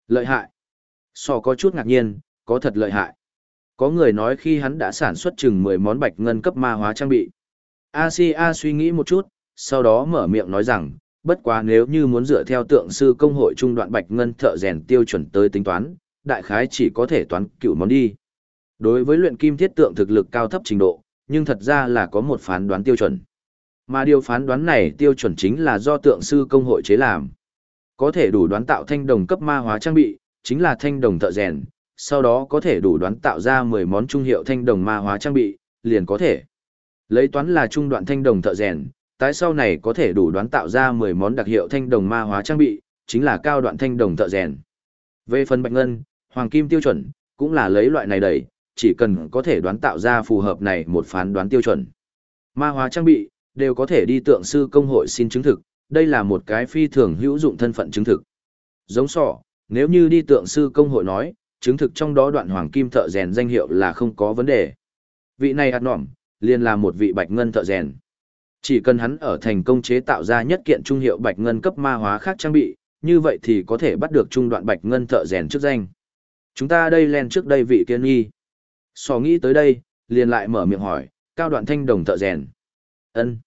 Lợi hại. Sò có chút ngạc nhiên, có thật lợi hại. Có người nói khi hắn đã sản xuất chừng 10 món bạch ngân cấp ma hóa trang bị. Asia suy nghĩ một chút, sau đó mở miệng nói rằng, bất quá nếu như muốn dựa theo tượng sư công hội trung đoạn bạch ngân thợ rèn tiêu chuẩn tới tính toán, đại khái chỉ có thể toán cửu món đi. Đối với luyện kim thiết tượng thực lực cao thấp trình độ, nhưng thật ra là có một phán đoán tiêu chuẩn. Mà điều phán đoán này tiêu chuẩn chính là do tượng sư công hội chế làm. Có thể đủ đoán tạo thanh đồng cấp ma hóa trang bị, chính là thanh đồng thợ rèn, sau đó có thể đủ đoán tạo ra 10 món trung hiệu thanh đồng ma hóa trang bị, liền có thể. Lấy toán là trung đoạn thanh đồng thợ rèn, tái sau này có thể đủ đoán tạo ra 10 món đặc hiệu thanh đồng ma hóa trang bị, chính là cao đoạn thanh đồng thợ rèn. Về phần bạch ngân, hoàng kim tiêu chuẩn, cũng là lấy loại này đẩy, chỉ cần có thể đoán tạo ra phù hợp này một phán đoán tiêu chuẩn. Ma hóa trang bị, đều có thể đi tượng sư công hội xin chứng thực, đây là một cái phi thường hữu dụng thân phận chứng thực. Giống sọ, nếu như đi tượng sư công hội nói, chứng thực trong đó đoạn hoàng kim thợ rèn danh hiệu là không có vấn đề. Vị này hạt nỏm, liền là một vị bạch ngân thợ rèn. Chỉ cần hắn ở thành công chế tạo ra nhất kiện trung hiệu bạch ngân cấp ma hóa khác trang bị, như vậy thì có thể bắt được trung đoạn bạch ngân thợ rèn trước danh. Chúng ta đây len trước đây vị kiên nghi. Sò nghĩ tới đây, liền lại mở miệng hỏi, cao đoạn thanh đồng thợ rèn. Ân.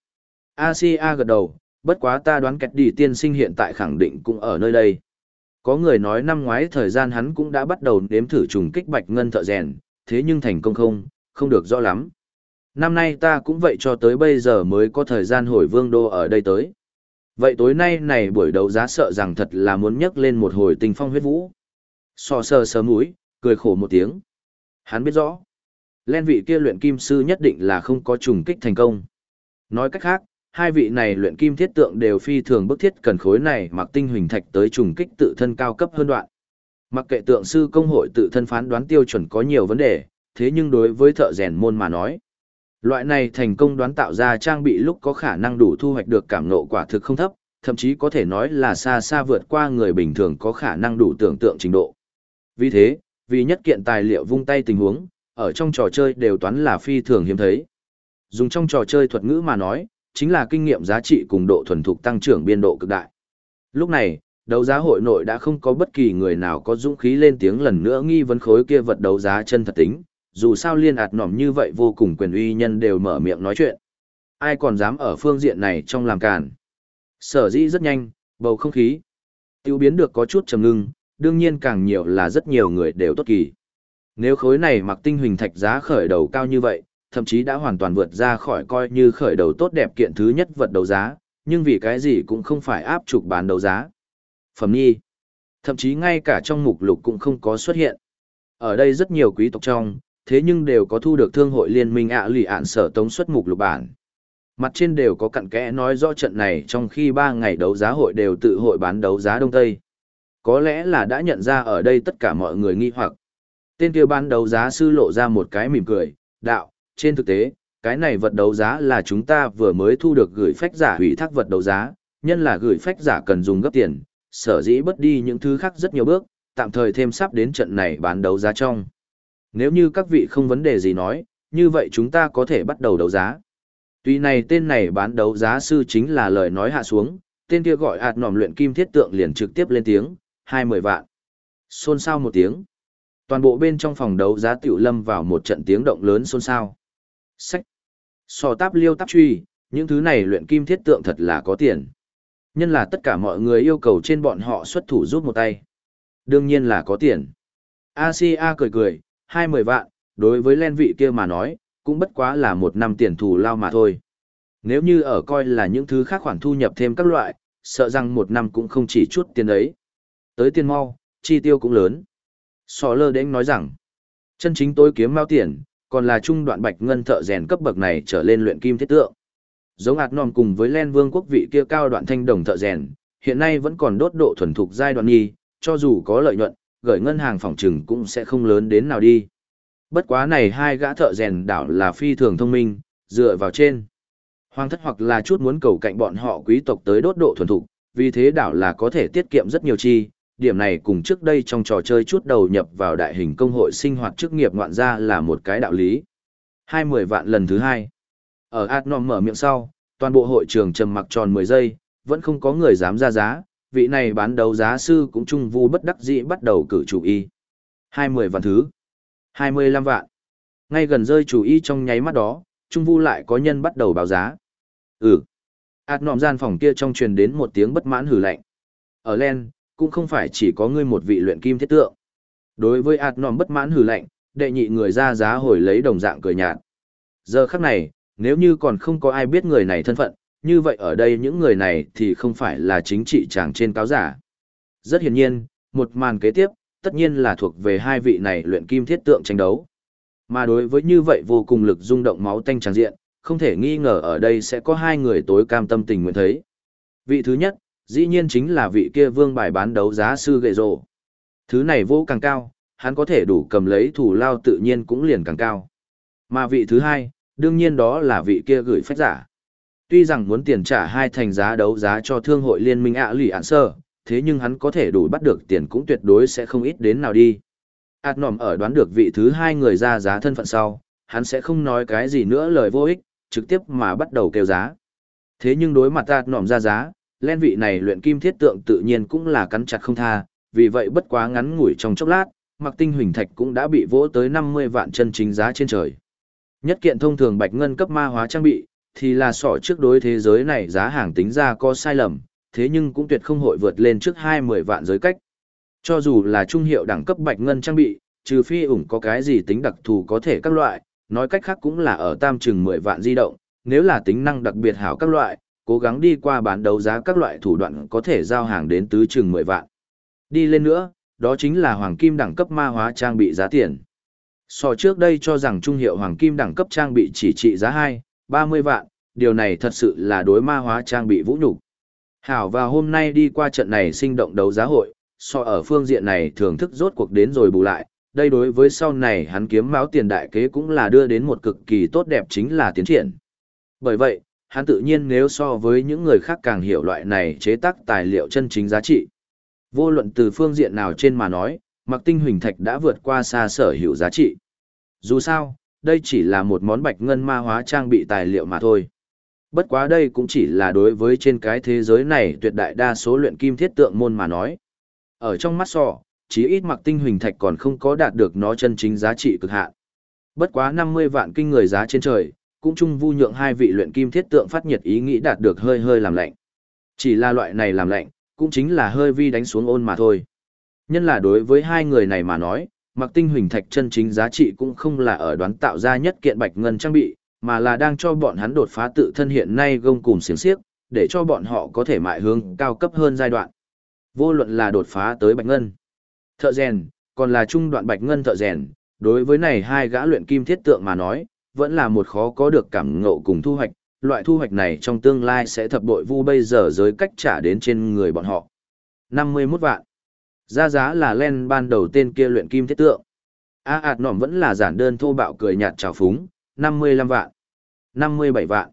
Asia gật đầu, bất quá ta đoán kẹt đi tiên sinh hiện tại khẳng định cũng ở nơi đây. Có người nói năm ngoái thời gian hắn cũng đã bắt đầu nếm thử trùng kích bạch ngân thợ rèn, thế nhưng thành công không được rõ lắm. Năm nay ta cũng vậy cho tới bây giờ mới có thời gian hồi vương đô ở đây tới. Vậy tối nay này buổi đấu giá sợ rằng thật là muốn nhấc lên một hồi tình phong huyết vũ. Sò sờ sớm mũi, cười khổ một tiếng. Hắn biết rõ, len vị kia luyện kim sư nhất định là không có trùng kích thành công. Nói cách khác, hai vị này luyện kim thiết tượng đều phi thường bức thiết cần khối này mặc tinh huỳnh thạch tới trùng kích tự thân cao cấp hơn đoạn. Mặc kệ tượng sư công hội tự thân phán đoán tiêu chuẩn có nhiều vấn đề, thế nhưng đối với thợ rèn môn mà nói, loại này thành công đoán tạo ra trang bị lúc có khả năng đủ thu hoạch được cảm ngộ quả thực không thấp, thậm chí có thể nói là xa xa vượt qua người bình thường có khả năng đủ tưởng tượng trình độ. Vì thế, vì nhất kiện tài liệu vung tay tình huống, ở trong trò chơi đều toán là phi thường hiếm thấy. Dùng trong trò chơi thuật ngữ mà nói, chính là kinh nghiệm giá trị cùng độ thuần thục tăng trưởng biên độ cực đại. Lúc này, đấu giá hội nội đã không có bất kỳ người nào có dũng khí lên tiếng lần nữa nghi vấn khối kia vật đấu giá chân thật tính, dù sao liên ạt nỏm như vậy vô cùng quyền uy nhân đều mở miệng nói chuyện. Ai còn dám ở phương diện này trong làm càn. Sở dĩ rất nhanh, bầu không khí tiêu biến được có chút trầm ngưng, đương nhiên càng nhiều là rất nhiều người đều tốt kỳ. Nếu khối này mặc tinh huỳnh thạch giá khởi đầu cao như vậy, thậm chí đã hoàn toàn vượt ra khỏi coi như khởi đầu tốt đẹp kiện thứ nhất vật đấu giá, nhưng vì cái gì cũng không phải áp trục bán đấu giá. Phẩm nhi, thậm chí ngay cả trong mục lục cũng không có xuất hiện. Ở đây rất nhiều quý tộc trong, thế nhưng đều có thu được thương hội liên minh lì ạn sở tống xuất mục lục bản. Mặt trên đều có cặn kẽ nói rõ trận này trong khi 3 ngày đấu giá hội đều tự hội bán đấu giá Đông Tây. Có lẽ là đã nhận ra ở đây tất cả mọi người nghi hoặc. Tên kia bán đấu giá sư lộ ra một cái mỉm cười, đạo, trên thực tế, cái này vật đấu giá là chúng ta vừa mới thu được gửi phách giả hủy thác vật đấu giá, nhân là gửi phách giả cần dùng gấp tiền, sở dĩ bất đi những thứ khác rất nhiều bước, tạm thời thêm sắp đến trận này bán đấu giá trong. Nếu như các vị không vấn đề gì nói, như vậy chúng ta có thể bắt đầu đấu giá. Tuy này tên này bán đấu giá sư chính là lời nói hạ xuống, tên kia gọi ạt nòm luyện kim thiết tượng liền trực tiếp lên tiếng, 20 vạn. Xôn xao một tiếng. Toàn bộ bên trong phòng đấu giá tiểu lâm vào một trận tiếng động lớn xôn xao. Sách. Sò táp liêu táp truy, những thứ này luyện kim thiết tượng thật là có tiền. Nhân là tất cả mọi người yêu cầu trên bọn họ xuất thủ giúp một tay. Đương nhiên là có tiền. Asia cười cười, 20 vạn, đối với len vị kia mà nói, cũng bất quá là 1 năm tiền thù lao mà thôi. Nếu như ở coi là những thứ khác khoản thu nhập thêm các loại, sợ rằng 1 năm cũng không chỉ chút tiền ấy. Tới tiền mau, chi tiêu cũng lớn. Sò lơ đễnh nói rằng, chân chính tôi kiếm mao tiền, còn là trung đoạn bạch ngân thợ rèn cấp bậc này trở lên luyện kim thiết tượng. Giống ạt nòm cùng với len vương quốc vị kia cao đoạn thanh đồng thợ rèn, hiện nay vẫn còn đốt độ thuần thục giai đoạn nghi, cho dù có lợi nhuận, gửi ngân hàng phòng trừng cũng sẽ không lớn đến nào đi. Bất quá này hai gã thợ rèn đảo là phi thường thông minh, dựa vào trên hoàng thất hoặc là chút muốn cầu cạnh bọn họ quý tộc tới đốt độ thuần thục, vì thế đảo là có thể tiết kiệm rất nhiều chi. Điểm này cùng trước đây trong trò chơi chút đầu nhập vào đại hình công hội sinh hoạt chức nghiệp ngoạn ra là một cái đạo lý. 20 vạn lần thứ hai. Ở Adnom mở miệng sau, toàn bộ hội trường trầm mặc tròn 10 giây, vẫn không có người dám ra giá, vị này bán đấu giá sư cũng trung vu bất đắc dĩ bắt đầu cử chủ y. 20 vạn thứ, 25 vạn. Ngay gần rơi chủ y trong nháy mắt đó, trung vu lại có nhân bắt đầu báo giá. Át nọm gian phòng kia trong truyền đến một tiếng bất mãn hừ lạnh. Ở Len, cũng không phải chỉ có ngươi một vị luyện kim thiết tượng. Đối với ạt nòm bất mãn hừ lạnh, đệ nhị người ra giá hồi lấy đồng dạng cười nhạt. Giờ khắc này, nếu như còn không có ai biết người này thân phận, như vậy ở đây những người này thì không phải là chính trị chàng trên cáo giả. Rất hiển nhiên, một màn kế tiếp, tất nhiên là thuộc về hai vị này luyện kim thiết tượng tranh đấu. Mà đối với như vậy vô cùng lực rung động máu tanh tràn diện, không thể nghi ngờ ở đây sẽ có hai người tối cam tâm tình nguyện thấy. Vị thứ nhất, dĩ nhiên chính là vị kia vương bài bán đấu giá sư gệ rồ. Thứ này vô càng cao, hắn có thể đủ cầm lấy thủ lao tự nhiên cũng liền càng cao. Mà vị thứ hai, đương nhiên đó là vị kia gửi phách giả. Tuy rằng muốn tiền trả hai thành giá đấu giá cho thương hội liên minh lì ạn sơ, thế nhưng hắn có thể đủ bắt được tiền cũng tuyệt đối sẽ không ít đến nào đi. Át nòm ở đoán được vị thứ hai người ra giá thân phận sau, hắn sẽ không nói cái gì nữa lời vô ích, trực tiếp mà bắt đầu kêu giá. Thế nhưng đối mặt át nòm ra giá, Len vị này luyện kim thiết tượng tự nhiên cũng là cắn chặt không tha, vì vậy bất quá ngắn ngủi trong chốc lát, Mặc Tinh Huỳnh Thạch cũng đã bị vỗ tới 50 vạn chân chính giá trên trời. Nhất kiện thông thường bạch ngân cấp ma hóa trang bị, thì là sọ trước đối thế giới này giá hàng tính ra có sai lầm, thế nhưng cũng tuyệt không hội vượt lên trước 20 vạn giới cách. Cho dù là trung hiệu đẳng cấp bạch ngân trang bị, trừ phi ủng có cái gì tính đặc thù có thể các loại, nói cách khác cũng là ở tam chừng 10 vạn di động, nếu là tính năng đặc biệt hảo các loại, cố gắng đi qua bán đấu giá các loại thủ đoạn có thể giao hàng đến tứ chừng 10 vạn. Đi lên nữa, đó chính là hoàng kim đẳng cấp ma hóa trang bị giá tiền. So trước đây cho rằng trung hiệu hoàng kim đẳng cấp trang bị chỉ trị giá 30 vạn, điều này thật sự là đối ma hóa trang bị vũ nhục. Hảo và hôm nay đi qua trận này sinh động đấu giá hội, so ở phương diện này thưởng thức rốt cuộc đến rồi bù lại, đây đối với sau này hắn kiếm máu tiền đại kế cũng là đưa đến một cực kỳ tốt đẹp chính là tiến triển. Bởi vậy, hắn tự nhiên nếu so với những người khác càng hiểu loại này chế tác tài liệu chân chính giá trị. Vô luận từ phương diện nào trên mà nói, Mặc Tinh Huỳnh Thạch đã vượt qua xa sở hữu giá trị. Dù sao, đây chỉ là một món bạch ngân ma hóa trang bị tài liệu mà thôi. Bất quá đây cũng chỉ là đối với trên cái thế giới này tuyệt đại đa số luyện kim thiết tượng môn mà nói. Ở trong mắt sọ, chí ít Mặc Tinh Huỳnh Thạch còn không có đạt được nó chân chính giá trị cực hạn. Bất quá 50 vạn kinh người giá trên trời, cũng chung vu nhượng hai vị luyện kim thiết tượng phát nhiệt ý nghĩ đạt được hơi hơi làm lạnh. Chỉ là loại này làm lạnh, cũng chính là hơi vi đánh xuống ôn mà thôi. Nhân là đối với hai người này mà nói, Mặc Tinh Huỳnh Thạch chân chính giá trị cũng không là ở đoán tạo ra nhất kiện bạch ngân trang bị, mà là đang cho bọn hắn đột phá tự thân hiện nay gông cùm xiềng xiếc, để cho bọn họ có thể mại hướng cao cấp hơn giai đoạn. Vô luận là đột phá tới bạch ngân, thợ rèn, còn là trung đoạn bạch ngân thợ rèn, đối với này hai gã luyện kim thiết tượng mà nói, vẫn là một khó có được cảm ngộ cùng thu hoạch, loại thu hoạch này trong tương lai sẽ thập bội vu bây giờ giới cách trả đến trên người bọn họ. 51 vạn. Ra giá là Len ban đầu tên kia luyện kim thiết tượng. Ạt nỏm vẫn là giản đơn thô bạo cười nhạt trào phúng, 55 vạn, 57 vạn,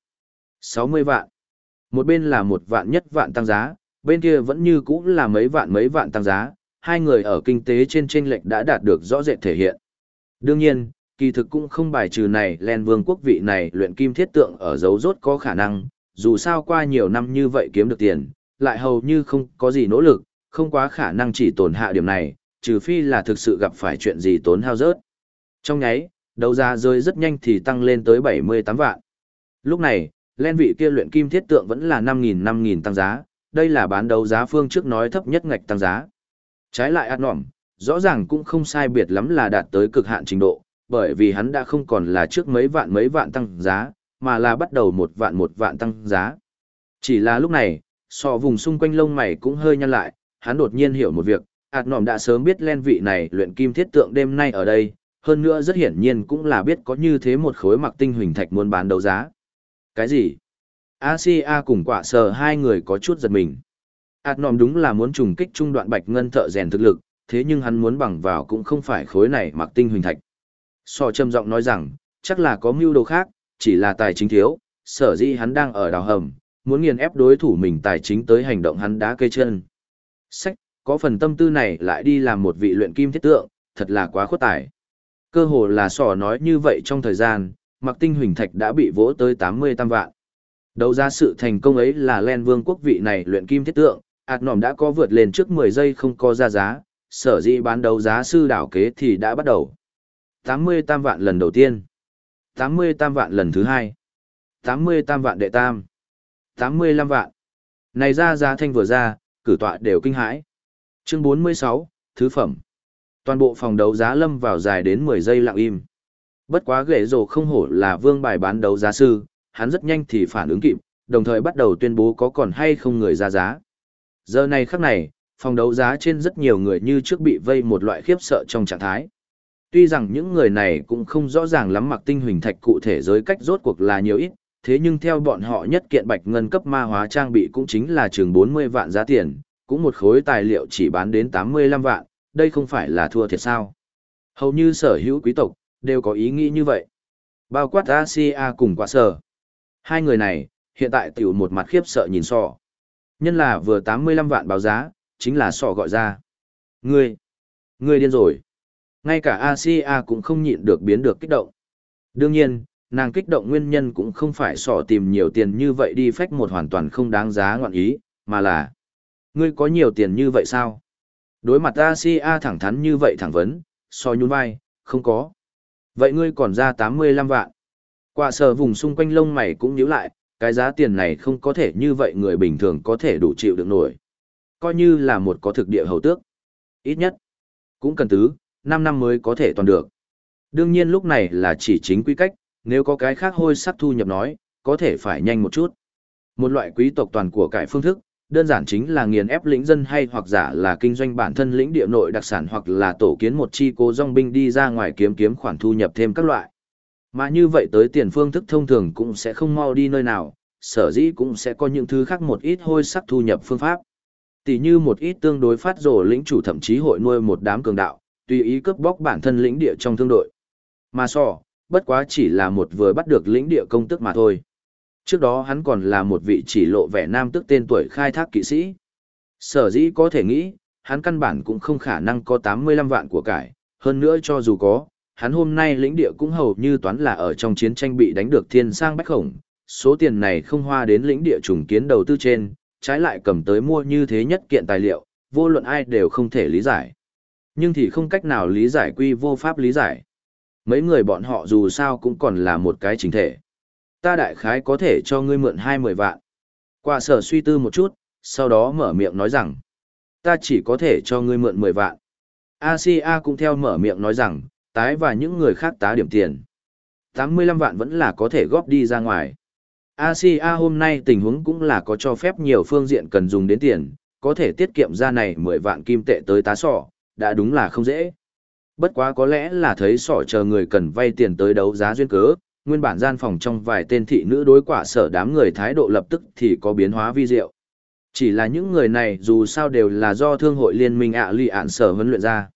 60 vạn. Một bên là một vạn nhất vạn tăng giá, bên kia vẫn như cũ là mấy vạn tăng giá, hai người ở kinh tế trên chênh lệch đã đạt được rõ rệt thể hiện. Đương nhiên, kỳ thực cũng không bài trừ này Len Vương quốc vị này luyện kim thiết tượng ở dấu rốt có khả năng, dù sao qua nhiều năm như vậy kiếm được tiền, lại hầu như không có gì nỗ lực, không quá khả năng chỉ tổn hạ điểm này, trừ phi là thực sự gặp phải chuyện gì tốn hao rớt. Trong nháy, đấu giá rơi rất nhanh thì tăng lên tới 78 vạn. Lúc này, Len vị kia luyện kim thiết tượng vẫn là 5.000 tăng giá, đây là bán đấu giá phương trước nói thấp nhất ngạch tăng giá. Trái lại ạt nỏm, rõ ràng cũng không sai biệt lắm là đạt tới cực hạn trình độ, bởi vì hắn đã không còn là trước mấy vạn tăng giá, mà là bắt đầu một vạn tăng giá. Chỉ là lúc này, so vùng xung quanh lông mày cũng hơi nhăn lại, hắn đột nhiên hiểu một việc, ạt nỏm đã sớm biết Len vị này luyện kim thiết tượng đêm nay ở đây, hơn nữa rất hiển nhiên cũng là biết có như thế một khối Mặc Tinh Huỳnh Thạch muốn bán đấu giá. Cái gì? Asia cùng quả sờ hai người có chút giật mình. Ạt nòm đúng là muốn trùng kích trung đoạn bạch ngân thợ rèn thực lực, thế nhưng hắn muốn bằng vào cũng không phải khối này Mặc Tinh Huỳnh Thạch. So trầm giọng nói rằng, chắc là có mưu đồ khác, chỉ là tài chính thiếu, sở dĩ hắn đang ở đào hầm, muốn nghiền ép đối thủ mình tài chính tới hành động hắn đá cây chân. Sách, có phần tâm tư này lại đi làm một vị luyện kim thiết tượng, thật là quá khuất tài. Cơ hồ là sò nói như vậy trong thời gian, Mặc Tinh Huỳnh Thạch đã bị vỗ tới 88 vạn. Đấu giá sự thành công ấy là Len Vương quốc vị này luyện kim thiết tượng, ạt nòm đã có vượt lên trước 10 giây không có ra giá, sở dĩ bán đấu giá sư đảo kế thì đã bắt đầu. 83 vạn lần đầu tiên, 83 vạn lần thứ hai, 83 vạn đệ tam, 85 vạn. Này ra giá thanh vừa ra, cử tọa đều kinh hãi. Chương 46, thứ phẩm. Toàn bộ phòng đấu giá lâm vào dài đến 10 giây lặng im. Bất quá ghệ rồ không hổ là vương bài bán đấu giá sư, hắn rất nhanh thì phản ứng kịp, đồng thời bắt đầu tuyên bố có còn hay không người ra giá. Giờ này khắc này, phòng đấu giá trên rất nhiều người như trước bị vây một loại khiếp sợ trong trạng thái. Tuy rằng những người này cũng không rõ ràng lắm mặc tinh huỳnh thạch cụ thể giới cách rốt cuộc là nhiều ít, thế nhưng theo bọn họ nhất kiện bạch ngân cấp ma hóa trang bị cũng chính là chừng 40 vạn giá tiền, cũng một khối tài liệu chỉ bán đến 85 vạn, đây không phải là thua thiệt sao. Hầu như sở hữu quý tộc, đều có ý nghĩ như vậy. Bao quát Asia cùng quả sở. Hai người này, hiện tại tiểu một mặt khiếp sợ nhìn sọ. Nhân là vừa 85 vạn báo giá, chính là sọ gọi ra. Ngươi điên rồi. Ngay cả Asia cũng không nhịn được biến được kích động. Đương nhiên, nàng kích động nguyên nhân cũng không phải sọ tìm nhiều tiền như vậy đi phách một hoàn toàn không đáng giá ngọn ý, mà là ngươi có nhiều tiền như vậy sao? Đối mặt Asia thẳng thắn như vậy thẳng vấn, sọ nhún vai, không có. Vậy ngươi còn ra 85 vạn. Quả sở vùng xung quanh lông mày cũng nhíu lại, cái giá tiền này không có thể như vậy người bình thường có thể đủ chịu được nổi. Coi như là một có thực địa hầu tước. Ít nhất, cũng cần 5 năm mới có thể toàn được. Đương nhiên lúc này là chỉ chính quy cách, nếu có cái khác hôi sắc thu nhập nói, có thể phải nhanh một chút. Một loại quý tộc toàn của cải phương thức, đơn giản chính là nghiền ép lĩnh dân hay hoặc giả là kinh doanh bản thân lĩnh địa nội đặc sản hoặc là tổ kiến một chi cố dòng binh đi ra ngoài kiếm khoản thu nhập thêm các loại. Mà như vậy tới tiền phương thức thông thường cũng sẽ không mau đi nơi nào, sở dĩ cũng sẽ có những thứ khác một ít hôi sắc thu nhập phương pháp. Tỷ như một ít tương đối phát rồ lĩnh chủ thậm chí hội nuôi một đám cường đạo, tùy ý cướp bóc bản thân lĩnh địa trong thương đội. Mà bất quá chỉ là một vừa bắt được lĩnh địa công tức mà thôi. Trước đó hắn còn là một vị chỉ lộ vẻ nam tức tên tuổi khai thác kỵ sĩ. Sở dĩ có thể nghĩ, hắn căn bản cũng không khả năng có 85 vạn của cải, hơn nữa cho dù có, hắn hôm nay lĩnh địa cũng hầu như toán là ở trong chiến tranh bị đánh được thiên sang bách khổng, số tiền này không hoa đến lĩnh địa trùng kiến đầu tư trên, trái lại cầm tới mua như thế nhất kiện tài liệu, vô luận ai đều không thể lý giải. Nhưng thì không cách nào lý giải quy vô pháp lý giải. Mấy người bọn họ dù sao cũng còn là một cái chính thể. Ta đại khái có thể cho ngươi mượn 20 vạn. Quả sở suy tư một chút, sau đó mở miệng nói rằng, ta chỉ có thể cho ngươi mượn 10 vạn. Asia cũng theo mở miệng nói rằng, tái và những người khác tá điểm tiền. 85 vạn vẫn là có thể góp đi ra ngoài. Asia hôm nay tình huống cũng là có cho phép nhiều phương diện cần dùng đến tiền, có thể tiết kiệm ra này 10 vạn kim tệ tới tá sỏ, đã đúng là không dễ. Bất quá có lẽ là thấy sỏ chờ người cần vay tiền tới đấu giá duyên cớ, nguyên bản gian phòng trong vài tên thị nữ đối quả sở đám người thái độ lập tức thì có biến hóa vi diệu. Chỉ là những người này dù sao đều là do thương hội liên minh lì ạn sở huấn luyện ra.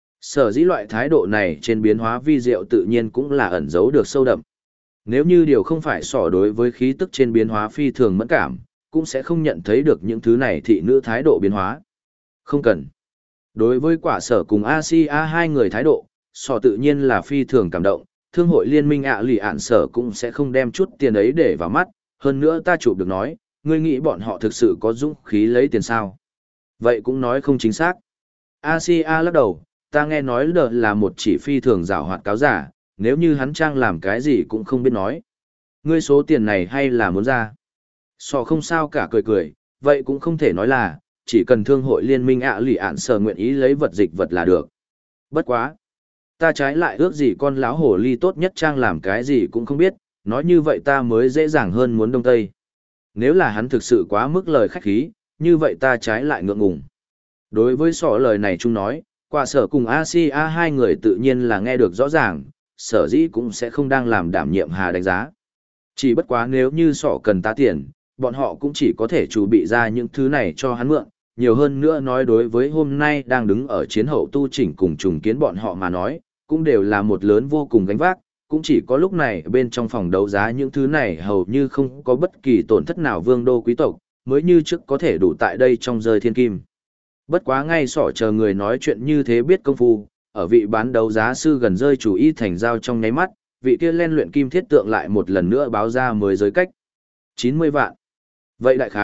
Sở dĩ loại thái độ này trên biến hóa vi diệu tự nhiên cũng là ẩn giấu được sâu đậm. Nếu như điều không phải sỏ đối với khí tức trên biến hóa phi thường mẫn cảm, cũng sẽ không nhận thấy được những thứ này thị nữ thái độ biến hóa. Không cần. Đối với quả sở cùng Asia hai người thái độ, sỏ tự nhiên là phi thường cảm động, thương hội liên minh lì ạn sở cũng sẽ không đem chút tiền ấy để vào mắt, hơn nữa ta chụp được nói, ngươi nghĩ bọn họ thực sự có dũng khí lấy tiền sao. Vậy cũng nói không chính xác. Asia lắc đầu, ta nghe nói là một chỉ phi thường giảo hoạt cáo giả, nếu như hắn trang làm cái gì cũng không biết nói. Ngươi số tiền này hay là muốn ra? Sọ không sao cả cười cười, vậy cũng không thể nói là, chỉ cần thương hội liên minh lì ạn sở nguyện ý lấy vật dịch vật là được. Bất quá. Ta trái lại ước gì con lão hổ ly tốt nhất trang làm cái gì cũng không biết, nói như vậy ta mới dễ dàng hơn muốn đông tây. Nếu là hắn thực sự quá mức lời khách khí, như vậy ta trái lại ngượng ngùng. Đối với sọ lời này chung nói, quả sở cùng Asia hai người tự nhiên là nghe được rõ ràng, sở dĩ cũng sẽ không đang làm đảm nhiệm hà đánh giá. Chỉ bất quá nếu như sọ cần tá tiền, bọn họ cũng chỉ có thể chuẩn bị ra những thứ này cho hắn mượn, nhiều hơn nữa nói đối với hôm nay đang đứng ở chiến hậu tu chỉnh cùng trùng kiến bọn họ mà nói, cũng đều là một lớn vô cùng gánh vác, cũng chỉ có lúc này bên trong phòng đấu giá những thứ này hầu như không có bất kỳ tổn thất nào vương đô quý tộc, mới như trước có thể đủ tại đây trong rơi thiên kim. Bất quá ngay sỏ chờ người nói chuyện như thế biết công phu, ở vị bán đấu giá sư gần rơi chủ y thành giao trong nháy mắt, vị kia len luyện kim thiết tượng lại một lần nữa báo ra mới giới cách. 90 vạn. Vậy đại khái,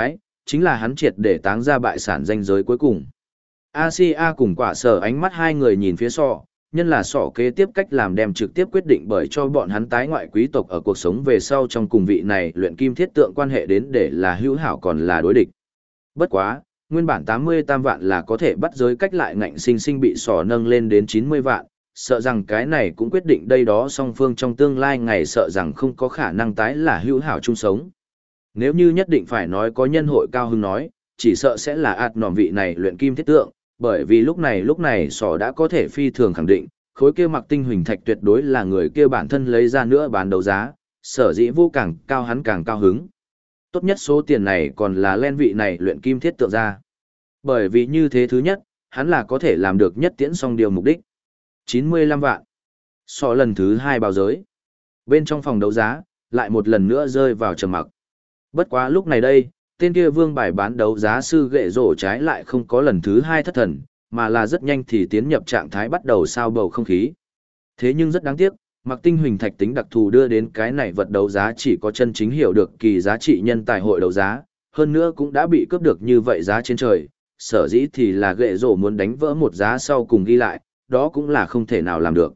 chính là hắn triệt để táng ra bại sản danh giới cuối cùng. Asia cùng quả sở ánh mắt hai người nhìn phía sọ, nhân là sọ kế tiếp cách làm đem trực tiếp quyết định bởi cho bọn hắn tái ngoại quý tộc ở cuộc sống về sau trong cùng vị này luyện kim thiết tượng quan hệ đến để là hữu hảo còn là đối địch. Bất quá, nguyên bản 83 vạn là có thể bắt giới cách lại ngạnh sinh sinh bị sọ nâng lên đến 90 vạn, sợ rằng cái này cũng quyết định đây đó song phương trong tương lai ngày sợ rằng không có khả năng tái là hữu hảo chung sống. Nếu như nhất định phải nói có nhân hội cao hứng nói, chỉ sợ sẽ là ạt nòm vị này luyện kim thiết tượng, bởi vì lúc này sỏ đã có thể phi thường khẳng định, khối kia mặc tinh huỳnh thạch tuyệt đối là người kia bản thân lấy ra nữa bán đấu giá, sở dĩ vô càng cao hắn càng cao hứng. Tốt nhất số tiền này còn là len vị này luyện kim thiết tượng ra. Bởi vì như thế thứ nhất, hắn là có thể làm được nhất tiễn song điều mục đích. 95 vạn. Sọ lần thứ 2 báo giới. Bên trong phòng đấu giá, lại một lần nữa rơi vào trầm mặc. Bất quá lúc này đây, tên kia vương bài bán đấu giá sư ghệ rổ trái lại không có lần thứ 2 thất thần, mà là rất nhanh thì tiến nhập trạng thái bắt đầu sao bầu không khí. Thế nhưng rất đáng tiếc, mặc tinh huỳnh thạch tính đặc thù đưa đến cái này vật đấu giá chỉ có chân chính hiểu được kỳ giá trị nhân tài hội đấu giá, hơn nữa cũng đã bị cướp được như vậy giá trên trời, sở dĩ thì là ghệ rổ muốn đánh vỡ một giá sau cùng ghi lại, đó cũng là không thể nào làm được.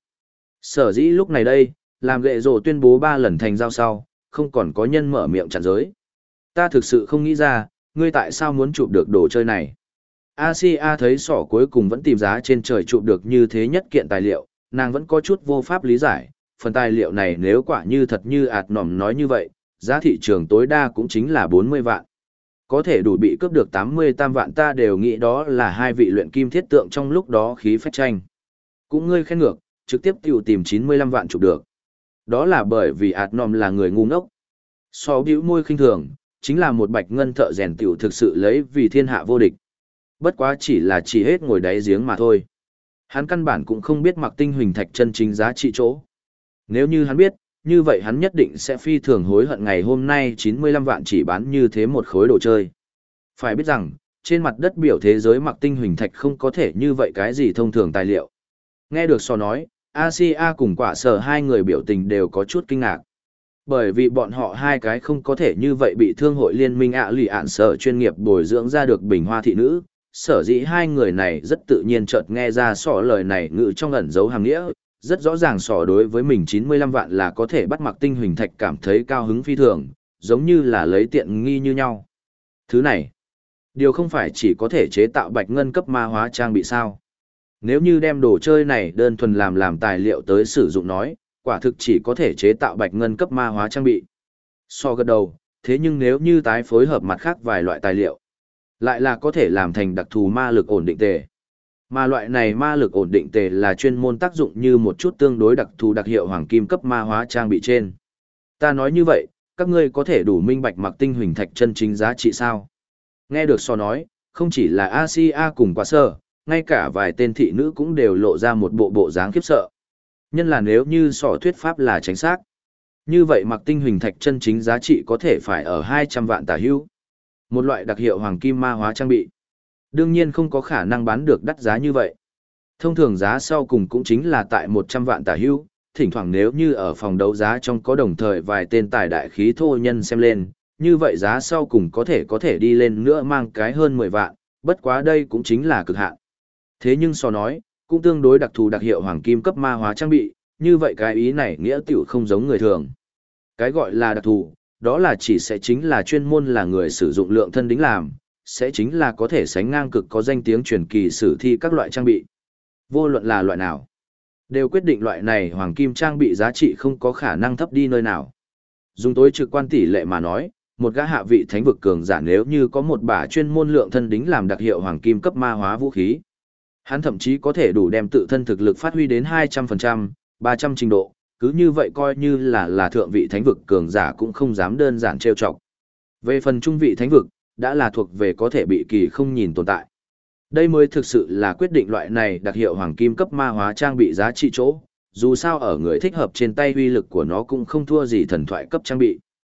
Sở dĩ lúc này đây, làm ghệ rổ tuyên bố 3 lần thành giao sau, không còn có nhân mở miệng chặn giới. Ta thực sự không nghĩ ra, ngươi tại sao muốn chụp được đồ chơi này. Asia thấy sỏ cuối cùng vẫn tìm giá trên trời chụp được như thế nhất kiện tài liệu, nàng vẫn có chút vô pháp lý giải, phần tài liệu này nếu quả như thật như ạt nòm nói như vậy, giá thị trường tối đa cũng chính là 40 vạn. Có thể đủ bị cướp được 88 vạn ta đều nghĩ đó là hai vị luyện kim thiết tượng trong lúc đó khí phách tranh. Cũng ngươi khen ngược, trực tiếp tiểu tìm 95 vạn chụp được. Đó là bởi vì ạt nòm là người ngu ngốc. So bĩu môi khinh thường, chính là một bạch ngân thợ rèn tiểu thực sự lấy vì thiên hạ vô địch. Bất quá chỉ hết ngồi đáy giếng mà thôi. Hắn căn bản cũng không biết mặc tinh huỳnh thạch chân chính giá trị chỗ. Nếu như hắn biết, như vậy hắn nhất định sẽ phi thường hối hận ngày hôm nay 95 vạn chỉ bán như thế một khối đồ chơi. Phải biết rằng, trên mặt đất biểu thế giới mặc tinh huỳnh thạch không có thể như vậy cái gì thông thường tài liệu. Nghe được so nói, Asia cùng quả sở hai người biểu tình đều có chút kinh ngạc. Bởi vì bọn họ hai cái không có thể như vậy bị thương hội liên minh lì ạn sở chuyên nghiệp bồi dưỡng ra được bình hoa thị nữ, sở dĩ hai người này rất tự nhiên chợt nghe ra sỏ lời này ngự trong ẩn dấu hàng nghĩa, rất rõ ràng sỏ đối với mình 95 vạn là có thể bắt mặc tinh huỳnh thạch cảm thấy cao hứng phi thường, giống như là lấy tiện nghi như nhau. Thứ này, điều không phải chỉ có thể chế tạo bạch ngân cấp ma hóa trang bị sao. Nếu như đem đồ chơi này đơn thuần làm tài liệu tới sử dụng nói, quả thực chỉ có thể chế tạo bạch ngân cấp ma hóa trang bị. So gật đầu, thế nhưng nếu như tái phối hợp mặt khác vài loại tài liệu, lại là có thể làm thành đặc thù ma lực ổn định tề. Mà loại này ma lực ổn định tề là chuyên môn tác dụng như một chút tương đối đặc thù đặc hiệu hoàng kim cấp ma hóa trang bị trên. Ta nói như vậy, các ngươi có thể đủ minh bạch mặc tinh huỳnh thạch chân chính giá trị sao? Nghe được so nói, không chỉ là Asia cùng quả sơ, ngay cả vài tên thị nữ cũng đều lộ ra một bộ dáng khiếp sợ. Nhân là nếu như sỏ thuyết pháp là chính xác, như vậy mặc tinh huỳnh thạch chân chính giá trị có thể phải ở 200 vạn tả hữu. Một loại đặc hiệu hoàng kim ma hóa trang bị. Đương nhiên không có khả năng bán được đắt giá như vậy. Thông thường giá sau cùng cũng chính là tại 100 vạn tả hữu, thỉnh thoảng nếu như ở phòng đấu giá trong có đồng thời vài tên tài đại khí thô nhân xem lên, như vậy giá sau cùng có thể đi lên nữa mang cái hơn 10 vạn, bất quá đây cũng chính là cực hạn. Thế nhưng so nói, cũng tương đối đặc thù đặc hiệu hoàng kim cấp ma hóa trang bị, như vậy cái ý này nghĩa tiểu không giống người thường. Cái gọi là đặc thù, đó là chỉ sẽ chính là chuyên môn là người sử dụng lượng thân đính làm, sẽ chính là có thể sánh ngang cực có danh tiếng truyền kỳ sử thi các loại trang bị. Vô luận là loại nào, đều quyết định loại này hoàng kim trang bị giá trị không có khả năng thấp đi nơi nào. Dùng tối trực quan tỷ lệ mà nói, một gã hạ vị thánh vực cường giả nếu như có một bả chuyên môn lượng thân đính làm đặc hiệu hoàng kim cấp ma hóa vũ khí, hắn thậm chí có thể đủ đem tự thân thực lực phát huy đến 200%, 300 trình độ, cứ như vậy coi như là thượng vị thánh vực cường giả cũng không dám đơn giản trêu chọc. Về phần trung vị thánh vực, đã là thuộc về có thể bị kỳ không nhìn tồn tại. Đây mới thực sự là quyết định loại này đặc hiệu hoàng kim cấp ma hóa trang bị giá trị chỗ, dù sao ở người thích hợp trên tay uy lực của nó cũng không thua gì thần thoại cấp trang bị.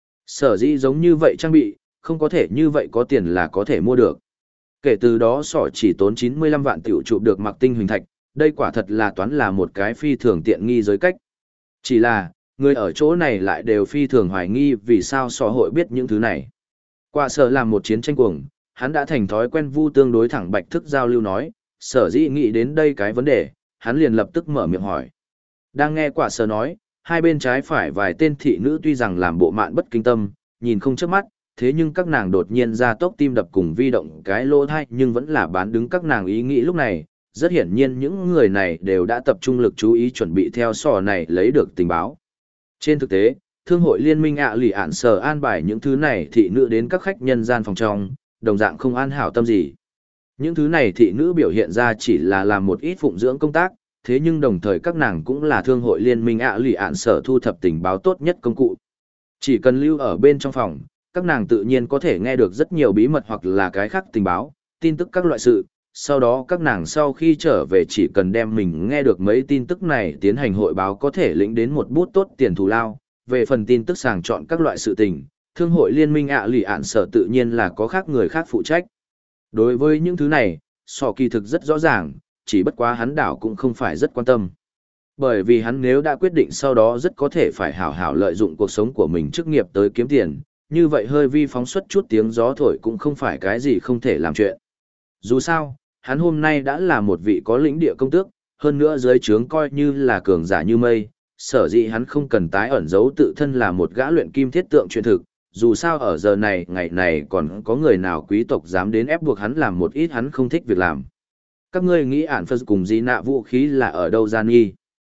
Sở dĩ giống như vậy trang bị, không có thể như vậy có tiền là có thể mua được. Kể từ đó sỏ chỉ tốn 95 vạn tiểu chụp được mặc tinh huỳnh thạch, đây quả thật là toán là một cái phi thường tiện nghi giới cách. Chỉ là, người ở chỗ này lại đều phi thường hoài nghi vì sao sỏ hội biết những thứ này. Quả sở làm một chiến tranh cuồng, hắn đã thành thói quen vu tương đối thẳng bạch thức giao lưu nói, sở dĩ nghĩ đến đây cái vấn đề, hắn liền lập tức mở miệng hỏi. Đang nghe quả sở nói, hai bên trái phải vài tên thị nữ tuy rằng làm bộ mạn bất kinh tâm, nhìn không chớp mắt, thế nhưng các nàng đột nhiên ra tốc tim đập cùng vi động cái lỗ thai nhưng vẫn là bán đứng các nàng ý nghĩ lúc này. Rất hiển nhiên những người này đều đã tập trung lực chú ý chuẩn bị theo sò này lấy được tình báo. Trên thực tế, Thương hội Liên minh lì ạn sở an bài những thứ này thị nữ đến các khách nhân gian phòng trong, đồng dạng không an hảo tâm gì. Những thứ này thị nữ biểu hiện ra chỉ là làm một ít phụng dưỡng công tác, thế nhưng đồng thời các nàng cũng là Thương hội Liên minh lì ạn sở thu thập tình báo tốt nhất công cụ. Chỉ cần lưu ở bên trong phòng, các nàng tự nhiên có thể nghe được rất nhiều bí mật hoặc là cái khác tình báo, tin tức các loại sự. Sau đó các nàng sau khi trở về chỉ cần đem mình nghe được mấy tin tức này tiến hành hội báo có thể lĩnh đến một bút tốt tiền thù lao. Về phần tin tức sàng chọn các loại sự tình, Thương hội Liên minh lì ạn sở tự nhiên là có khác người khác phụ trách. Đối với những thứ này, sò kỳ thực rất rõ ràng, chỉ bất quá hắn đảo cũng không phải rất quan tâm. Bởi vì hắn nếu đã quyết định sau đó rất có thể phải hảo hảo lợi dụng cuộc sống của mình chức nghiệp tới kiếm tiền, như vậy hơi vi phóng xuất chút tiếng gió thổi cũng không phải cái gì không thể làm chuyện. Dù sao, hắn hôm nay đã là một vị có lĩnh địa công tước, hơn nữa dưới trướng coi như là cường giả như mây, sở dĩ hắn không cần tái ẩn giấu tự thân là một gã luyện kim thiết tượng truyền thực, dù sao ở giờ này ngày này còn có người nào quý tộc dám đến ép buộc hắn làm một ít hắn không thích việc làm. Các ngươi nghĩ ản phật cùng gì nạ vũ khí là ở đâu gian nghi?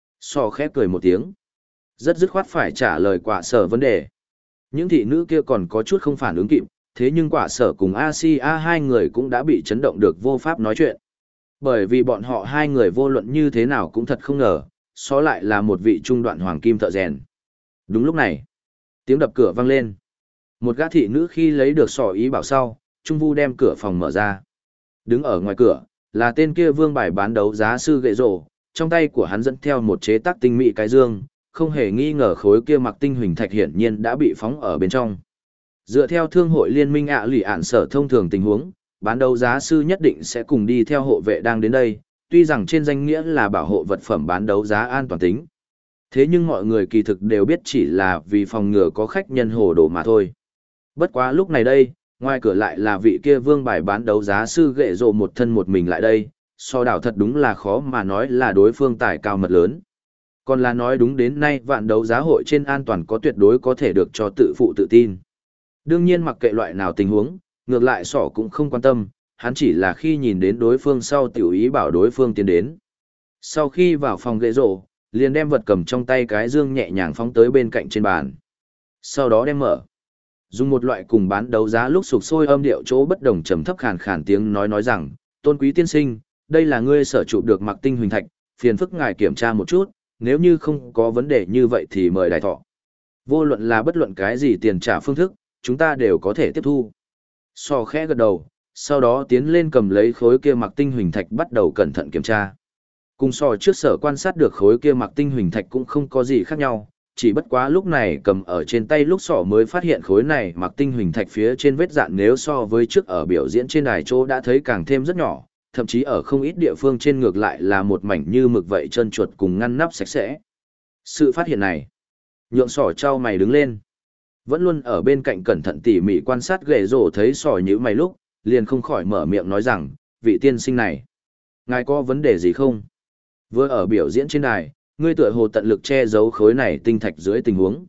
So khép cười một tiếng. Rất dứt khoát phải trả lời quả sở vấn đề. Những thị nữ kia còn có chút không phản ứng kịp, thế nhưng quả sở cùng Asia hai người cũng đã bị chấn động được vô pháp nói chuyện. Bởi vì bọn họ hai người vô luận như thế nào cũng thật không ngờ, so lại là một vị trung đoạn hoàng kim thợ rèn. Đúng lúc này, tiếng đập cửa vang lên. Một gã thị nữ khi lấy được sỏ ý bảo sau, Trung Vu đem cửa phòng mở ra. Đứng ở ngoài cửa, là tên kia vương bài bán đấu giá sư gậy rổ, trong tay của hắn dẫn theo một chế tác tinh mỹ cái dương, không hề nghi ngờ khối kia mặc tinh huỳnh thạch hiển nhiên đã bị phóng ở bên trong. Dựa theo Thương hội Liên minh lì ạn sở thông thường tình huống, bán đấu giá sư nhất định sẽ cùng đi theo hộ vệ đang đến đây, tuy rằng trên danh nghĩa là bảo hộ vật phẩm bán đấu giá an toàn tính. Thế nhưng mọi người kỳ thực đều biết chỉ là vì phòng ngừa có khách nhân hồ đồ mà thôi. Bất quá lúc này đây, ngoài cửa lại là vị kia vương bài bán đấu giá sư ghệ rộ một thân một mình lại đây, so đảo thật đúng là khó mà nói là đối phương tài cao mật lớn. Còn là nói đúng đến nay vạn đấu giá hội trên an toàn có tuyệt đối có thể được cho tự phụ tự tin. Đương nhiên mặc kệ loại nào tình huống, ngược lại sỏ cũng không quan tâm, hắn chỉ là khi nhìn đến đối phương sau tiểu ý bảo đối phương tiến đến. Sau khi vào phòng ghệ rộ, liền đem vật cầm trong tay cái dương nhẹ nhàng phóng tới bên cạnh trên bàn. Sau đó đem mở. Dùng một loại cùng bán đấu giá lúc sục sôi âm điệu chỗ bất đồng trầm thấp khàn khàn tiếng nói rằng, tôn quý tiên sinh, đây là ngươi sở chụp được mặc tinh huỳnh thạch, phiền phức ngài kiểm tra một chút, nếu như không có vấn đề như vậy thì mời đại thọ. Vô luận là bất luận cái gì tiền trả phương thức, chúng ta đều có thể tiếp thu. So khẽ gật đầu, sau đó tiến lên cầm lấy khối kia mặc tinh huỳnh thạch bắt đầu cẩn thận kiểm tra. Cùng so trước sở quan sát được khối kia mặc tinh huỳnh thạch cũng không có gì khác nhau, chỉ bất quá lúc này cầm ở trên tay lúc sọ mới phát hiện khối này mặc tinh huỳnh thạch phía trên vết dạn nếu so với trước ở biểu diễn trên đài chỗ đã thấy càng thêm rất nhỏ, thậm chí ở không ít địa phương trên ngược lại là một mảnh như mực vậy trơn chuột cùng ngăn nắp sạch sẽ. Sự phát hiện này, nhượng sỏ trao mày đứng lên. Vẫn luôn ở bên cạnh cẩn thận tỉ mỉ quan sát ghệ rổ thấy sỏ như mày lúc, liền không khỏi mở miệng nói rằng, vị tiên sinh này, ngài có vấn đề gì không? Vừa ở biểu diễn trên đài, ngươi tựa hồ tận lực che giấu khối này tinh thạch dưới tình huống.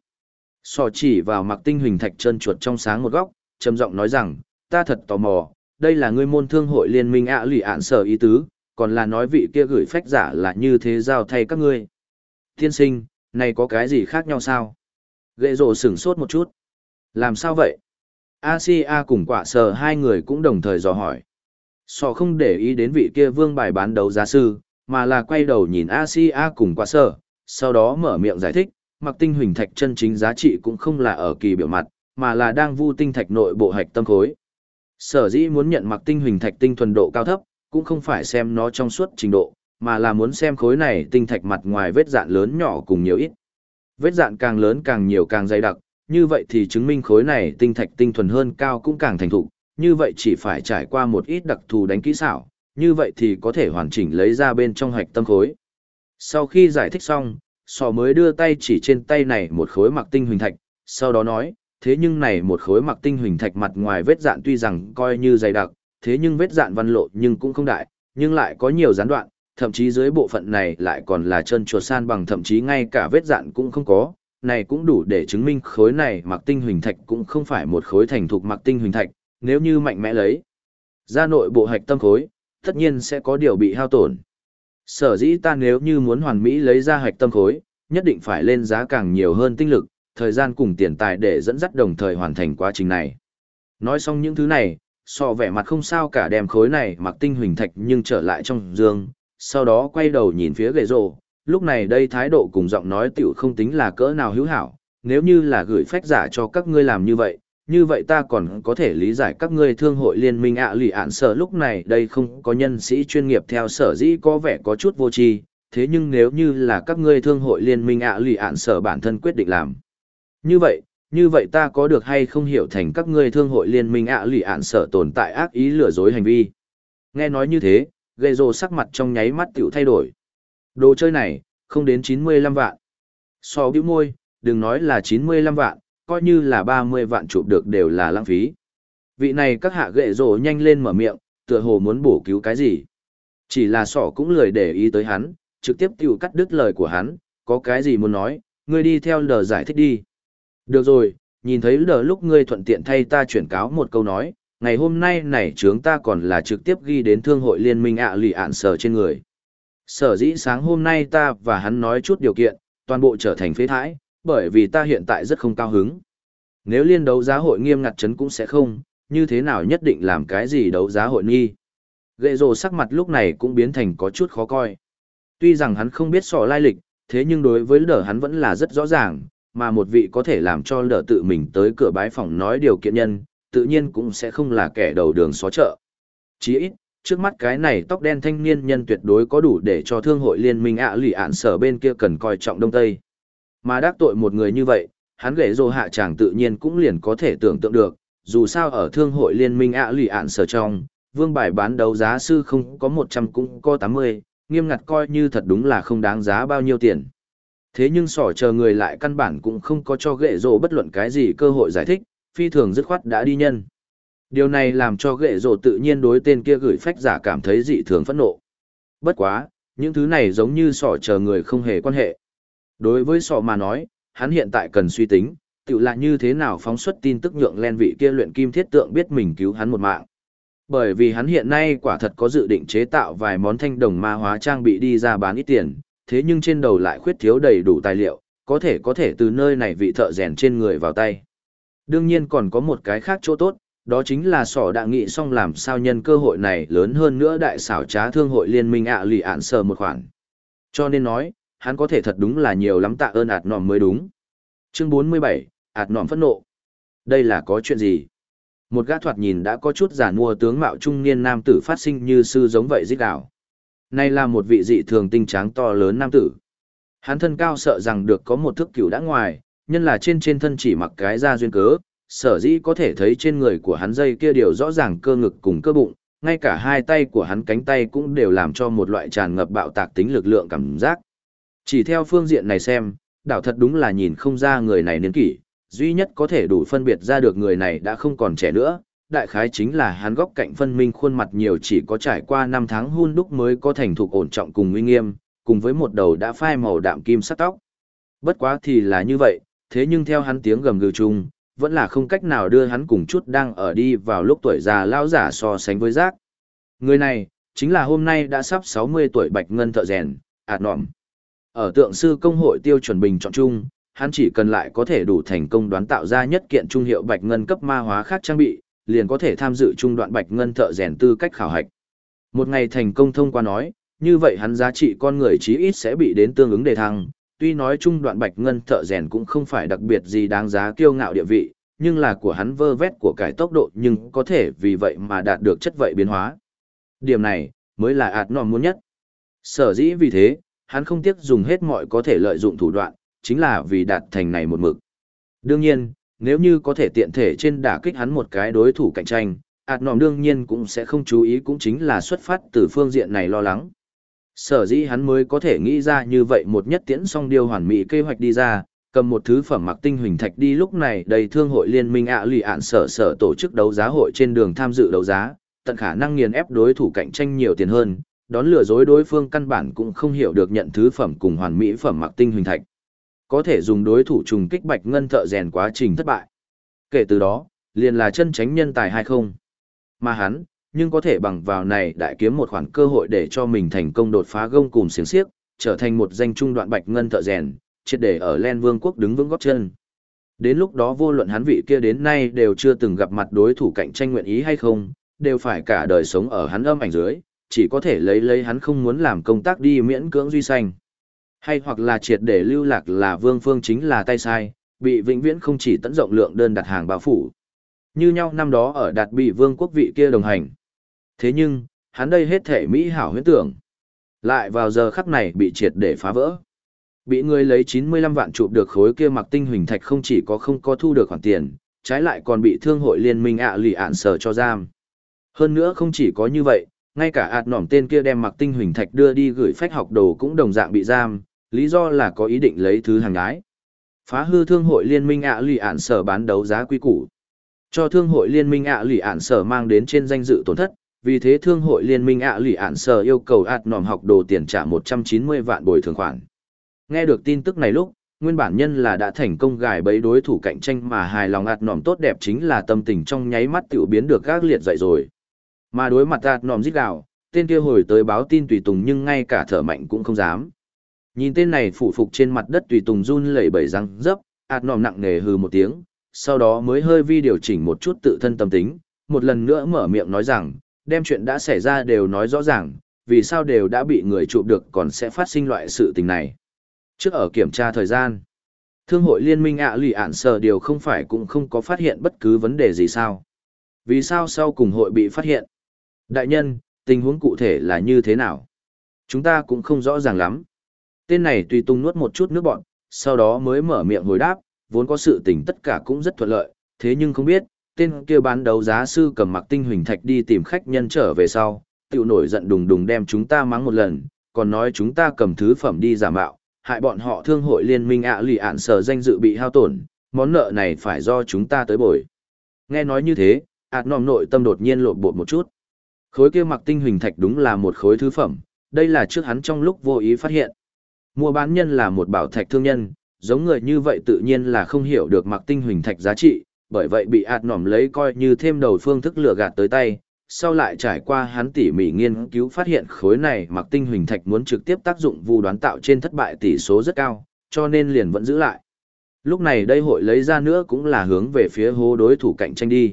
Sỏ chỉ vào mặc tinh huỳnh thạch trơn chuột trong sáng một góc, trầm giọng nói rằng, ta thật tò mò, đây là ngươi môn thương hội liên minh lì ạn sở ý tứ, còn là nói vị kia gửi phách giả là như thế giao thay các ngươi. Tiên sinh, này có cái gì khác nhau sao? Ghệ rổ sửng sốt một chút. Làm sao vậy? Asia cùng quả sở hai người cũng đồng thời dò hỏi. Sọ không để ý đến vị kia vương bài bán đấu giá sư, mà là quay đầu nhìn Asia cùng quả sở, sau đó mở miệng giải thích, mặc tinh huỳnh thạch chân chính giá trị cũng không là ở kỳ biểu mặt, mà là đang vu tinh thạch nội bộ hạch tâm khối. Sở dĩ muốn nhận mặc tinh huỳnh thạch tinh thuần độ cao thấp, cũng không phải xem nó trong suốt trình độ, mà là muốn xem khối này tinh thạch mặt ngoài vết dạn lớn nhỏ cùng nhiều ít. Vết dạn càng lớn càng nhiều càng dày đặc, như vậy thì chứng minh khối này tinh thạch tinh thuần hơn cao cũng càng thành thục, như vậy chỉ phải trải qua một ít đặc thù đánh kỹ xảo, như vậy thì có thể hoàn chỉnh lấy ra bên trong hạch tâm khối. Sau khi giải thích xong, sò mới đưa tay chỉ trên tay này một khối mặc tinh huỳnh thạch, sau đó nói, thế nhưng này một khối mặc tinh huỳnh thạch mặt ngoài vết dạn tuy rằng coi như dày đặc, thế nhưng vết dạn văn lộ nhưng cũng không đại, nhưng lại có nhiều gián đoạn, thậm chí dưới bộ phận này lại còn là chân chuột san bằng, thậm chí ngay cả vết dạn cũng không có, này cũng đủ để chứng minh khối này mặc tinh huỳnh thạch cũng không phải một khối thành thục mặc tinh huỳnh thạch, nếu như mạnh mẽ lấy ra nội bộ hạch tâm khối, tất nhiên sẽ có điều bị hao tổn. Sở dĩ ta nếu như muốn hoàn mỹ lấy ra hạch tâm khối, nhất định phải lên giá càng nhiều hơn tinh lực, thời gian cùng tiền tài để dẫn dắt đồng thời hoàn thành quá trình này. Nói xong những thứ này, Sọ vẻ mặt không sao cả đem khối này mặc tinh huỳnh thạch nhưng trở lại trong giường, sau đó quay đầu nhìn phía ghệ rồ, lúc này đây thái độ cùng giọng nói tiểu không tính là cỡ nào hữu hảo, nếu như là gửi phách giả cho các ngươi làm như vậy ta còn có thể lý giải các ngươi thương hội liên minh lì ạn sở lúc này đây không có nhân sĩ chuyên nghiệp theo sở dĩ có vẻ có chút vô tri, thế nhưng nếu như là các ngươi thương hội liên minh lì ạn sở bản thân quyết định làm. Như vậy ta có được hay không hiểu thành các ngươi thương hội liên minh lì ạn sở tồn tại ác ý lừa dối hành vi. Nghe nói như thế, ghê rồ sắc mặt trong nháy mắt tiểu thay đổi. Đồ chơi này, không đến 95 vạn. So bĩu môi, đừng nói là 95 vạn, coi như là 30 vạn chụp được đều là lãng phí. Vị này các hạ ghệ rồ nhanh lên mở miệng, tựa hồ muốn bổ cứu cái gì. Chỉ là sỏ cũng lười để ý tới hắn, trực tiếp tiểu cắt đứt lời của hắn, có cái gì muốn nói, ngươi đi theo đờ giải thích đi. Được rồi, nhìn thấy đờ lúc ngươi thuận tiện thay ta chuyển cáo một câu nói, ngày hôm nay này chướng ta còn là trực tiếp ghi đến thương hội liên minh lì ạn sở trên người. Sở dĩ sáng hôm nay ta và hắn nói chút điều kiện, toàn bộ trở thành phế thải, bởi vì ta hiện tại rất không cao hứng. Nếu liên đấu giá hội nghiêm ngặt chấn cũng sẽ không, như thế nào nhất định làm cái gì đấu giá hội nghi. Ghệ rồ sắc mặt lúc này cũng biến thành có chút khó coi. Tuy rằng hắn không biết sọ lai lịch, thế nhưng đối với đờ hắn vẫn là rất rõ ràng, mà một vị có thể làm cho đờ tự mình tới cửa bái phòng nói điều kiện nhân, tự nhiên cũng sẽ không là kẻ đầu đường xó chợ. Chỉ ít, trước mắt cái này tóc đen thanh niên nhân tuyệt đối có đủ để cho thương hội liên minh lì ạn sở bên kia cần coi trọng Đông Tây. Mà đắc tội một người như vậy, hắn ghệ rồ hạ chàng tự nhiên cũng liền có thể tưởng tượng được, dù sao ở thương hội liên minh lì ạn sở trong, vương bài bán đấu giá sư không có 100 cũng có 80, nghiêm ngặt coi như thật đúng là không đáng giá bao nhiêu tiền. Thế nhưng sỏ chờ người lại căn bản cũng không có cho ghệ rồ bất luận cái gì cơ hội giải thích, phi thường dứt khoát đã đi nhân. Điều này làm cho ghệ rồ tự nhiên đối tên kia gửi phách giả cảm thấy dị thường phẫn nộ. Bất quá, những thứ này giống như sỏ chờ người không hề quan hệ. Đối với sỏ mà nói, hắn hiện tại cần suy tính, tự là như thế nào phóng xuất tin tức nhượng len vị kia luyện kim thiết tượng biết mình cứu hắn một mạng. Bởi vì hắn hiện nay quả thật có dự định chế tạo vài món thanh đồng ma hóa trang bị đi ra bán ít tiền, thế nhưng trên đầu lại khuyết thiếu đầy đủ tài liệu, có thể từ nơi này vị thợ rèn trên người vào tay. Đương nhiên còn có một cái khác chỗ tốt, đó chính là sỏ đã nghĩ xong làm sao nhân cơ hội này lớn hơn nữa đại xảo trá thương hội liên minh lì ạn sở một khoản. Cho nên nói, hắn có thể thật đúng là nhiều lắm tạ ơn ạt nòm mới đúng. Chương 47, ạt nòm phẫn nộ. Đây là có chuyện gì? Một gã thoạt nhìn đã có chút giả mua tướng mạo trung niên nam tử phát sinh như sư giống vậy rít gào. Này là một vị dị thường tinh tráng to lớn nam tử. Hắn thân cao sợ rằng được có một thước cửu đã ngoài, nhân là trên thân chỉ mặc cái da duyên cớ, sở dĩ có thể thấy trên người của hắn dây kia đều rõ ràng cơ ngực cùng cơ bụng, ngay cả hai tay của hắn cánh tay cũng đều làm cho một loại tràn ngập bạo tạc tính lực lượng cảm giác. Chỉ theo phương diện này xem, đảo thật đúng là nhìn không ra người này niên kỷ, duy nhất có thể đủ phân biệt ra được người này đã không còn trẻ nữa, đại khái chính là hắn góc cạnh phân minh khuôn mặt nhiều chỉ có trải qua 5 tháng hun đúc mới có thành thục ổn trọng cùng uy nghiêm, cùng với một đầu đã phai màu đạm kim sắc tóc. Bất quá thì là như vậy, thế nhưng theo hắn tiếng gầm gừ chung, vẫn là không cách nào đưa hắn cùng chút đang ở đi vào lúc tuổi già lão giả so sánh với Giác. Người này, chính là hôm nay đã sắp 60 tuổi bạch ngân thợ rèn, ạt nọm. Ở tượng sư công hội tiêu chuẩn bình chọn chung, hắn chỉ cần lại có thể đủ thành công đoán tạo ra nhất kiện trung hiệu bạch ngân cấp ma hóa khác trang bị, liền có thể tham dự trung đoạn bạch ngân thợ rèn tư cách khảo hạch. Một ngày thành công thông qua nói, như vậy hắn giá trị con người chí ít sẽ bị đến tương ứng đề thăng. Tuy nói trung đoạn bạch ngân thợ rèn cũng không phải đặc biệt gì đáng giá kiêu ngạo địa vị, nhưng là của hắn vơ vét của cải tốc độ nhưng có thể vì vậy mà đạt được chất vậy biến hóa. Điểm này, mới là ạt nòm muốn nhất. Sở dĩ vì thế, hắn không tiếc dùng hết mọi có thể lợi dụng thủ đoạn, chính là vì đạt thành này một mực. Đương nhiên, nếu như có thể tiện thể trên đả kích hắn một cái đối thủ cạnh tranh, ạt nòm đương nhiên cũng sẽ không chú ý cũng chính là xuất phát từ phương diện này lo lắng. Sở dĩ hắn mới có thể nghĩ ra như vậy một nhất tiễn song điều hoàn mỹ kế hoạch đi ra, cầm một thứ phẩm mặc tinh huỳnh thạch đi. Lúc này đây thương hội liên minh lì ạn sở tổ chức đấu giá hội trên đường tham dự đấu giá, tận khả năng nghiền ép đối thủ cạnh tranh nhiều tiền hơn, đón lừa dối đối phương căn bản cũng không hiểu được nhận thứ phẩm cùng hoàn mỹ phẩm mặc tinh huỳnh thạch. Có thể dùng đối thủ trùng kích bạch ngân thợ rèn quá trình thất bại. Kể từ đó, liền là chân tránh nhân tài hay không. Mà hắn, nhưng có thể bằng vào này đại kiếm một khoản cơ hội để cho mình thành công đột phá gông cùm xiềng xiếc, trở thành một danh trung đoạn bạch ngân thợ rèn, triệt để ở Len Vương quốc đứng vững gót chân. Đến lúc đó vô luận hắn vị kia đến nay đều chưa từng gặp mặt đối thủ cạnh tranh nguyện ý hay không, đều phải cả đời sống ở hắn âm ảnh dưới, chỉ có thể lấy hắn không muốn làm công tác đi miễn cưỡng duy sanh. Hay hoặc là triệt để lưu lạc là Vương Phương chính là tay sai, bị vĩnh viễn không chỉ tận rộng lượng đơn đặt hàng bao phủ. Như nhau năm đó ở đạt bị Vương quốc vị kia đồng hành. Thế nhưng, hắn đây hết thể mỹ hảo huyễn tưởng. Lại vào giờ khắc này bị triệt để phá vỡ. Bị người lấy 95 vạn chụp được khối kia mặc tinh huỳnh thạch không chỉ có không có thu được khoản tiền, trái lại còn bị thương hội liên minh lì ạn sở cho giam. Hơn nữa không chỉ có như vậy, ngay cả ạt nỏm tên kia đem mặc tinh huỳnh thạch đưa đi gửi phách học đồ cũng đồng dạng bị giam, lý do là có ý định lấy thứ hàng ái. Phá hư thương hội liên minh lì ạn sở bán đấu giá quy củ. Cho thương hội liên minh lì ạn sở mang đến trên danh dự tổn thất, vì thế thương hội liên minh lì ạn sở yêu cầu ạt nỏm học đồ tiền trả 190 vạn bồi thường khoản. Nghe được tin tức này lúc, nguyên bản nhân là đã thành công gài bẫy đối thủ cạnh tranh mà hài lòng ạt nỏm tốt đẹp chính là tâm tình trong nháy mắt tiểu biến được gác liệt dậy rồi. Mà đối mặt ạt nỏm rít gào, tên kia hồi tới báo tin tùy tùng nhưng ngay cả thở mạnh cũng không dám. Nhìn tên này phủ phục trên mặt đất tùy tùng run lẩy bẩy răng dấp, ạt nỏm nặng nề hừ một tiếng, sau đó mới hơi điều chỉnh một chút tự thân tâm tính, một lần nữa mở miệng nói rằng, đem chuyện đã xảy ra đều nói rõ ràng, vì sao đều đã bị người chụp được còn sẽ phát sinh loại sự tình này. Trước ở kiểm tra thời gian, thương hội liên minh lì ạn sở điều không phải cũng không có phát hiện bất cứ vấn đề gì sao. Vì sao sau cùng hội bị phát hiện? Đại nhân, tình huống cụ thể là như thế nào? Chúng ta cũng không rõ ràng lắm. Tên này tùy tung nuốt một chút nước bọn, sau đó mới mở miệng hồi đáp, vốn có sự tình tất cả cũng rất thuận lợi, thế nhưng không biết, tên kia bán đấu giá sư cầm mặc tinh huỳnh thạch đi tìm khách nhân trở về sau, tiểu nổi giận đùng đùng đem chúng ta mắng một lần, còn nói chúng ta cầm thứ phẩm đi giả mạo, hại bọn họ thương hội liên minh lì ạn sở danh dự bị hao tổn, món nợ này phải do chúng ta tới bồi. Nghe nói như thế, nòm nội tâm đột nhiên lộn bột một chút. Khối kia mặc tinh huỳnh thạch đúng là một khối thứ phẩm, đây là trước hắn trong lúc vô ý phát hiện. Mua bán nhân là một bảo thạch thương nhân, giống người như vậy tự nhiên là không hiểu được mặc tinh huỳnh thạch giá trị, bởi vậy bị nòm lấy coi như thêm đầu phương thức lừa gạt tới tay. Sau lại trải qua hắn tỉ mỉ nghiên cứu phát hiện khối này mặc tinh huỳnh thạch muốn trực tiếp tác dụng vu đoán tạo trên thất bại tỷ số rất cao, cho nên liền vẫn giữ lại. Lúc này đây hội lấy ra nữa cũng là hướng về phía hố đối thủ cạnh tranh đi.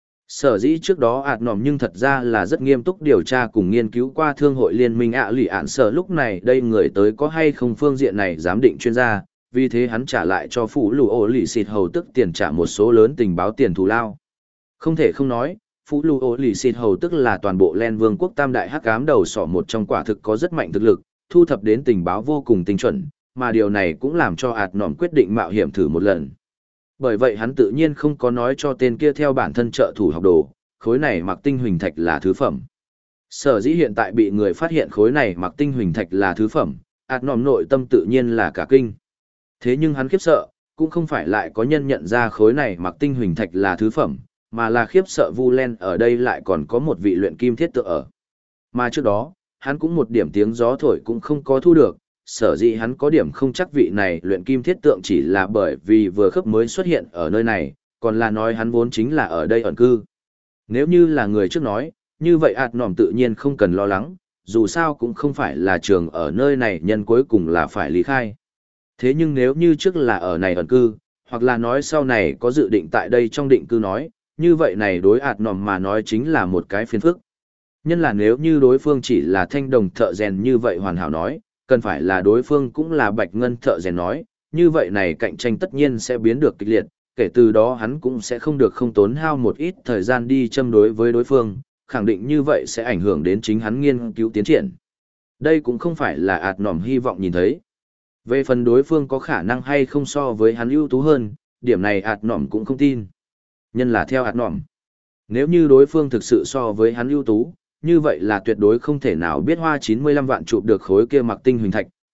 Sở dĩ trước đó nòm nhưng thật ra là rất nghiêm túc điều tra cùng nghiên cứu qua thương hội liên minh lì ạn sở lúc này đây người tới có hay không phương diện này giám định chuyên gia, vì thế hắn trả lại cho phủ lù ổ lì xịt hầu tức tiền trả một số lớn tình báo tiền thù lao. Không thể không nói, Phú Lưu Ô Lì Xịt Hầu tức là toàn bộ Len Vương quốc tam đại hắc ám đầu sỏ một trong quả thực có rất mạnh thực lực, thu thập đến tình báo vô cùng tinh chuẩn, mà điều này cũng làm cho nòm quyết định mạo hiểm thử một lần. Bởi vậy hắn tự nhiên không có nói cho tên kia theo bản thân trợ thủ học đồ, khối này mặc tinh huỳnh thạch là thứ phẩm. Sở dĩ hiện tại bị người phát hiện khối này mặc tinh huỳnh thạch là thứ phẩm, nòm nội tâm tự nhiên là cả kinh. Thế nhưng hắn khiếp sợ, cũng không phải lại có nhân nhận ra khối này mặc tinh huỳnh thạch là thứ phẩm, mà là khiếp sợ Vu Len ở đây lại còn có một vị luyện kim thiết tượng ở. Mà trước đó, hắn cũng một điểm tiếng gió thổi cũng không có thu được, sở dĩ hắn có điểm không chắc vị này luyện kim thiết tượng chỉ là bởi vì vừa khớp mới xuất hiện ở nơi này, còn là nói hắn vốn chính là ở đây ẩn cư. Nếu như là người trước nói, như vậy nòm tự nhiên không cần lo lắng, dù sao cũng không phải là trường ở nơi này nhân cuối cùng là phải lý khai. Thế nhưng nếu như trước là ở này ẩn cư, hoặc là nói sau này có dự định tại đây trong định cư nói, như vậy này đối nòm mà nói chính là một cái phiền phức. Nhân là nếu như đối phương chỉ là thanh đồng thợ rèn như vậy hoàn hảo nói, cần phải là đối phương cũng là bạch ngân thợ rèn nói, như vậy này cạnh tranh tất nhiên sẽ biến được kịch liệt, kể từ đó hắn cũng sẽ không được không tốn hao một ít thời gian đi châm đối với đối phương, khẳng định như vậy sẽ ảnh hưởng đến chính hắn nghiên cứu tiến triển. Đây cũng không phải là nòm hy vọng nhìn thấy. Về phần đối phương có khả năng hay không so với hắn ưu tú hơn, điểm này nòm cũng không tin. Nhân là theo nòm. Nếu như đối phương thực sự so với hắn ưu tú, như vậy là tuyệt đối không thể nào biết hoa 95 vạn chụp được khối kia mặc tinh huỳnh thạch,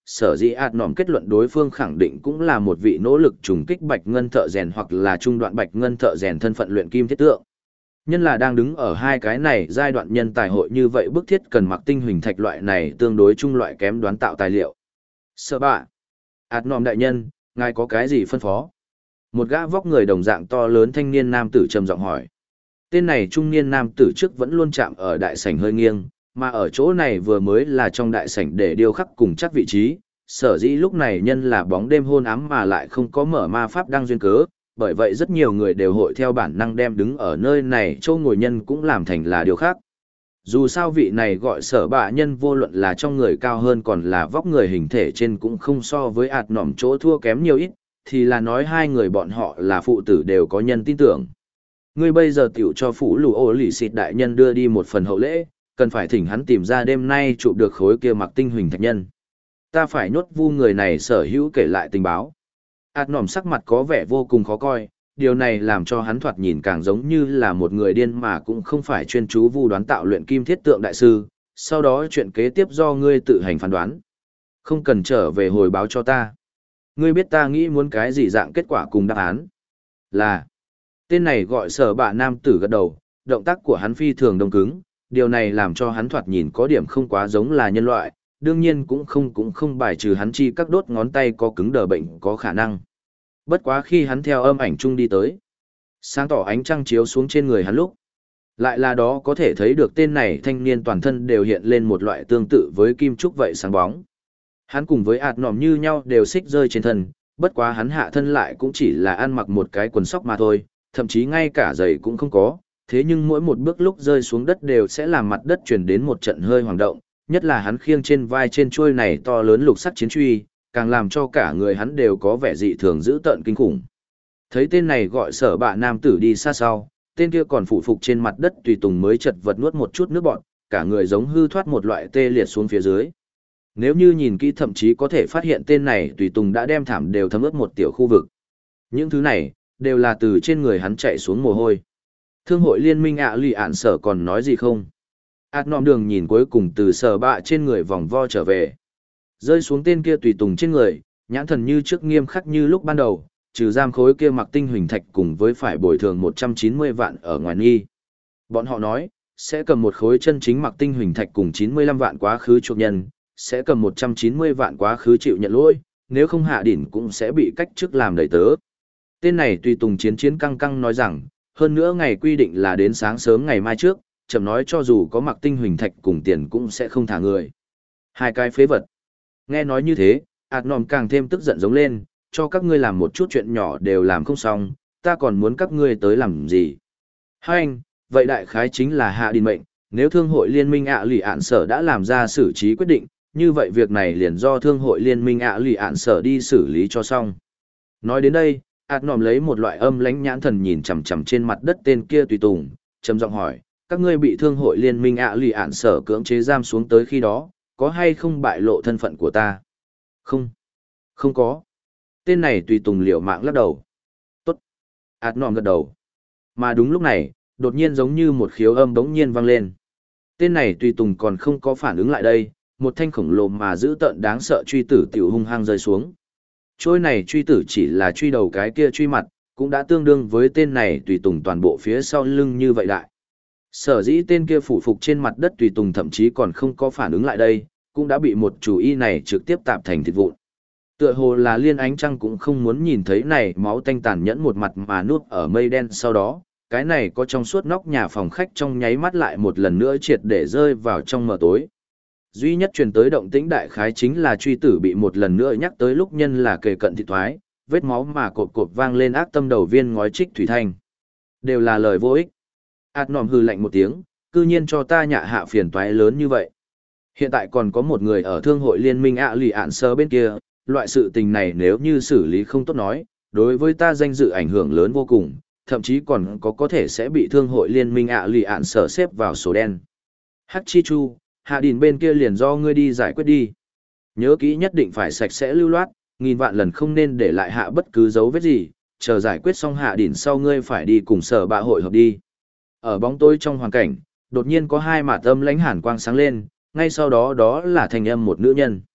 sở dĩ ạt nòm kết luận đối phương khẳng định cũng là một vị nỗ lực trùng kích bạch ngân thợ rèn hoặc là trung đoạn bạch ngân thợ rèn thân phận luyện kim thiết tượng. Nhân là đang đứng ở hai cái này giai đoạn nhân tài hội như vậy bức thiết cần mặc tinh huỳnh thạch loại này tương đối trung loại kém đoán tạo tài liệu. Sở bạ. Ạt nòm đại nhân, ngài có cái gì phân phó? Một gã vóc người đồng dạng to lớn thanh niên nam tử trầm giọng hỏi. Tên này trung niên nam tử trước vẫn luôn chạm ở đại sảnh hơi nghiêng, mà ở chỗ này vừa mới là trong đại sảnh để điêu khắc cùng chắc vị trí, sở dĩ lúc này nhân là bóng đêm hôn ám mà lại không có mở ma pháp đang duyên cớ, bởi vậy rất nhiều người đều hội theo bản năng đem đứng ở nơi này châu ngồi nhân cũng làm thành là điêu khắc. Dù sao vị này gọi sở bạ nhân vô luận là trong người cao hơn còn là vóc người hình thể trên cũng không so với ạt nỏm chỗ thua kém nhiều ít, thì là nói hai người bọn họ là phụ tử đều có nhân tin tưởng. Ngươi bây giờ tiểu cho phủ lù ô lì xịt đại nhân đưa đi một phần hậu lễ, cần phải thỉnh hắn tìm ra đêm nay chụp được khối kia mặc tinh huỳnh thạch nhân. Ta phải nhốt vu người này sở hữu kể lại tình báo. Át nòm sắc mặt có vẻ vô cùng khó coi, điều này làm cho hắn thoạt nhìn càng giống như là một người điên mà cũng không phải chuyên chú vu đoán tạo luyện kim thiết tượng đại sư, sau đó chuyện kế tiếp do ngươi tự hành phán đoán. Không cần trở về hồi báo cho ta. Ngươi biết ta nghĩ muốn cái gì dạng kết quả cùng đáp án. Là, tên này gọi sở bạ nam tử gật đầu, động tác của hắn phi thường đông cứng, điều này làm cho hắn thoạt nhìn có điểm không quá giống là nhân loại, đương nhiên cũng không bài trừ hắn chi các đốt ngón tay có cứng đờ bệnh có khả năng. Bất quá khi hắn theo âm ảnh chung đi tới, sáng tỏ ánh trăng chiếu xuống trên người hắn lúc, lại là đó có thể thấy được tên này thanh niên toàn thân đều hiện lên một loại tương tự với kim trúc vậy sáng bóng. Hắn cùng với ạt nòm như nhau đều xích rơi trên thân, bất quá hắn hạ thân lại cũng chỉ là ăn mặc một cái quần sóc mà thôi, thậm chí ngay cả giày cũng không có, thế nhưng mỗi một bước lúc rơi xuống đất đều sẽ làm mặt đất chuyển đến một trận hơi hoàng động, nhất là hắn khiêng trên vai trên chuôi này to lớn lục sắt chiến truy, càng làm cho cả người hắn đều có vẻ dị thường dữ tợn kinh khủng. Thấy tên này gọi sở bạ nam tử đi xa sau, tên kia còn phụ phục trên mặt đất tùy tùng mới chật vật nuốt một chút nước bọt, cả người giống hư thoát một loại tê liệt xuống phía dưới. Nếu như nhìn kỹ thậm chí có thể phát hiện tên này tùy tùng đã đem thảm đều thấm ướt một tiểu khu vực. Những thứ này, đều là từ trên người hắn chạy xuống mồ hôi. Thương hội liên minh lì ạn sở còn nói gì không? Át nòm đường nhìn cuối cùng từ sở bạ trên người vòng vo trở về. Rơi xuống tên kia tùy tùng trên người, nhãn thần như trước nghiêm khắc như lúc ban đầu, trừ giam khối kia mặc tinh huỳnh thạch cùng với phải bồi thường 190 vạn ở ngoài nghi. Bọn họ nói, sẽ cầm một khối chân chính mặc tinh huỳnh thạch cùng 95 vạn quá khứ chuộc nhân, sẽ cầm 190 vạn quá khứ chịu nhận lỗi, nếu không hạ đỉnh cũng sẽ bị cách chức làm đầy tớ. Tên này tùy tùng chiến căng căng nói rằng, hơn nữa ngày quy định là đến sáng sớm ngày mai trước, chậm nói cho dù có mặc tinh huỳnh thạch cùng tiền cũng sẽ không thả người. Hai cái phế vật. Nghe nói như thế, ạt nòm càng thêm tức giận giống lên, cho các ngươi làm một chút chuyện nhỏ đều làm không xong, ta còn muốn các ngươi tới làm gì. Hai anh, vậy đại khái chính là hạ đình mệnh, nếu thương hội liên minh lì ạn sở đã làm ra xử trí quyết định, như vậy việc này liền do thương hội liên minh lì ạn sở đi xử lý cho xong. Nói đến đây, ạt nòm lấy một loại âm lãnh nhãn thần nhìn chằm chằm trên mặt đất tên kia tùy tùng, trầm giọng hỏi, các ngươi bị thương hội liên minh lì ạn sở cưỡng chế giam xuống tới khi đó, có hay không bại lộ thân phận của ta? Không. Không có. Tên này tùy tùng liều mạng lắc đầu. Tốt. Át nòm gật đầu. Mà đúng lúc này, đột nhiên giống như một khiếu âm bỗng nhiên vang lên. Tên này tùy tùng còn không có phản ứng lại đây, một thanh khổng lồ mà dữ tợn đáng sợ truy tử tiểu hung hăng rơi xuống. Trôi này truy tử chỉ là truy đầu cái kia truy mặt, cũng đã tương đương với tên này tùy tùng toàn bộ phía sau lưng như vậy đại. Sở dĩ tên kia phủ phục trên mặt đất tùy tùng thậm chí còn không có phản ứng lại đây, cũng đã bị một chủ y này trực tiếp tạp thành thịt vụn. Tựa hồ là liên ánh trăng cũng không muốn nhìn thấy này máu tanh tàn nhẫn một mặt mà nuốt ở mây đen sau đó, cái này có trong suốt nóc nhà phòng khách trong nháy mắt lại một lần nữa triệt để rơi vào trong mờ tối. Duy nhất truyền tới động tĩnh đại khái chính là truy tử bị một lần nữa nhắc tới lúc nhân là kề cận thị thoái, vết máu mà cộp cộp vang lên ác tâm đầu viên ngói trích thủy thanh. Đều là lời vô ích. Át nòm hư lạnh một tiếng, cư nhiên cho ta nhạ hạ phiền toái lớn như vậy. Hiện tại còn có một người ở thương hội liên minh lì ạn sơ bên kia, loại sự tình này nếu như xử lý không tốt nói, đối với ta danh dự ảnh hưởng lớn vô cùng, thậm chí còn có thể sẽ bị thương hội liên minh lì ạn sở xếp vào số đen. Hắc Chi Chu, hạ đình bên kia liền do ngươi đi giải quyết đi. Nhớ kỹ nhất định phải sạch sẽ lưu loát, nghìn vạn lần không nên để lại hạ bất cứ dấu vết gì, chờ giải quyết xong hạ đình sau ngươi phải đi cùng sở bạ hội hợp đi. Ở bóng tối trong hoàn cảnh, đột nhiên có hai mạt âm lãnh hàn quang sáng lên, ngay sau đó đó là thanh âm một nữ nhân.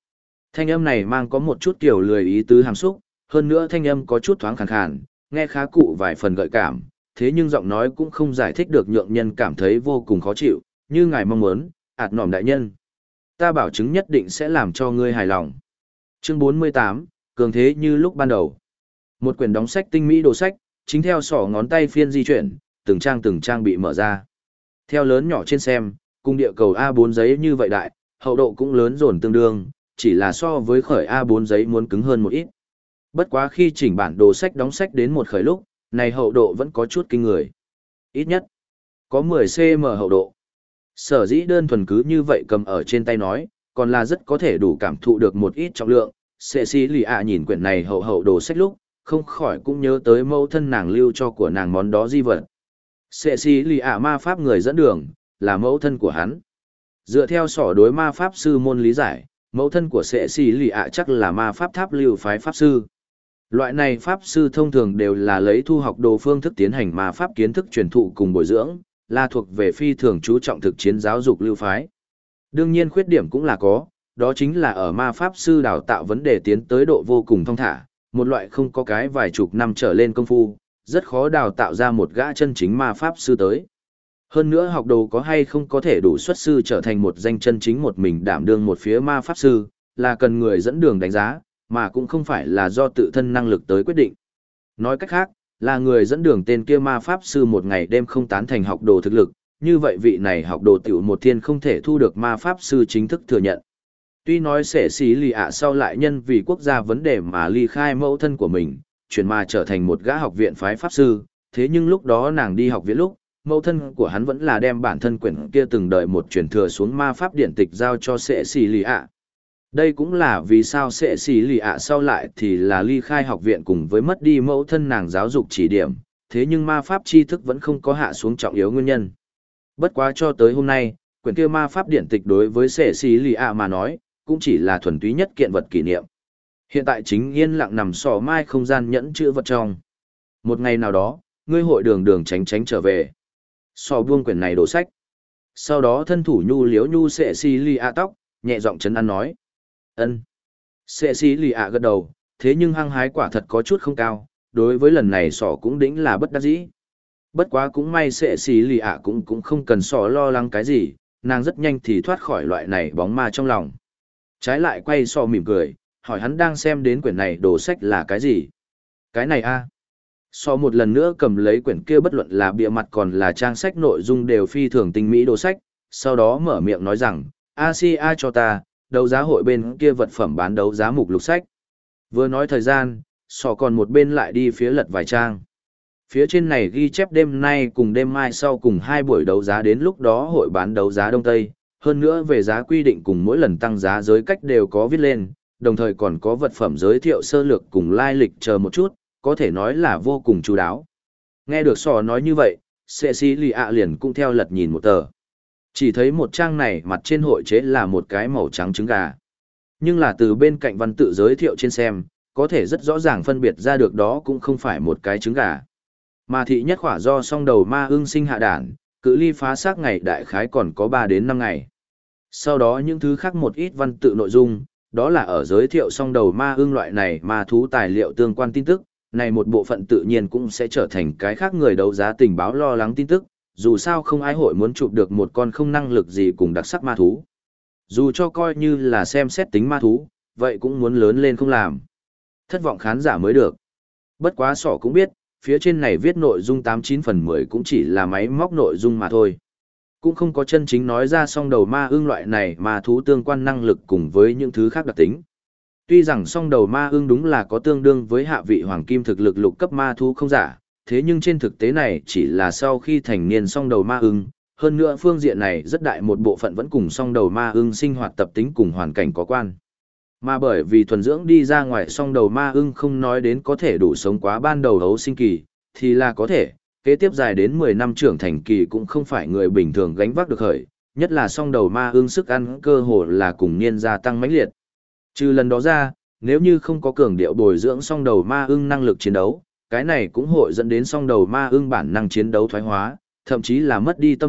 Thanh âm này mang có một chút kiểu lười ý tứ hàm xúc, hơn nữa thanh âm có chút thoáng khàn khàn, nghe khá cụ vài phần gợi cảm, thế nhưng giọng nói cũng không giải thích được nhượng nhân cảm thấy vô cùng khó chịu, như ngài mong muốn, ạt nòm đại nhân. Ta bảo chứng nhất định sẽ làm cho ngươi hài lòng. Chương 48, cường thế như lúc ban đầu. Một quyển đóng sách tinh mỹ đồ sách, chính theo sỏ ngón tay phiên di chuyển, từng trang bị mở ra. Theo lớn nhỏ trên xem, cùng địa cầu A4 giấy như vậy đại, hậu độ cũng lớn dồn tương đương, chỉ là so với khởi A4 giấy muốn cứng hơn một ít. Bất quá khi chỉnh bản đồ sách đóng sách đến một khởi lúc, này hậu độ vẫn có chút kinh người. Ít nhất, có 10 cm hậu độ. Sở dĩ đơn thuần cứ như vậy cầm ở trên tay nói, còn là rất có thể đủ cảm thụ được một ít trọng lượng. Sệ xí lì ạ nhìn quyển này hậu đồ sách lúc, không khỏi cũng nhớ tới mẫu thân nàng lưu cho của nàng món đó di vật. Sệ xí lì ạ ma pháp người dẫn đường, là mẫu thân của hắn. Dựa theo sỏ đối ma pháp sư môn lý giải, mẫu thân của sệ xí lì ạ chắc là ma pháp tháp lưu phái pháp sư. Loại này pháp sư thông thường đều là lấy thu học đồ phương thức tiến hành ma pháp kiến thức truyền thụ cùng bồi dưỡng, là thuộc về phi thường chú trọng thực chiến giáo dục lưu phái. Đương nhiên khuyết điểm cũng là có, đó chính là ở ma pháp sư đào tạo vấn đề tiến tới độ vô cùng thong thả, một loại không có cái vài chục năm trở lên công phu, rất khó đào tạo ra một gã chân chính ma pháp sư tới. Hơn nữa học đồ có hay không có thể đủ xuất sư trở thành một danh chân chính một mình đảm đương một phía ma pháp sư, là cần người dẫn đường đánh giá, mà cũng không phải là do tự thân năng lực tới quyết định. Nói cách khác, là người dẫn đường tên kia ma pháp sư một ngày đêm không tán thành học đồ thực lực, như vậy vị này học đồ tiểu một thiên không thể thu được ma pháp sư chính thức thừa nhận. Tuy nói sẽ xí lì ạ sau lại nhân vì quốc gia vấn đề mà ly khai mẫu thân của mình, chuyển mà trở thành một gã học viện phái pháp sư, thế nhưng lúc đó nàng đi học viện lúc, mẫu thân của hắn vẫn là đem bản thân quyển kia từng đợi một truyền thừa xuống ma pháp điển tịch giao cho sẽ xí lì ạ. Đây cũng là vì sao sẽ xí lì ạ sau lại thì là ly khai học viện cùng với mất đi mẫu thân nàng giáo dục chỉ điểm, thế nhưng ma pháp tri thức vẫn không có hạ xuống trọng yếu nguyên nhân. Bất quá cho tới hôm nay, quyển kia ma pháp điển tịch đối với sẽ xí lì ạ mà nói, cũng chỉ là thuần túy nhất kiện vật kỷ niệm. Hiện tại chính yên lặng nằm sò mai không gian nhẫn chữ vật trong. Một ngày nào đó, ngươi hội đường đường tránh trở về. Sò buông quyển này đổ sách. Sau đó thân thủ nhu liếu nhu sẽ xí lì ạ tóc, nhẹ giọng chấn an nói. Ân. Sẽ xí lì ạ gật đầu, thế nhưng hăng hái quả thật có chút không cao, đối với lần này sỏ cũng đĩnh là bất đắc dĩ. Bất quá cũng may sẽ xí lì ạ cũng không cần sỏ lo lắng cái gì, nàng rất nhanh thì thoát khỏi loại này bóng ma trong lòng. Trái lại quay sọ mỉm cười, hỏi hắn đang xem đến quyển này đồ sách là cái gì. Cái này a. Sọ một lần nữa cầm lấy quyển kia bất luận là bìa mặt còn là trang sách nội dung đều phi thường tinh mỹ đồ sách, sau đó mở miệng nói rằng, Asia cho ta, đấu giá hội bên kia vật phẩm bán đấu giá mục lục sách. Vừa nói thời gian, sọ còn một bên lại đi phía lật vài trang. Phía trên này ghi chép đêm nay cùng đêm mai sau cùng hai buổi đấu giá đến lúc đó hội bán đấu giá Đông Tây, hơn nữa về giá quy định cùng mỗi lần tăng giá giới cách đều có viết lên, đồng thời còn có vật phẩm giới thiệu sơ lược cùng lai lịch chờ một chút, có thể nói là vô cùng chú đáo. Nghe được sò nói như vậy, Cecilia liền cũng theo lật nhìn một tờ. Chỉ thấy một trang này mặt trên hội chế là một cái màu trắng trứng gà. Nhưng là từ bên cạnh văn tự giới thiệu trên xem, có thể rất rõ ràng phân biệt ra được đó cũng không phải một cái trứng gà. Mà thị nhất khỏa do song đầu ma ưng sinh hạ đản, cự ly phá xác ngày đại khái còn có 3 đến 5 ngày. Sau đó những thứ khác một ít văn tự nội dung, đó là ở giới thiệu song đầu ma ưng loại này ma thú tài liệu tương quan tin tức, này một bộ phận tự nhiên cũng sẽ trở thành cái khác người đấu giá tình báo lo lắng tin tức, dù sao không ai hội muốn chụp được một con không năng lực gì cùng đặc sắc ma thú. Dù cho coi như là xem xét tính ma thú, vậy cũng muốn lớn lên không làm. Thất vọng khán giả mới được. Bất quá sỏ cũng biết, phía trên này viết nội dung 89 phần 10 cũng chỉ là máy móc nội dung mà thôi. Cũng không có chân chính nói ra song đầu ma ưng loại này ma thú tương quan năng lực cùng với những thứ khác đặc tính. Tuy rằng song đầu ma ưng đúng là có tương đương với hạ vị hoàng kim thực lực lục cấp ma thú không giả, thế nhưng trên thực tế này chỉ là sau khi thành niên song đầu ma ưng, hơn nữa phương diện này rất đại một bộ phận vẫn cùng song đầu ma ưng sinh hoạt tập tính cùng hoàn cảnh có quan. Mà bởi vì thuần dưỡng đi ra ngoài song đầu ma ưng không nói đến có thể đủ sống quá ban đầu hấu sinh kỳ, thì là có thể, kế tiếp dài đến 10 năm trưởng thành kỳ cũng không phải người bình thường gánh vác được khởi, nhất là song đầu ma ưng sức ăn cơ hồ là cùng niên gia tăng mãnh liệt. Trừ lần đó ra, nếu như không có cường điệu bồi dưỡng song đầu ma ưng năng lực chiến đấu, cái này cũng hội dẫn đến song đầu ma ưng bản năng chiến đấu thoái hóa, thậm chí là mất đi tâm huyết,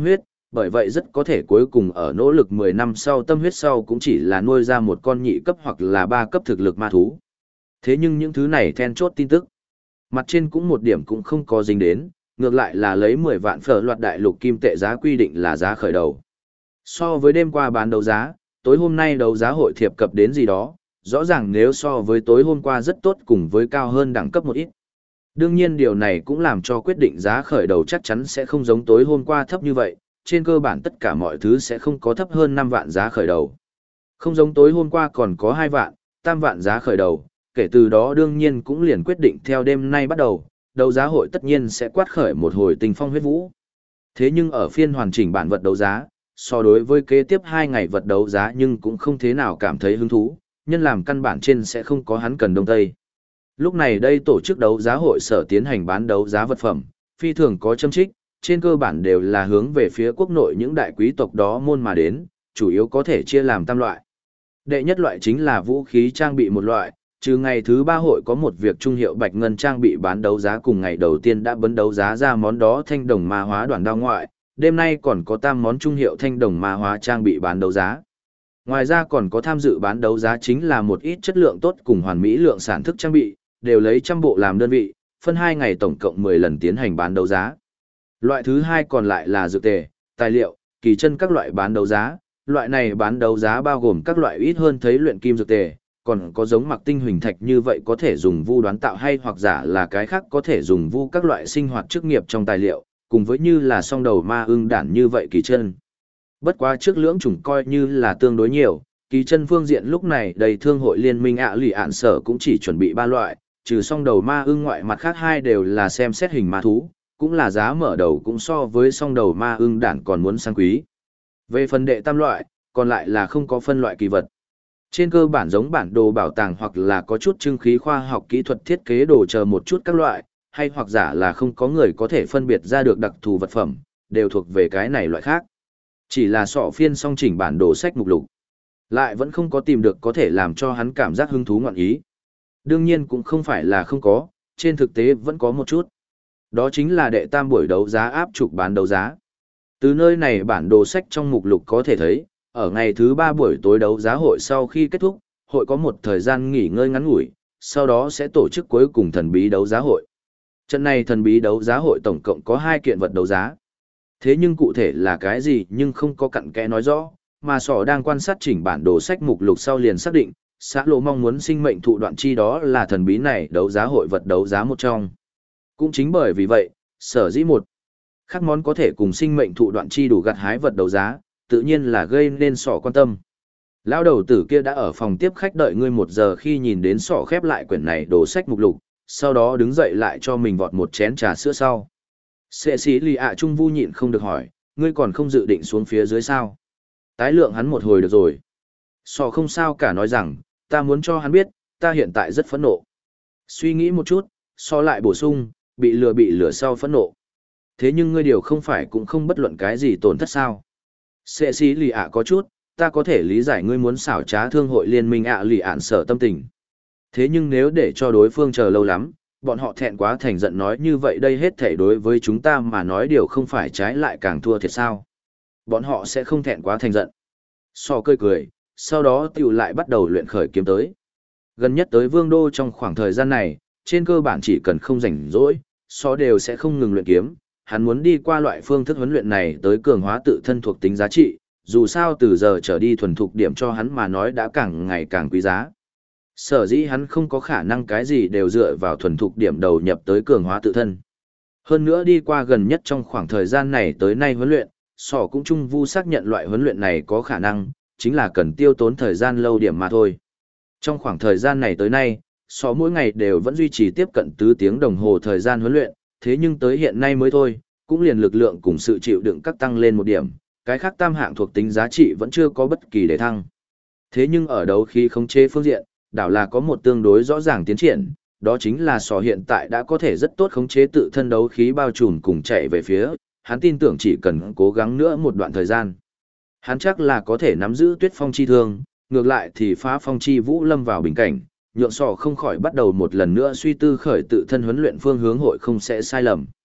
bởi vậy rất có thể cuối cùng ở nỗ lực 10 năm sau tâm huyết sau cũng chỉ là nuôi ra một con nhị cấp hoặc là 3 cấp thực lực ma thú. Thế nhưng những thứ này then chốt tin tức. Mặt trên cũng một điểm cũng không có dính đến, ngược lại là lấy 10 vạn phở loạt đại lục kim tệ giá quy định là giá khởi đầu. So với đêm qua bán đấu giá, tối hôm nay đấu giá hội thiệp cập đến gì đó, rõ ràng nếu so với tối hôm qua rất tốt cùng với cao hơn đẳng cấp một ít. Đương nhiên điều này cũng làm cho quyết định giá khởi đầu chắc chắn sẽ không giống tối hôm qua thấp như vậy, trên cơ bản tất cả mọi thứ sẽ không có thấp hơn 5 vạn giá khởi đầu. Không giống tối hôm qua còn có 2 vạn, 3 vạn giá khởi đầu, kể từ đó đương nhiên cũng liền quyết định theo đêm nay bắt đầu, đấu giá hội tất nhiên sẽ quát khởi một hồi tình phong huyết vũ. Thế nhưng ở phiên hoàn chỉnh bản vật đấu giá, so đối với kế tiếp 2 ngày vật đấu giá nhưng cũng không thế nào cảm thấy hứng thú, nhân làm căn bản trên sẽ không có hắn cần đông tây. Lúc này đây tổ chức đấu giá hội sở tiến hành bán đấu giá vật phẩm, phi thường có châm trích, trên cơ bản đều là hướng về phía quốc nội những đại quý tộc đó môn mà đến, chủ yếu có thể chia làm tam loại. Đệ nhất loại chính là vũ khí trang bị một loại, trừ ngày thứ 3 hội có một việc trung hiệu bạch ngân trang bị bán đấu giá cùng ngày đầu tiên đã bấn đấu giá ra món đó thanh đồng ma hóa đoạn đao ngoại, đêm nay còn có tam món trung hiệu thanh đồng ma hóa trang bị bán đấu giá. Ngoài ra còn có tham dự bán đấu giá chính là một ít chất lượng tốt cùng hoàn mỹ lượng sản thức trang bị, đều lấy trăm bộ làm đơn vị, phân 2 ngày tổng cộng 10 lần tiến hành bán đấu giá. Loại thứ 2 còn lại là dược tề, tài liệu, kỳ chân các loại bán đấu giá. Loại này bán đấu giá bao gồm các loại ít hơn thấy luyện kim dược tề, còn có giống mặc tinh huỳnh thạch như vậy có thể dùng vu đoán tạo hay hoặc giả là cái khác có thể dùng vu các loại sinh hoạt chức nghiệp trong tài liệu, cùng với như là song đầu ma ưng đản như vậy kỳ chân. Bất quá trước lưỡng chủng coi như là tương đối nhiều, kỳ chân phương diện lúc này đầy thương hội liên minh lì ạn sở cũng chỉ chuẩn bị 3 loại, trừ song đầu ma ưng ngoại mặt khác 2 đều là xem xét hình ma thú, cũng là giá mở đầu cũng so với song đầu ma ưng đản còn muốn sang quý. Về phần đệ tam loại, còn lại là không có phân loại kỳ vật. Trên cơ bản giống bản đồ bảo tàng hoặc là có chút trưng khí khoa học kỹ thuật thiết kế đồ chờ một chút các loại, hay hoặc giả là không có người có thể phân biệt ra được đặc thù vật phẩm, đều thuộc về cái này loại khác. Chỉ là sọ phiên song chỉnh bản đồ sách mục lục. Lại vẫn không có tìm được có thể làm cho hắn cảm giác hứng thú ngọn ý. Đương nhiên cũng không phải là không có, trên thực tế vẫn có một chút. Đó chính là đệ tam buổi đấu giá áp trục bán đấu giá. Từ nơi này bản đồ sách trong mục lục có thể thấy, ở ngày thứ 3 buổi tối đấu giá hội sau khi kết thúc, hội có một thời gian nghỉ ngơi ngắn ngủi, sau đó sẽ tổ chức cuối cùng thần bí đấu giá hội. Trận này thần bí đấu giá hội tổng cộng có 2 kiện vật đấu giá. Thế nhưng cụ thể là cái gì nhưng không có cặn kẽ nói rõ, mà sỏ đang quan sát chỉnh bản đồ sách mục lục sau liền xác định, xã lộ mong muốn sinh mệnh thụ đoạn chi đó là thần bí này đấu giá hội vật đấu giá một trong. Cũng chính bởi vì vậy, sở dĩ một khác món có thể cùng sinh mệnh thụ đoạn chi đủ gặt hái vật đấu giá, tự nhiên là gây nên sỏ quan tâm. Lão đầu tử kia đã ở phòng tiếp khách đợi ngươi 1 giờ khi nhìn đến sỏ khép lại quyển này đồ sách mục lục, sau đó đứng dậy lại cho mình vọt một chén trà sữa sau. Sệ sĩ lì ạ trung vu nhịn không được hỏi, ngươi còn không dự định xuống phía dưới sao? Tái lượng hắn một hồi được rồi. Sỏ không sao cả nói rằng, ta muốn cho hắn biết, ta hiện tại rất phẫn nộ. Suy nghĩ một chút, so lại bổ sung, bị lừa sau phẫn nộ. Thế nhưng ngươi điều không phải cũng không bất luận cái gì tổn thất sao? Sệ sĩ lì ạ có chút, ta có thể lý giải ngươi muốn xảo trá thương hội liên minh lì ạn sở tâm tình. Thế nhưng nếu để cho đối phương chờ lâu lắm, bọn họ thẹn quá thành giận nói như vậy đây hết thể đối với chúng ta mà nói điều không phải trái lại càng thua thiệt sao. Bọn họ sẽ không thẹn quá thành giận. So cười, sau đó tiểu lại bắt đầu luyện khởi kiếm tới. Gần nhất tới vương đô trong khoảng thời gian này, trên cơ bản chỉ cần không rảnh rỗi, so đều sẽ không ngừng luyện kiếm. Hắn muốn đi qua loại phương thức huấn luyện này tới cường hóa tự thân thuộc tính giá trị, dù sao từ giờ trở đi thuần thục điểm cho hắn mà nói đã càng ngày càng quý giá. Sở dĩ hắn không có khả năng cái gì đều dựa vào thuần thục điểm đầu nhập tới cường hóa tự thân. Hơn nữa đi qua gần nhất trong khoảng thời gian này tới nay huấn luyện, sỏ cũng chung vu xác nhận loại huấn luyện này có khả năng, chính là cần tiêu tốn thời gian lâu điểm mà thôi. Trong khoảng thời gian này tới nay, sỏ mỗi ngày đều vẫn duy trì tiếp cận 4 tiếng đồng hồ thời gian huấn luyện, thế nhưng tới hiện nay mới thôi, cũng liền lực lượng cùng sự chịu đựng các tăng lên một điểm, cái khác tam hạng thuộc tính giá trị vẫn chưa có bất kỳ để thăng. Thế nhưng ở đấu khí khống chế phương diện, đảo là có một tương đối rõ ràng tiến triển, đó chính là sò hiện tại đã có thể rất tốt khống chế tự thân đấu khí bao trùm cùng chạy về phía, hắn tin tưởng chỉ cần cố gắng nữa một đoạn thời gian. Hắn chắc là có thể nắm giữ tuyết phong chi thương, ngược lại thì phá phong chi vũ lâm vào bình cảnh, nhượng sò không khỏi bắt đầu một lần nữa suy tư khởi tự thân huấn luyện phương hướng hội không sẽ sai lầm.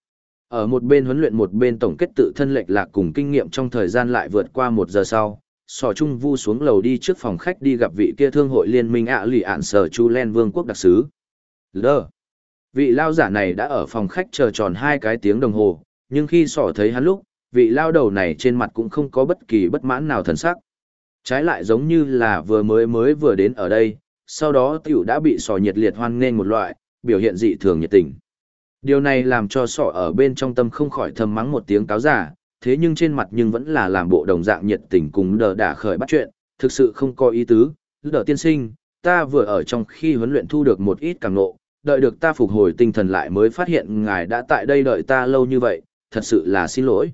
Ở một bên huấn luyện một bên tổng kết tự thân lệch lạc cùng kinh nghiệm trong thời gian lại vượt qua 1 giờ sau, Sò Trung Vu xuống lầu đi trước phòng khách đi gặp vị kia thương hội liên minh lì ạn sở Chu Len Vương quốc đặc sứ. Lờ. Vị lao giả này đã ở phòng khách chờ tròn 2 cái tiếng đồng hồ, nhưng khi Sò thấy hắn lúc, vị lao đầu này trên mặt cũng không có bất kỳ bất mãn nào thần sắc. Trái lại giống như là vừa vừa đến ở đây, sau đó tiểu đã bị Sò nhiệt liệt hoan nghênh một loại, biểu hiện dị thường nhiệt tình. Điều này làm cho Sọ ở bên trong tâm không khỏi thầm mắng một tiếng cáo giả, thế nhưng trên mặt nhưng vẫn là làm bộ đồng dạng nhiệt tình cùng đờ đả khởi bắt chuyện, thực sự không có ý tứ. Đờ tiên sinh, ta vừa ở trong khi huấn luyện thu được một ít càng ngộ, đợi được ta phục hồi tinh thần lại mới phát hiện ngài đã tại đây đợi ta lâu như vậy, thật sự là xin lỗi.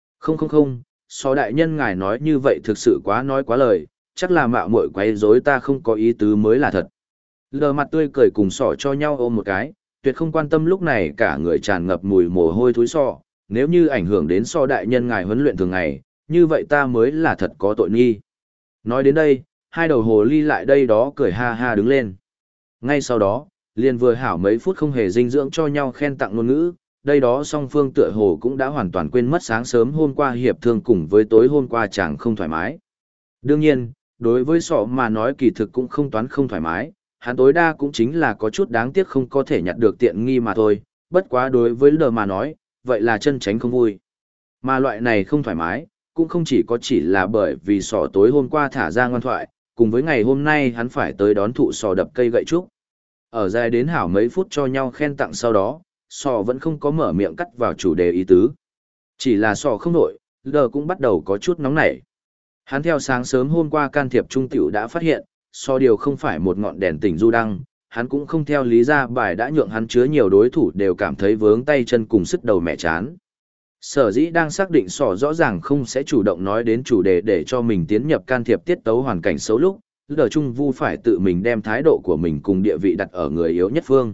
Không, Sọ đại nhân ngài nói như vậy thực sự quá nói quá lời, chắc là mạo muội quấy rối ta không có ý tứ mới là thật. Lờ mặt tươi cười cùng Sọ cho nhau ôm một cái, tuyệt không quan tâm lúc này cả người tràn ngập mùi mồ hôi thối Sọ, nếu như ảnh hưởng đến Sọ đại nhân ngài huấn luyện thường ngày, như vậy ta mới là thật có tội nghi. Nói đến đây, hai đầu hồ ly lại đây đó cười ha ha đứng lên. Ngay sau đó, liền vừa hảo mấy phút không hề dinh dưỡng cho nhau khen tặng ngôn ngữ, đây đó song phương tựa hồ cũng đã hoàn toàn quên mất sáng sớm hôm qua hiệp thương cùng với tối hôm qua chẳng không thoải mái. Đương nhiên, đối với Sọ mà nói kỳ thực cũng không toán không thoải mái, hắn tối đa cũng chính là có chút đáng tiếc không có thể nhặt được tiện nghi mà thôi, bất quá đối với Lờ mà nói, vậy là chân tránh không vui. Mà loại này không thoải mái, cũng không chỉ là bởi vì Sọ tối hôm qua thả ra ngoan thoại, cùng với ngày hôm nay hắn phải tới đón thụ Sọ đập cây gậy trúc. Ở dài đến hảo mấy phút cho nhau khen tặng sau đó, Sọ vẫn không có mở miệng cắt vào chủ đề ý tứ. Chỉ là Sọ không nổi, Lờ cũng bắt đầu có chút nóng nảy. Hắn theo sáng sớm hôm qua can thiệp trung tiểu đã phát hiện, Sọ điều không phải một ngọn đèn tỉnh du đăng, hắn cũng không theo lý ra bài đã nhượng hắn chứa nhiều đối thủ đều cảm thấy vướng tay chân cùng sức đầu mẹ chán. Sở dĩ đang xác định Sọ rõ ràng không sẽ chủ động nói đến chủ đề để cho mình tiến nhập can thiệp tiết tấu hoàn cảnh xấu lúc, Lờ Trung Vu phải tự mình đem thái độ của mình cùng địa vị đặt ở người yếu nhất phương.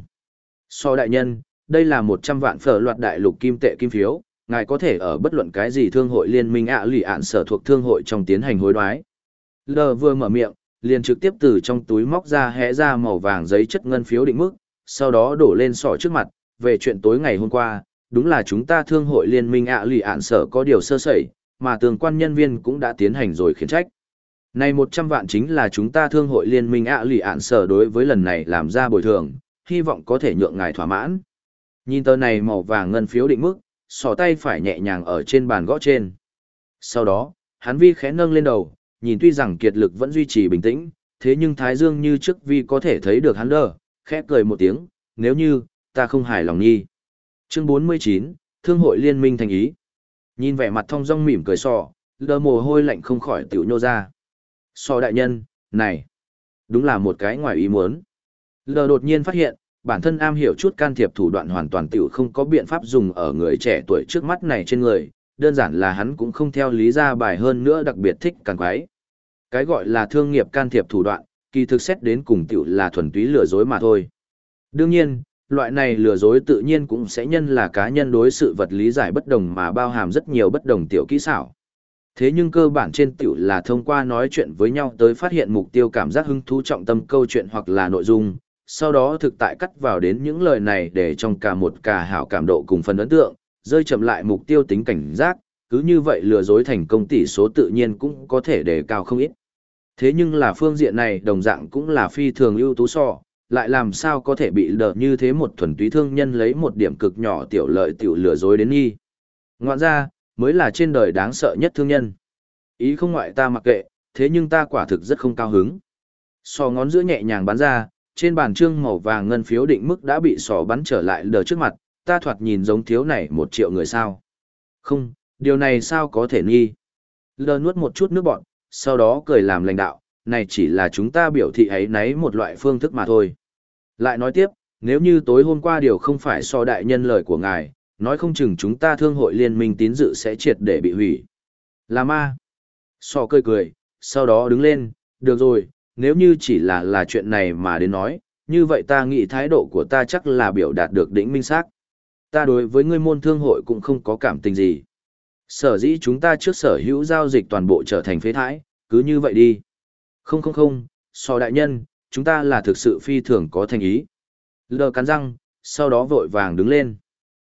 Sọ đại nhân, đây là 100 vạn phở loạt đại lục kim tệ kim phiếu, ngài có thể ở bất luận cái gì thương hội liên minh lì ạn sở thuộc thương hội trong tiến hành hối đoái. Lờ vừa mở miệng, liền trực tiếp từ trong túi móc ra hẽ ra màu vàng giấy chất ngân phiếu định mức, sau đó đổ lên Sọ trước mặt, về chuyện tối ngày hôm qua, đúng là chúng ta thương hội liên minh lì ạn sở có điều sơ sẩy, mà tường quan nhân viên cũng đã tiến hành rồi khiển trách. Này 100 vạn chính là chúng ta thương hội liên minh lì ạn sở đối với lần này làm ra bồi thường, hy vọng có thể nhượng ngài thỏa mãn. Nhìn tờ này màu vàng ngân phiếu định mức, Sọ tay phải nhẹ nhàng ở trên bàn gõ trên. Sau đó, hắn vi khẽ nâng lên đầu, nhìn tuy rằng kiệt lực vẫn duy trì bình tĩnh, thế nhưng Thái Dương như trước vi có thể thấy được hắn đờ, khẽ cười một tiếng, nếu như, ta không hài lòng nhi. Chương 49, Thương hội liên minh thành ý. Nhìn vẻ mặt thong dong mỉm cười Sọ, Lờ mồ hôi lạnh không khỏi tiểu nhô ra. Sọ đại nhân, này, đúng là một cái ngoài ý muốn. Lờ đột nhiên phát hiện, bản thân am hiểu chút can thiệp thủ đoạn hoàn toàn tiểu không có biện pháp dùng ở người trẻ tuổi trước mắt này trên người, đơn giản là hắn cũng không theo lý ra bài hơn nữa đặc biệt thích càng quái. Cái gọi là thương nghiệp can thiệp thủ đoạn, kỳ thực xét đến cùng tiểu là thuần túy lừa dối mà thôi. Đương nhiên, loại này lừa dối tự nhiên cũng sẽ nhân là cá nhân đối sự vật lý giải bất đồng mà bao hàm rất nhiều bất đồng tiểu kỹ xảo. Thế nhưng cơ bản trên tiểu là thông qua nói chuyện với nhau tới phát hiện mục tiêu cảm giác hứng thú trọng tâm câu chuyện hoặc là nội dung, sau đó thực tại cắt vào đến những lời này để trong cả hảo cảm độ cùng phần ấn tượng, rơi chậm lại mục tiêu tính cảnh giác, cứ như vậy lừa dối thành công tỷ số tự nhiên cũng có thể đề cao không ít. Thế nhưng là phương diện này đồng dạng cũng là phi thường ưu tú Sọ, lại làm sao có thể bị lờ như thế một thuần túy thương nhân lấy một điểm cực nhỏ tiểu lợi tiểu lừa dối đến nghi. Ngoạn ra, mới là trên đời đáng sợ nhất thương nhân. Ý không ngoại ta mặc kệ, thế nhưng ta quả thực rất không cao hứng. Sọ ngón giữa nhẹ nhàng bắn ra, trên bàn trương màu vàng ngân phiếu định mức đã bị Sọ bắn trở lại lờ trước mặt, ta thoạt nhìn giống thiếu này 1 triệu người sao. Không, điều này sao có thể nghi. Lờ nuốt một chút nước bọt, sau đó cười làm lãnh đạo, này chỉ là chúng ta biểu thị ấy nấy một loại phương thức mà thôi. Lại nói tiếp, nếu như tối hôm qua điều không phải Sọ đại nhân lời của ngài, nói không chừng chúng ta thương hội liên minh tín dự sẽ triệt để bị hủy. Là ma. Sọ cười, sau đó đứng lên, được rồi, nếu như chỉ là chuyện này mà đến nói, như vậy ta nghĩ thái độ của ta chắc là biểu đạt được đỉnh minh xác. Ta đối với ngươi môn thương hội cũng không có cảm tình gì. Sở dĩ chúng ta trước sở hữu giao dịch toàn bộ trở thành phế thải, cứ như vậy đi. Không, Sọ đại nhân, chúng ta là thực sự phi thường có thành ý. Lờ cắn răng, sau đó vội vàng đứng lên.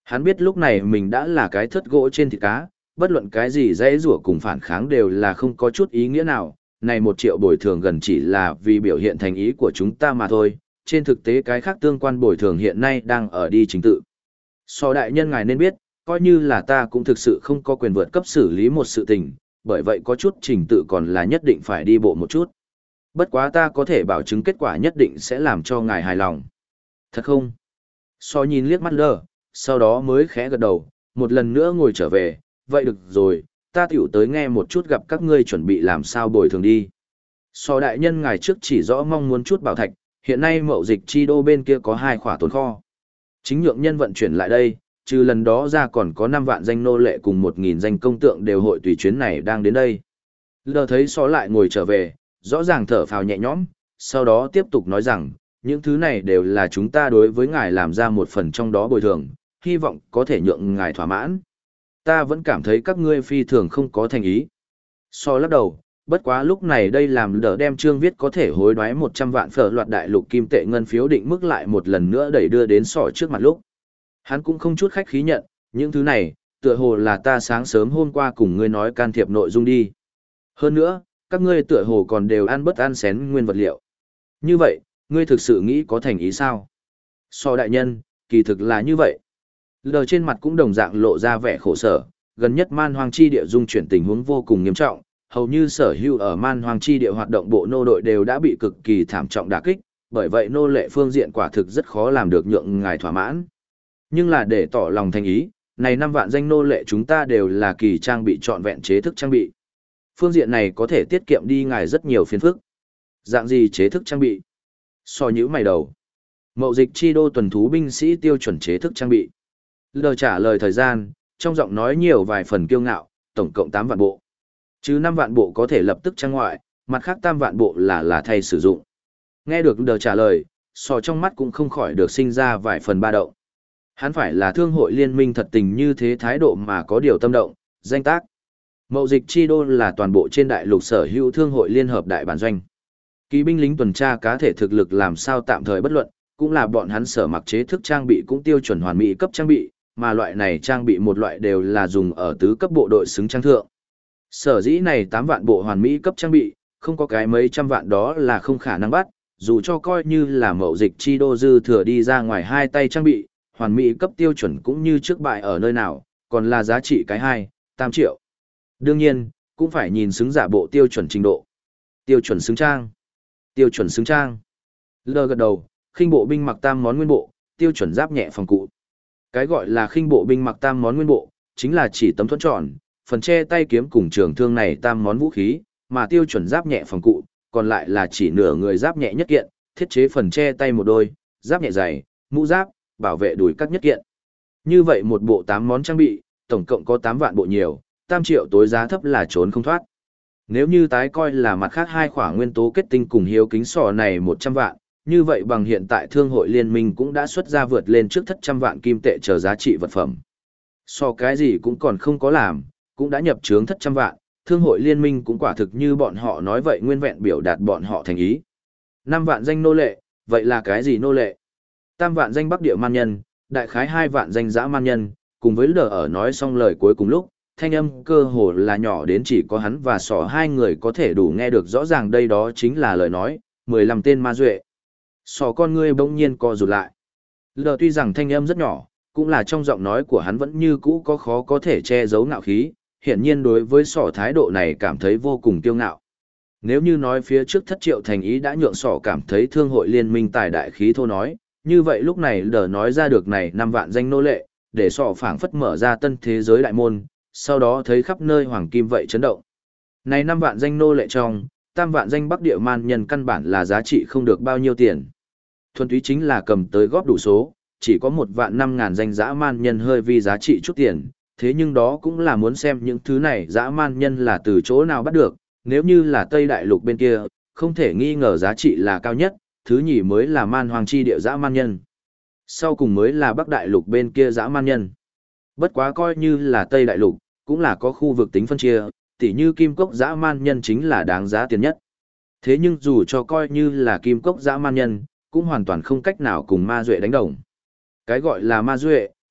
Hắn biết lúc này mình đã là cái thớt gỗ trên thịt cá, bất luận cái gì dãy rủa cùng phản kháng đều là không có chút ý nghĩa nào, này 1 triệu bồi thường gần chỉ là vì biểu hiện thành ý của chúng ta mà thôi, trên thực tế cái khác tương quan bồi thường hiện nay đang ở đi trình tự. So đại nhân ngài nên biết, coi như là ta cũng thực sự không có quyền vượt cấp xử lý một sự tình, bởi vậy có chút trình tự còn là nhất định phải đi bộ một chút. Bất quá ta có thể bảo chứng kết quả nhất định sẽ làm cho ngài hài lòng. Thật không? So nhìn liếc mắt lờ, sau đó mới khẽ gật đầu, một lần nữa ngồi trở về, vậy được rồi, ta tiểu tới nghe một chút gặp các ngươi chuẩn bị làm sao bồi thường đi. So đại nhân ngài trước chỉ rõ mong muốn chút bảo thạch, hiện nay mậu dịch chi đô bên kia có 2 khỏa tồn kho. Chính nhượng nhân vận chuyển lại đây, trừ lần đó ra còn có 5 vạn danh nô lệ cùng 1.000 danh công tượng đều hội tùy chuyến này đang đến đây. Lờ thấy so lại ngồi trở về, rõ ràng thở phào nhẹ nhõm, sau đó tiếp tục nói rằng, những thứ này đều là chúng ta đối với ngài làm ra một phần trong đó bồi thường, hy vọng có thể nhượng ngài thỏa mãn. Ta vẫn cảm thấy các ngươi phi thường không có thành ý. So lắc đầu, bất quá lúc này đây làm đỡ đem chương viết có thể hối đoái 100 vạn phở loạt đại lục kim tệ ngân phiếu định mức lại một lần nữa đẩy đưa đến sọ trước mặt lúc. Hắn cũng không chút khách khí nhận, những thứ này, tựa hồ là ta sáng sớm hôm qua cùng ngươi nói can thiệp nội dung đi. Hơn nữa, các ngươi tựa hồ còn đều ăn bất ăn xén nguyên vật liệu. Như vậy, ngươi thực sự nghĩ có thành ý sao? So đại nhân, kỳ thực là như vậy. Lờ trên mặt cũng đồng dạng lộ ra vẻ khổ sở, gần nhất man hoang chi địa dung chuyển tình huống vô cùng nghiêm trọng, hầu như sở hữu ở man hoang chi địa hoạt động bộ nô đội đều đã bị cực kỳ thảm trọng đả kích, bởi vậy nô lệ phương diện quả thực rất khó làm được nhượng ngài thỏa mãn. Nhưng là để tỏ lòng thành ý, này 5 vạn danh nô lệ chúng ta đều là kỳ trang bị trọn vẹn chế thức trang bị. Phương diện này có thể tiết kiệm đi ngài rất nhiều phiền phức. Dạng gì chế thức trang bị? So nhữ mày đầu. Mậu dịch chi đô tuần thú binh sĩ tiêu chuẩn chế thức trang bị. Lờ trả lời thời gian, trong giọng nói nhiều vài phần kiêu ngạo, tổng cộng 8 vạn bộ. Chứ 5 vạn bộ có thể lập tức trang ngoại, mặt khác 3 vạn bộ là thay sử dụng. Nghe được Lờ trả lời, so trong mắt cũng không khỏi được sinh ra vài phần ba động. Hắn phải là thương hội liên minh thật tình như thế thái độ mà có điều tâm động, danh tác. Mậu dịch chi đô là toàn bộ trên đại lục sở hữu thương hội liên hợp đại bản doanh. Kỵ binh lính tuần tra cá thể thực lực làm sao tạm thời bất luận, cũng là bọn hắn sở mặc chế thức trang bị cũng tiêu chuẩn hoàn mỹ cấp trang bị, mà loại này trang bị một loại đều là dùng ở tứ cấp bộ đội xứng trang thượng. Sở dĩ này 8 vạn bộ hoàn mỹ cấp trang bị, không có cái mấy trăm vạn đó là không khả năng bắt, dù cho coi như là mậu dịch chi đô dư thừa đi ra ngoài 2 tay trang bị, hoàn mỹ cấp tiêu chuẩn cũng như trước bại ở nơi nào, còn là giá trị cái 2, 3 triệu. Đương nhiên, cũng phải nhìn xứng giả bộ tiêu chuẩn trình độ. Tiêu chuẩn xứng trang. Tiêu chuẩn xứng trang. Lơ gật đầu, khinh bộ binh mặc tam món nguyên bộ, tiêu chuẩn giáp nhẹ phòng cụ. Cái gọi là khinh bộ binh mặc tam món nguyên bộ, chính là chỉ tấm thuẫn tròn, phần che tay kiếm cùng trường thương này tam món vũ khí, mà tiêu chuẩn giáp nhẹ phòng cụ, còn lại là chỉ nửa người giáp nhẹ nhất kiện, thiết chế phần che tay một đôi, giáp nhẹ dày, mũ giáp, bảo vệ đùi các nhất kiện. Như vậy một bộ 8 món trang bị, tổng cộng có 8 vạn bộ nhiều, 3 triệu tối giá thấp là trốn không thoát. Nếu như tái coi là mặt khác 2 khỏa nguyên tố kết tinh cùng hiếu kính sò này 100 vạn, như vậy bằng hiện tại thương hội liên minh cũng đã xuất ra vượt lên trước thất trăm vạn kim tệ chờ giá trị vật phẩm. So cái gì cũng còn không có làm, cũng đã nhập trướng thất trăm vạn, thương hội liên minh cũng quả thực như bọn họ nói vậy nguyên vẹn biểu đạt bọn họ thành ý. 5 vạn danh nô lệ, vậy là cái gì nô lệ? 3 vạn danh bắc địa man nhân, đại khái 2 vạn danh dã man nhân, cùng với lờ ở nói xong lời cuối cùng lúc, thanh âm cơ hồ là nhỏ đến chỉ có hắn và sỏ 2 người có thể đủ nghe được rõ ràng đây đó chính là lời nói, 15 tên ma duệ. Sỏ con ngươi bỗng nhiên co rụt lại. Lờ tuy rằng thanh âm rất nhỏ, cũng là trong giọng nói của hắn vẫn như cũ có khó có thể che giấu ngạo khí, hiển nhiên đối với sỏ thái độ này cảm thấy vô cùng kiêu ngạo. Nếu như nói phía trước thất triệu thành ý đã nhượng sỏ cảm thấy thương hội liên minh tài đại khí thô nói, như vậy lúc này lờ nói ra được này 5 vạn danh nô lệ, để sỏ phảng phất mở ra tân thế giới đại môn, sau đó thấy khắp nơi hoàng kim vậy chấn động. Này 5 vạn danh nô lệ trong, 3 vạn danh bắc địa man nhân căn bản là giá trị không được bao nhiêu tiền. Thuần túy chính là cầm tới góp đủ số, chỉ có 1 vạn 5 ngàn danh dã man nhân hơi vi giá trị chút tiền, thế nhưng đó cũng là muốn xem những thứ này dã man nhân là từ chỗ nào bắt được, nếu như là Tây Đại Lục bên kia, không thể nghi ngờ giá trị là cao nhất, thứ nhì mới là man hoàng chi địa dã man nhân. Sau cùng mới là Bắc Đại Lục bên kia dã man nhân. Bất quá coi như là Tây Đại Lục, cũng là có khu vực tính phân chia, tỉ như kim cốc dã man nhân chính là đáng giá tiền nhất. Thế nhưng dù cho coi như là kim cốc dã man nhân, cũng hoàn toàn không cách nào cùng ma duệ đánh đồng. Cái gọi là ma duệ,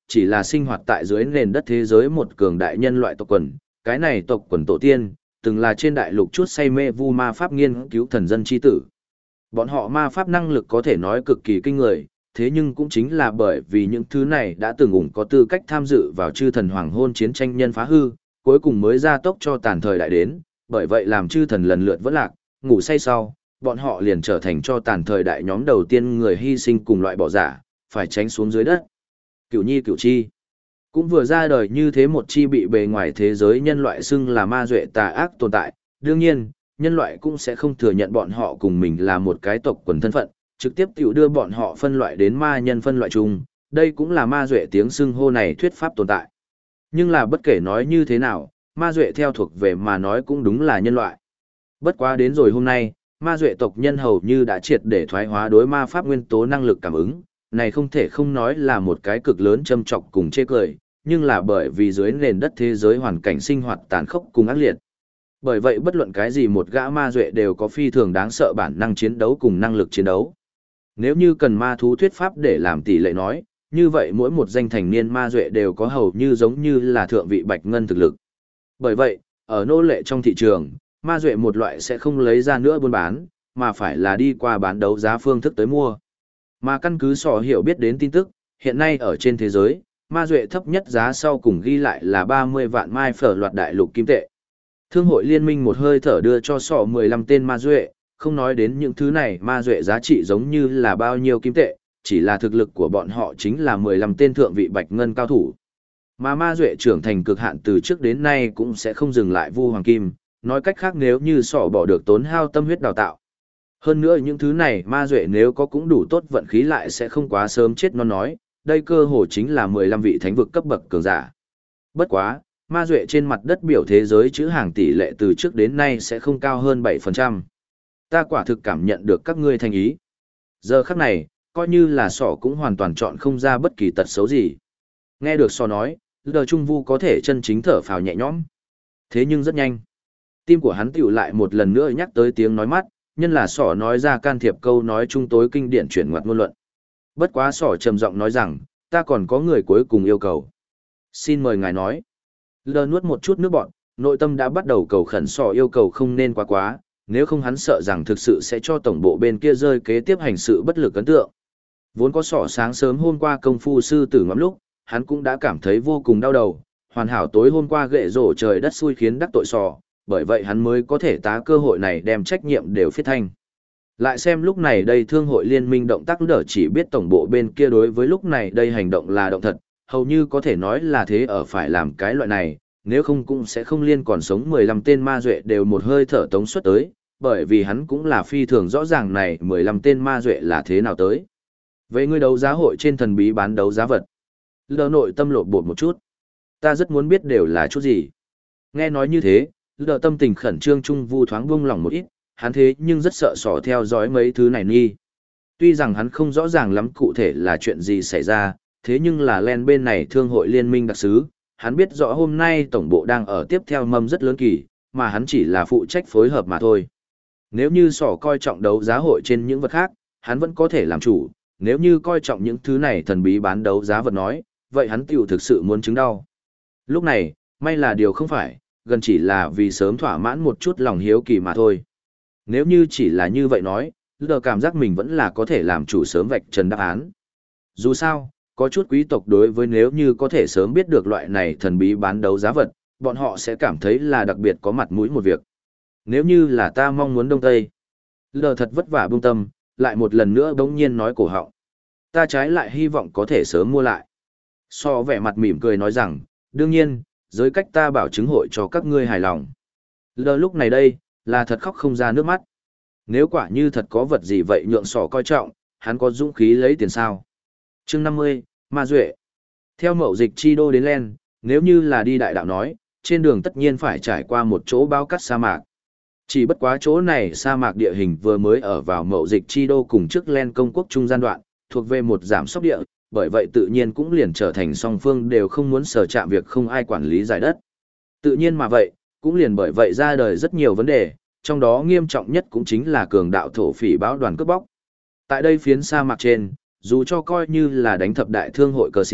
chỉ là sinh hoạt tại dưới nền đất thế giới một cường đại nhân loại tộc quần, cái này tộc quần tổ tiên, từng là trên đại lục chút say mê vu ma pháp nghiên cứu thần dân chi tử. Bọn họ ma pháp năng lực có thể nói cực kỳ kinh người, thế nhưng cũng chính là bởi vì những thứ này đã từng ủng có tư cách tham dự vào chư thần hoàng hôn chiến tranh nhân phá hư, cuối cùng mới ra tốc cho tàn thời đại đến, bởi vậy làm chư thần lần lượt vỡ lạc, ngủ say sau, bọn họ liền trở thành cho tàn thời đại nhóm đầu tiên người hy sinh cùng loại bỏ giả, phải tránh xuống dưới đất. Cửu nhi cửu chi cũng vừa ra đời như thế một chi bị bề ngoài thế giới nhân loại xưng là ma duệ tà ác tồn tại, đương nhiên, nhân loại cũng sẽ không thừa nhận bọn họ cùng mình là một cái tộc quần thân phận, trực tiếp tiểu đưa bọn họ phân loại đến ma nhân phân loại chung, đây cũng là ma duệ tiếng xưng hô này thuyết pháp tồn tại. Nhưng là bất kể nói như thế nào, ma duệ theo thuộc về mà nói cũng đúng là nhân loại. Bất quá đến rồi hôm nay, ma duệ tộc nhân hầu như đã triệt để thoái hóa đối ma pháp nguyên tố năng lực cảm ứng, này không thể không nói là một cái cực lớn châm chọc cùng chê cười, nhưng là bởi vì dưới nền đất thế giới hoàn cảnh sinh hoạt tàn khốc cùng ác liệt. Bởi vậy bất luận cái gì một gã ma duệ đều có phi thường đáng sợ bản năng chiến đấu cùng năng lực chiến đấu. Nếu như cần ma thú thuyết pháp để làm tỷ lệ nói, như vậy mỗi một danh thành niên ma duệ đều có hầu như giống như là thượng vị bạch ngân thực lực. Bởi vậy, ở nô lệ trong thị trường, ma duệ một loại sẽ không lấy ra nữa buôn bán, mà phải là đi qua bán đấu giá phương thức tới mua. Mà căn cứ sò hiểu biết đến tin tức, hiện nay ở trên thế giới, ma duệ thấp nhất giá sau cùng ghi lại là 30 vạn mai phở loạt đại lục kim tệ. Thương hội liên minh một hơi thở đưa cho sò 15 tên ma duệ, không nói đến những thứ này ma duệ giá trị giống như là bao nhiêu kim tệ, chỉ là thực lực của bọn họ chính là 15 tên thượng vị bạch ngân cao thủ. Mà ma duệ trưởng thành cực hạn từ trước đến nay cũng sẽ không dừng lại vu hoàng kim, nói cách khác nếu như sỏ bỏ được tốn hao tâm huyết đào tạo. Hơn nữa những thứ này ma duệ nếu có cũng đủ tốt vận khí lại sẽ không quá sớm chết non nói, đây cơ hồ chính là 15 vị thánh vực cấp bậc cường giả. Bất quá, ma duệ trên mặt đất biểu thế giới chữ hàng tỷ lệ từ trước đến nay sẽ không cao hơn 7%. Ta quả thực cảm nhận được các ngươi thành ý. Giờ khắc này, coi như là sỏ cũng hoàn toàn chọn không ra bất kỳ tật xấu gì. Nghe được sỏ nói, Lờ Trung Vu có thể chân chính thở phào nhẹ nhõm. Thế nhưng rất nhanh, tim của hắn tiểu lại một lần nữa nhắc tới tiếng nói mắt, nhân là sỏ nói ra can thiệp câu nói chung tối kinh điển chuyển ngoặt ngôn luận. Bất quá sỏ trầm giọng nói rằng, ta còn có người cuối cùng yêu cầu. Xin mời ngài nói. Lờ nuốt một chút nước bọt, nội tâm đã bắt đầu cầu khẩn sỏ yêu cầu không nên quá quá, nếu không hắn sợ rằng thực sự sẽ cho tổng bộ bên kia rơi kế tiếp hành sự bất lực ấn tượng. Vốn có sỏ sáng sớm hôm qua công phu sư tử ngắm lúc, hắn cũng đã cảm thấy vô cùng đau đầu, hoàn hảo tối hôm qua gệ rổ trời đất xui khiến đắc tội sỏ, bởi vậy hắn mới có thể tá cơ hội này đem trách nhiệm đều phiết thanh. Lại xem lúc này đây thương hội liên minh động tác đỡ chỉ biết tổng bộ bên kia đối với lúc này đây hành động là động thật, hầu như có thể nói là thế ở phải làm cái loại này, nếu không cũng sẽ không liên còn sống 15 tên ma duệ đều một hơi thở tống xuất tới, bởi vì hắn cũng là phi thường rõ ràng này 15 tên ma duệ là thế nào tới. Về người đấu giá hội trên thần bí bán đấu giá vật, Lờ nội tâm lột bột một chút. Ta rất muốn biết đều là chút gì. Nghe nói như thế, Lờ tâm tình khẩn trương Trung Vu thoáng buông lòng một ít, hắn thế nhưng rất sợ sỏ theo dõi mấy thứ này nghi. Tuy rằng hắn không rõ ràng lắm cụ thể là chuyện gì xảy ra, thế nhưng là len bên này thương hội liên minh đặc sứ, hắn biết rõ hôm nay tổng bộ đang ở tiếp theo mâm rất lớn kỳ, mà hắn chỉ là phụ trách phối hợp mà thôi. Nếu như sỏ coi trọng đấu giá hội trên những vật khác, hắn vẫn có thể làm chủ, nếu như coi trọng những thứ này thần bí bán đấu giá vật nói, vậy hắn tiểu thực sự muốn chứng đau. Lúc này, may là điều không phải, gần chỉ là vì sớm thỏa mãn một chút lòng hiếu kỳ mà thôi. Nếu như chỉ là như vậy nói, Lờ cảm giác mình vẫn là có thể làm chủ sớm vạch trần đáp án. Dù sao, có chút quý tộc đối với nếu như có thể sớm biết được loại này thần bí bán đấu giá vật, bọn họ sẽ cảm thấy là đặc biệt có mặt mũi một việc. Nếu như là ta mong muốn Đông Tây, Lờ thật vất vả buông tâm, lại một lần nữa bỗng nhiên nói cổ họng. Ta trái lại hy vọng có thể sớm mua lại. So vẻ mặt mỉm cười nói rằng, đương nhiên, giới cách ta bảo chứng hội cho các ngươi hài lòng. Lờ lúc này đây, là thật khóc không ra nước mắt. Nếu quả như thật có vật gì vậy nhượng sỏ coi trọng, hắn có dũng khí lấy tiền sao. Chương 50, Ma Duệ. Theo mậu dịch chi đô đến Len, nếu như là đi đại đạo nói, trên đường tất nhiên phải trải qua một chỗ bao cắt sa mạc. Chỉ bất quá chỗ này sa mạc địa hình vừa mới ở vào mậu dịch chi đô cùng trước Len công quốc trung gian đoạn, thuộc về một giảm sóc địa, bởi vậy tự nhiên cũng liền trở thành song phương đều không muốn sở chạm việc không ai quản lý giải đất. Tự nhiên mà vậy, cũng liền bởi vậy ra đời rất nhiều vấn đề, trong đó nghiêm trọng nhất cũng chính là cường đạo thổ phỉ báo đoàn cướp bóc. Tại đây phiến sa mạc trên, dù cho coi như là đánh thập đại thương hội cờ xí,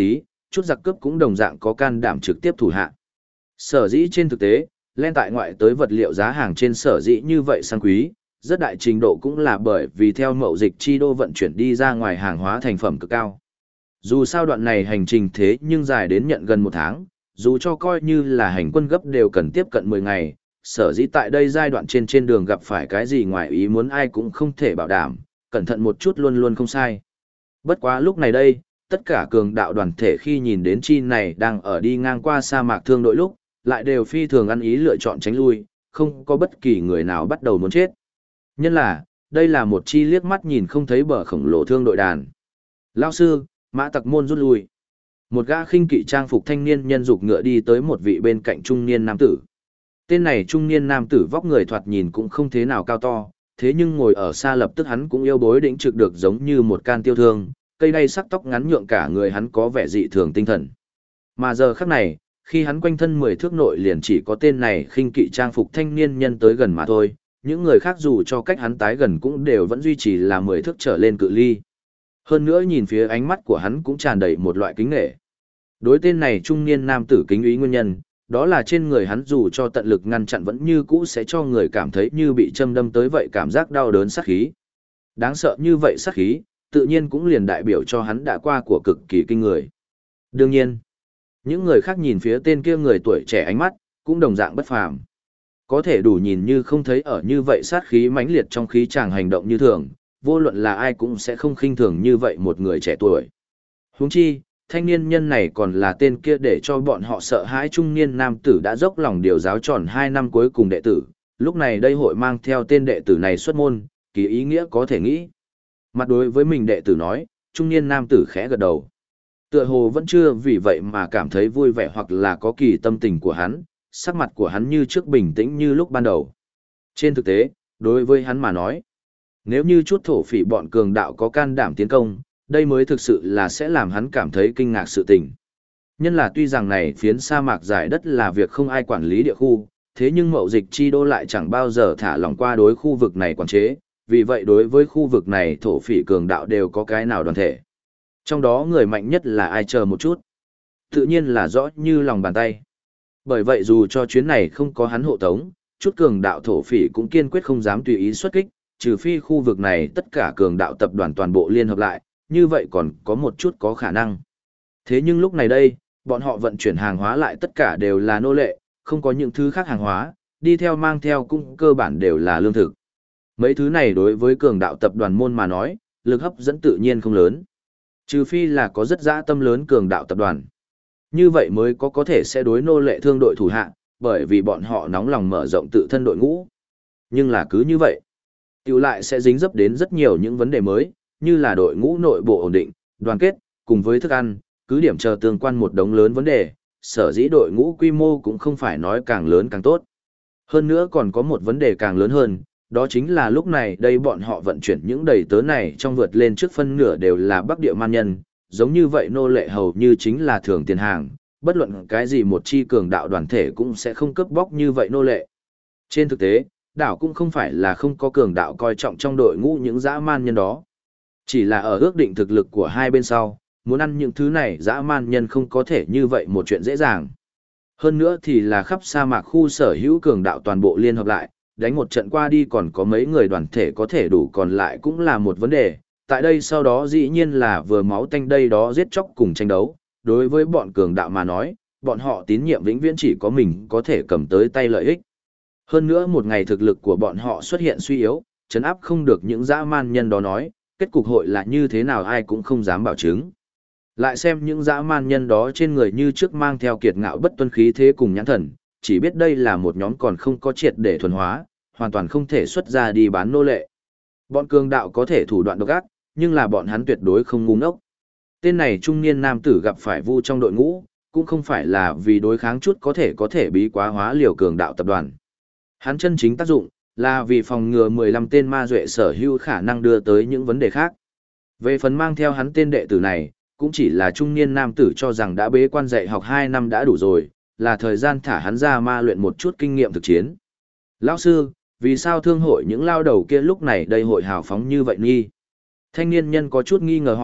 chút giặc cướp cũng đồng dạng có can đảm trực tiếp thủ hạ. Sở dĩ trên thực tế, len tại ngoại tới vật liệu giá hàng trên sở dĩ như vậy sang quý, rất đại trình độ cũng là bởi vì theo mậu dịch chi đô vận chuyển đi ra ngoài hàng hóa thành phẩm cực cao. Dù sao đoạn này hành trình thế nhưng dài đến nhận gần 1 tháng, dù cho coi như là hành quân gấp đều cần tiếp cận 10 ngày, sở dĩ tại đây giai đoạn trên đường gặp phải cái gì ngoài ý muốn ai cũng không thể bảo đảm, cẩn thận một chút luôn luôn không sai. Bất quá lúc này đây, tất cả cường đạo đoàn thể khi nhìn đến chi này đang ở đi ngang qua sa mạc thương đội lúc, lại đều phi thường ăn ý lựa chọn tránh lui, không có bất kỳ người nào bắt đầu muốn chết. Nhân là, đây là một chi liếc mắt nhìn không thấy bờ khổng lồ thương đội đàn. Lao sư, mã tặc môn rút lui. Một gã khinh kỵ trang phục thanh niên nhân dục ngựa đi tới một vị bên cạnh trung niên nam tử. Tên này trung niên nam tử vóc người thoạt nhìn cũng không thế nào cao to, thế nhưng ngồi ở xa lập tức hắn cũng yêu bối đĩnh trực được giống như một can tiêu thương, cây đay sắc tóc ngắn nhượng cả người hắn có vẻ dị thường tinh thần. Mà giờ khắc này, khi hắn quanh thân 10 thước nội liền chỉ có tên này khinh kỵ trang phục thanh niên nhân tới gần mà thôi, những người khác dù cho cách hắn tái gần cũng đều vẫn duy trì là 10 thước trở lên cự ly. Hơn nữa nhìn phía ánh mắt của hắn cũng tràn đầy một loại kính nể. Đối tên này trung niên nam tử kính ý nguyên nhân, đó là trên người hắn dù cho tận lực ngăn chặn vẫn như cũ sẽ cho người cảm thấy như bị châm đâm tới vậy cảm giác đau đớn sát khí. Đáng sợ như vậy sát khí, tự nhiên cũng liền đại biểu cho hắn đã qua của cực kỳ kinh người. Đương nhiên, những người khác nhìn phía tên kia người tuổi trẻ ánh mắt, cũng đồng dạng bất phàm. Có thể đủ nhìn như không thấy ở như vậy sát khí mãnh liệt trong khí chàng hành động như thường, vô luận là ai cũng sẽ không khinh thường như vậy một người trẻ tuổi. Huống chi, thanh niên nhân này còn là tên kia để cho bọn họ sợ hãi trung niên nam tử đã dốc lòng điều giáo tròn 2 năm cuối cùng đệ tử, lúc này đây hội mang theo tên đệ tử này xuất môn, kỳ ý nghĩa có thể nghĩ. Mặt đối với mình đệ tử nói, trung niên nam tử khẽ gật đầu. Tựa hồ vẫn chưa vì vậy mà cảm thấy vui vẻ hoặc là có kỳ tâm tình của hắn, sắc mặt của hắn như trước bình tĩnh như lúc ban đầu. Trên thực tế, đối với hắn mà nói, nếu như chút thổ phỉ bọn cường đạo có can đảm tiến công, đây mới thực sự là sẽ làm hắn cảm thấy kinh ngạc sự tình. Nhân là tuy rằng này phiến sa mạc giải đất là việc không ai quản lý địa khu, thế nhưng mậu dịch chi đô lại chẳng bao giờ thả lỏng qua đối khu vực này quản chế, vì vậy đối với khu vực này thổ phỉ cường đạo đều có cái nào đoàn thể. Trong đó người mạnh nhất là ai chờ một chút. Tự nhiên là rõ như lòng bàn tay. Bởi vậy dù cho chuyến này không có hắn hộ tống, chút cường đạo thổ phỉ cũng kiên quyết không dám tùy ý xuất kích, trừ phi khu vực này tất cả cường đạo tập đoàn toàn bộ liên hợp lại, như vậy còn có một chút có khả năng. Thế nhưng lúc này đây, bọn họ vận chuyển hàng hóa lại tất cả đều là nô lệ, không có những thứ khác hàng hóa, đi theo mang theo cũng cơ bản đều là lương thực. Mấy thứ này đối với cường đạo tập đoàn môn mà nói, lực hấp dẫn tự nhiên không lớn. Trừ phi là có rất dã tâm lớn cường đạo tập đoàn. Như vậy mới có thể sẽ đối nô lệ thương đội thủ hạ, bởi vì bọn họ nóng lòng mở rộng tự thân đội ngũ. Nhưng là cứ như vậy, tiểu lại sẽ dính dấp đến rất nhiều những vấn đề mới, như là đội ngũ nội bộ ổn định, đoàn kết, cùng với thức ăn, cứ điểm chờ tương quan một đống lớn vấn đề, sở dĩ đội ngũ quy mô cũng không phải nói càng lớn càng tốt. Hơn nữa còn có một vấn đề càng lớn hơn, đó chính là lúc này đây bọn họ vận chuyển những đầy tớ này trong vượt lên trước phân nửa đều là Bắc Địa man nhân, giống như vậy nô lệ hầu như chính là thường tiền hàng, bất luận cái gì một chi cường đạo đoàn thể cũng sẽ không cướp bóc như vậy nô lệ. Trên thực tế, đảo cũng không phải là không có cường đạo coi trọng trong đội ngũ những dã man nhân đó. Chỉ là ở ước định thực lực của hai bên sau, muốn ăn những thứ này dã man nhân không có thể như vậy một chuyện dễ dàng. Hơn nữa thì là khắp sa mạc khu sở hữu cường đạo toàn bộ liên hợp lại, đánh một trận qua đi còn có mấy người đoàn thể có thể đủ còn lại cũng là một vấn đề. Tại đây sau đó dĩ nhiên là vừa máu tanh đây đó giết chóc cùng tranh đấu. Đối với bọn cường đạo mà nói, bọn họ tín nhiệm vĩnh viễn chỉ có mình có thể cầm tới tay lợi ích. Hơn nữa một ngày thực lực của bọn họ xuất hiện suy yếu, trấn áp không được những dã man nhân đó nói, kết cục hội là như thế nào ai cũng không dám bảo chứng. Lại xem những dã man nhân đó trên người như trước mang theo kiệt ngạo bất tuân khí thế cùng nhãn thần, chỉ biết đây là một nhóm còn không có triệt để thuần hóa, hoàn toàn không thể xuất ra đi bán nô lệ. Bọn cường đạo có thể thủ đoạn độc ác, nhưng là bọn hắn tuyệt đối không ngu ngốc. Tên này trung niên nam tử gặp phải vu trong đội ngũ, cũng không phải là vì đối kháng chút có thể bí quá hóa liều cường đạo tập đoàn. Hắn chân chính tác dụng, là vì phòng ngừa 15 tên ma duệ sở hữu khả năng đưa tới những vấn đề khác. Về phần mang theo hắn tên đệ tử này, cũng chỉ là trung niên nam tử cho rằng đã bế quan dạy học 2 năm đã đủ rồi, là thời gian thả hắn ra ma luyện một chút kinh nghiệm thực chiến. Lão sư, vì sao thương hội những lao đầu kia lúc này đây hội hào phóng như vậy nghi? Thanh niên nhân có chút nghi ngờ hỏi,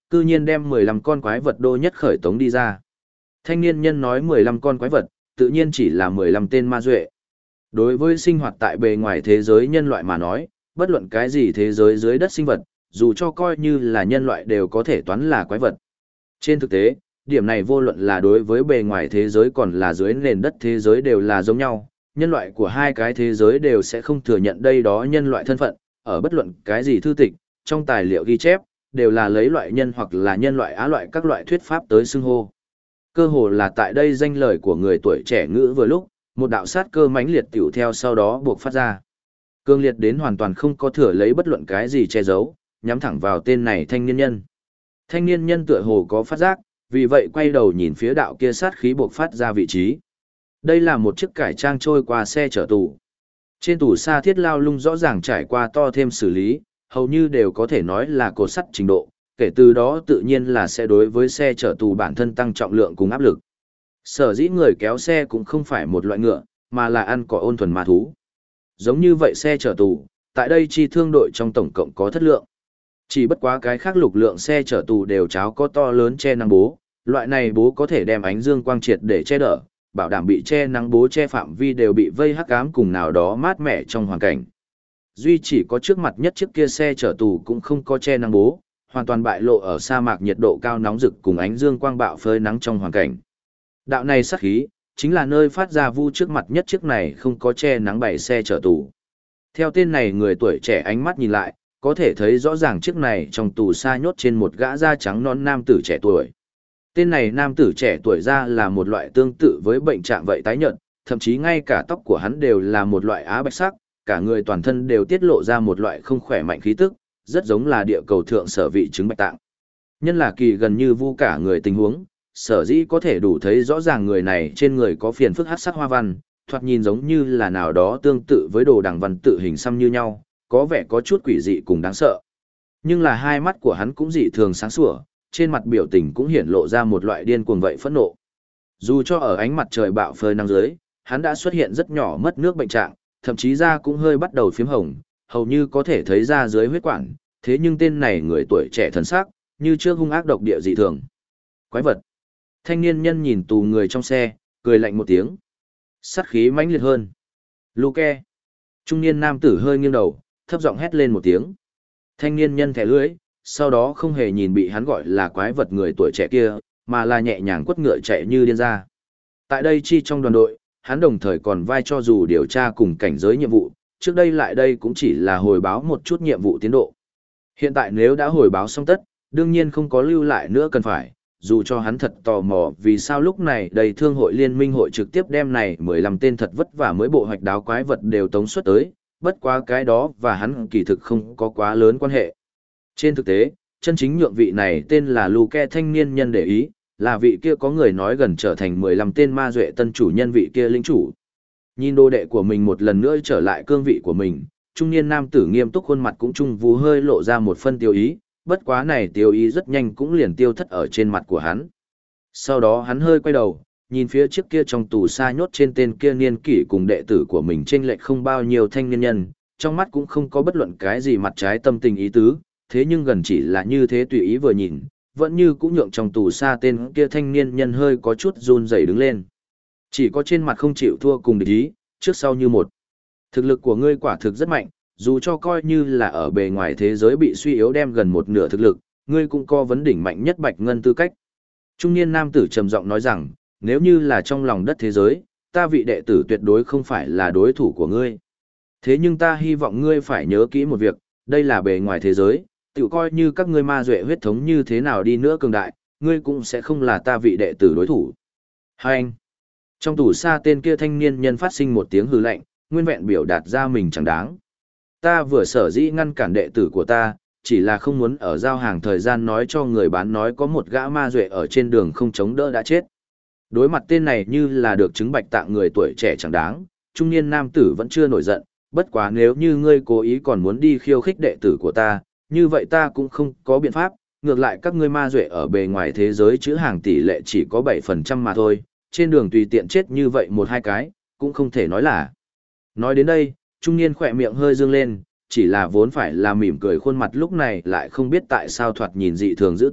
cư nhiên đem 15 con quái vật đô nhất khởi tống đi ra. Thanh niên nhân nói 15 con quái vật, tự nhiên chỉ là 15 tên ma duệ. Đối với sinh hoạt tại bề ngoài thế giới nhân loại mà nói, bất luận cái gì thế giới dưới đất sinh vật, dù cho coi như là nhân loại đều có thể toán là quái vật. Trên thực tế, điểm này vô luận là đối với bề ngoài thế giới còn là dưới nền đất thế giới đều là giống nhau, nhân loại của hai cái thế giới đều sẽ không thừa nhận đây đó nhân loại thân phận, ở bất luận cái gì thư tịch, trong tài liệu ghi chép, đều là lấy loại nhân hoặc là nhân loại á loại các loại thuyết pháp tới xưng hô. Cơ hồ là tại đây danh lời của người tuổi trẻ ngữ vừa lúc, một đạo sát cơ mãnh liệt tiểu theo sau đó buộc phát ra. Cương liệt đến hoàn toàn không có thừa lấy bất luận cái gì che giấu, nhắm thẳng vào tên này thanh niên nhân. Thanh niên nhân tựa hồ có phát giác, vì vậy quay đầu nhìn phía đạo kia sát khí buộc phát ra vị trí. Đây là một chiếc cải trang trôi qua xe chở tù. Trên tủ sa thiết lao lung rõ ràng trải qua to thêm xử lý, hầu như đều có thể nói là cột sắt trình độ, kể từ đó tự nhiên là sẽ đối với xe chở tù bản thân tăng trọng lượng cùng áp lực. Sở dĩ người kéo xe cũng không phải một loại ngựa, mà là ăn cỏ ôn thuần ma thú. Giống như vậy xe chở tù, tại đây chi thương đội trong tổng cộng có thất lượng. Chỉ bất quá cái khác lục lượng xe chở tù đều cháo có to lớn che nắng bố, loại này bố có thể đem ánh dương quang triệt để che đỡ, bảo đảm bị che nắng bố che phạm vi đều bị vây hắc ám cùng nào đó mát mẻ trong hoàn cảnh. Duy chỉ có trước mặt nhất chiếc kia xe chở tù cũng không có che nắng bố, hoàn toàn bại lộ ở sa mạc nhiệt độ cao nóng rực cùng ánh dương quang bạo phơi nắng trong hoàn cảnh. Đạo này sát khí, chính là nơi phát ra vu trước mặt nhất chiếc này không có che nắng bảy xe chở tù. Theo tên này người tuổi trẻ ánh mắt nhìn lại, có thể thấy rõ ràng chiếc này trong tù sa nhốt trên một gã da trắng non nam tử trẻ tuổi. Tên này nam tử trẻ tuổi ra là một loại tương tự với bệnh trạng vậy tái nhợt, thậm chí ngay cả tóc của hắn đều là một loại á bạch sắc, cả người toàn thân đều tiết lộ ra một loại không khỏe mạnh khí tức, rất giống là địa cầu thượng sở vị chứng bạch tạng. Nhân là kỳ gần như vu cả người tình huống, sở dĩ có thể đủ thấy rõ ràng người này trên người có phiền phức hắc sắc hoa văn, thoạt nhìn giống như là nào đó tương tự với đồ đằng văn tự hình xăm như nhau, có vẻ có chút quỷ dị cùng đáng sợ. Nhưng là hai mắt của hắn cũng dị thường sáng sủa, trên mặt biểu tình cũng hiển lộ ra một loại điên cuồng vậy phẫn nộ. Dù cho ở ánh mặt trời bạo phơi nắng dưới, hắn đã xuất hiện rất nhỏ mất nước bệnh trạng, thậm chí da cũng hơi bắt đầu phím hồng, hầu như có thể thấy ra dưới huyết quản, thế nhưng tên này người tuổi trẻ thần sắc, như trước hung ác độc địa dị thường. Quái vật. Thanh niên nhân nhìn tù người trong xe, cười lạnh một tiếng. Sát khí mãnh liệt hơn. Luke. Trung niên nam tử hơi nghiêng đầu, thấp giọng hét lên một tiếng. Thanh niên nhân thẻ lưỡi, sau đó không hề nhìn bị hắn gọi là quái vật người tuổi trẻ kia, mà là nhẹ nhàng quất ngựa chạy như điên ra. Tại đây chi trong đoàn đội, hắn đồng thời còn vai cho dù điều tra cùng cảnh giới nhiệm vụ, trước đây lại đây cũng chỉ là hồi báo một chút nhiệm vụ tiến độ. Hiện tại nếu đã hồi báo xong tất, đương nhiên không có lưu lại nữa cần phải, dù cho hắn thật tò mò vì sao lúc này đầy thương hội liên minh hội trực tiếp đem này 15 tên thật vất vả mới bộ hoạch đáo quái vật đều tống xuất tới, bất quá cái đó và hắn kỳ thực không có quá lớn quan hệ. Trên thực tế, chân chính nhượng vị này tên là Luke thanh niên nhân để ý, là vị kia có người nói gần trở thành 15 tên ma duệ tân chủ nhân vị kia lĩnh chủ. Nhìn đồ đệ của mình một lần nữa trở lại cương vị của mình, trung niên nam tử nghiêm túc khuôn mặt cũng trung vú hơi lộ ra một phân tiêu ý, bất quá này tiêu ý rất nhanh cũng liền tiêu thất ở trên mặt của hắn. Sau đó hắn hơi quay đầu, nhìn phía trước kia trong tù sa nhốt trên tên kia niên kỷ cùng đệ tử của mình chênh lệch không bao nhiêu thanh niên nhân, trong mắt cũng không có bất luận cái gì mặt trái tâm tình ý tứ, thế nhưng gần chỉ là như thế tùy ý vừa nhìn, vẫn như cũng nhượng trong tù sa tên kia thanh niên nhân hơi có chút run rẩy đứng lên. Chỉ có trên mặt không chịu thua cùng địch ý, trước sau như một. Thực lực của ngươi quả thực rất mạnh, dù cho coi như là ở bề ngoài thế giới bị suy yếu đem gần một nửa thực lực, ngươi cũng có vấn đỉnh mạnh nhất bạch ngân tư cách. Trung niên nam tử trầm giọng nói rằng, nếu như là trong lòng đất thế giới, ta vị đệ tử tuyệt đối không phải là đối thủ của ngươi. Thế nhưng ta hy vọng ngươi phải nhớ kỹ một việc, đây là bề ngoài thế giới, tự coi như các ngươi ma duệ huyết thống như thế nào đi nữa cường đại, ngươi cũng sẽ không là ta vị đệ tử đối thủ. Hai anh. Trong tủ sa tên kia thanh niên nhân phát sinh một tiếng hư lạnh, nguyên vẹn biểu đạt ra mình chẳng đáng. Ta vừa sở dĩ ngăn cản đệ tử của ta, chỉ là không muốn ở giao hàng thời gian nói cho người bán nói có một gã ma duệ ở trên đường không chống đỡ đã chết. Đối mặt tên này như là được chứng bạch tạng người tuổi trẻ chẳng đáng, trung niên nam tử vẫn chưa nổi giận, bất quá nếu như ngươi cố ý còn muốn đi khiêu khích đệ tử của ta, như vậy ta cũng không có biện pháp, ngược lại các ngươi ma duệ ở bề ngoài thế giới chữ hàng tỷ lệ chỉ có 7% mà thôi, trên đường tùy tiện chết như vậy một hai cái, cũng không thể nói là. Nói đến đây, trung niên khỏe miệng hơi dương lên, chỉ là vốn phải là mỉm cười khuôn mặt lúc này lại không biết tại sao thoạt nhìn dị thường dữ tợn,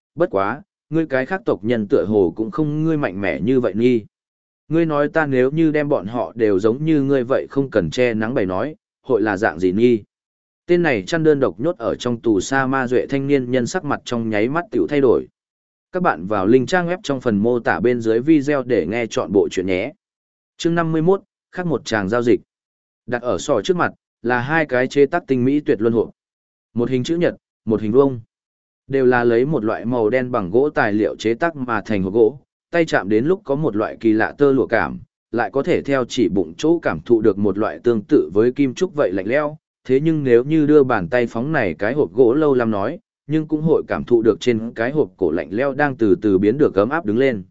bất quá, ngươi cái khác tộc nhân tựa hồ cũng không ngươi mạnh mẽ như vậy nghi. Ngươi nói ta nếu như đem bọn họ đều giống như ngươi vậy không cần che nắng bày nói, hội là dạng gì nghi. Tên này chăn đơn độc nhốt ở trong tù sa ma duệ thanh niên nhân sắc mặt trong nháy mắt tiểu thay đổi. Các bạn vào link trang web trong phần mô tả bên dưới video để nghe chọn bộ chuyện nhé. Chương 51, khác một tràng giao dịch. Đặt ở sò trước mặt, là hai cái chế tác tinh mỹ tuyệt luân hộp. Một hình chữ nhật, một hình vuông. Đều là lấy một loại màu đen bằng gỗ tài liệu chế tác mà thành hộp gỗ, tay chạm đến lúc có một loại kỳ lạ tơ lụa cảm, lại có thể theo chỉ bụng chỗ cảm thụ được một loại tương tự với kim trúc vậy lạnh lẽo. Thế nhưng nếu như đưa bàn tay phóng này cái hộp gỗ lâu lắm nói, nhưng cũng hội cảm thụ được trên cái hộp cổ lạnh lẽo đang từ từ biến được ấm áp đứng lên.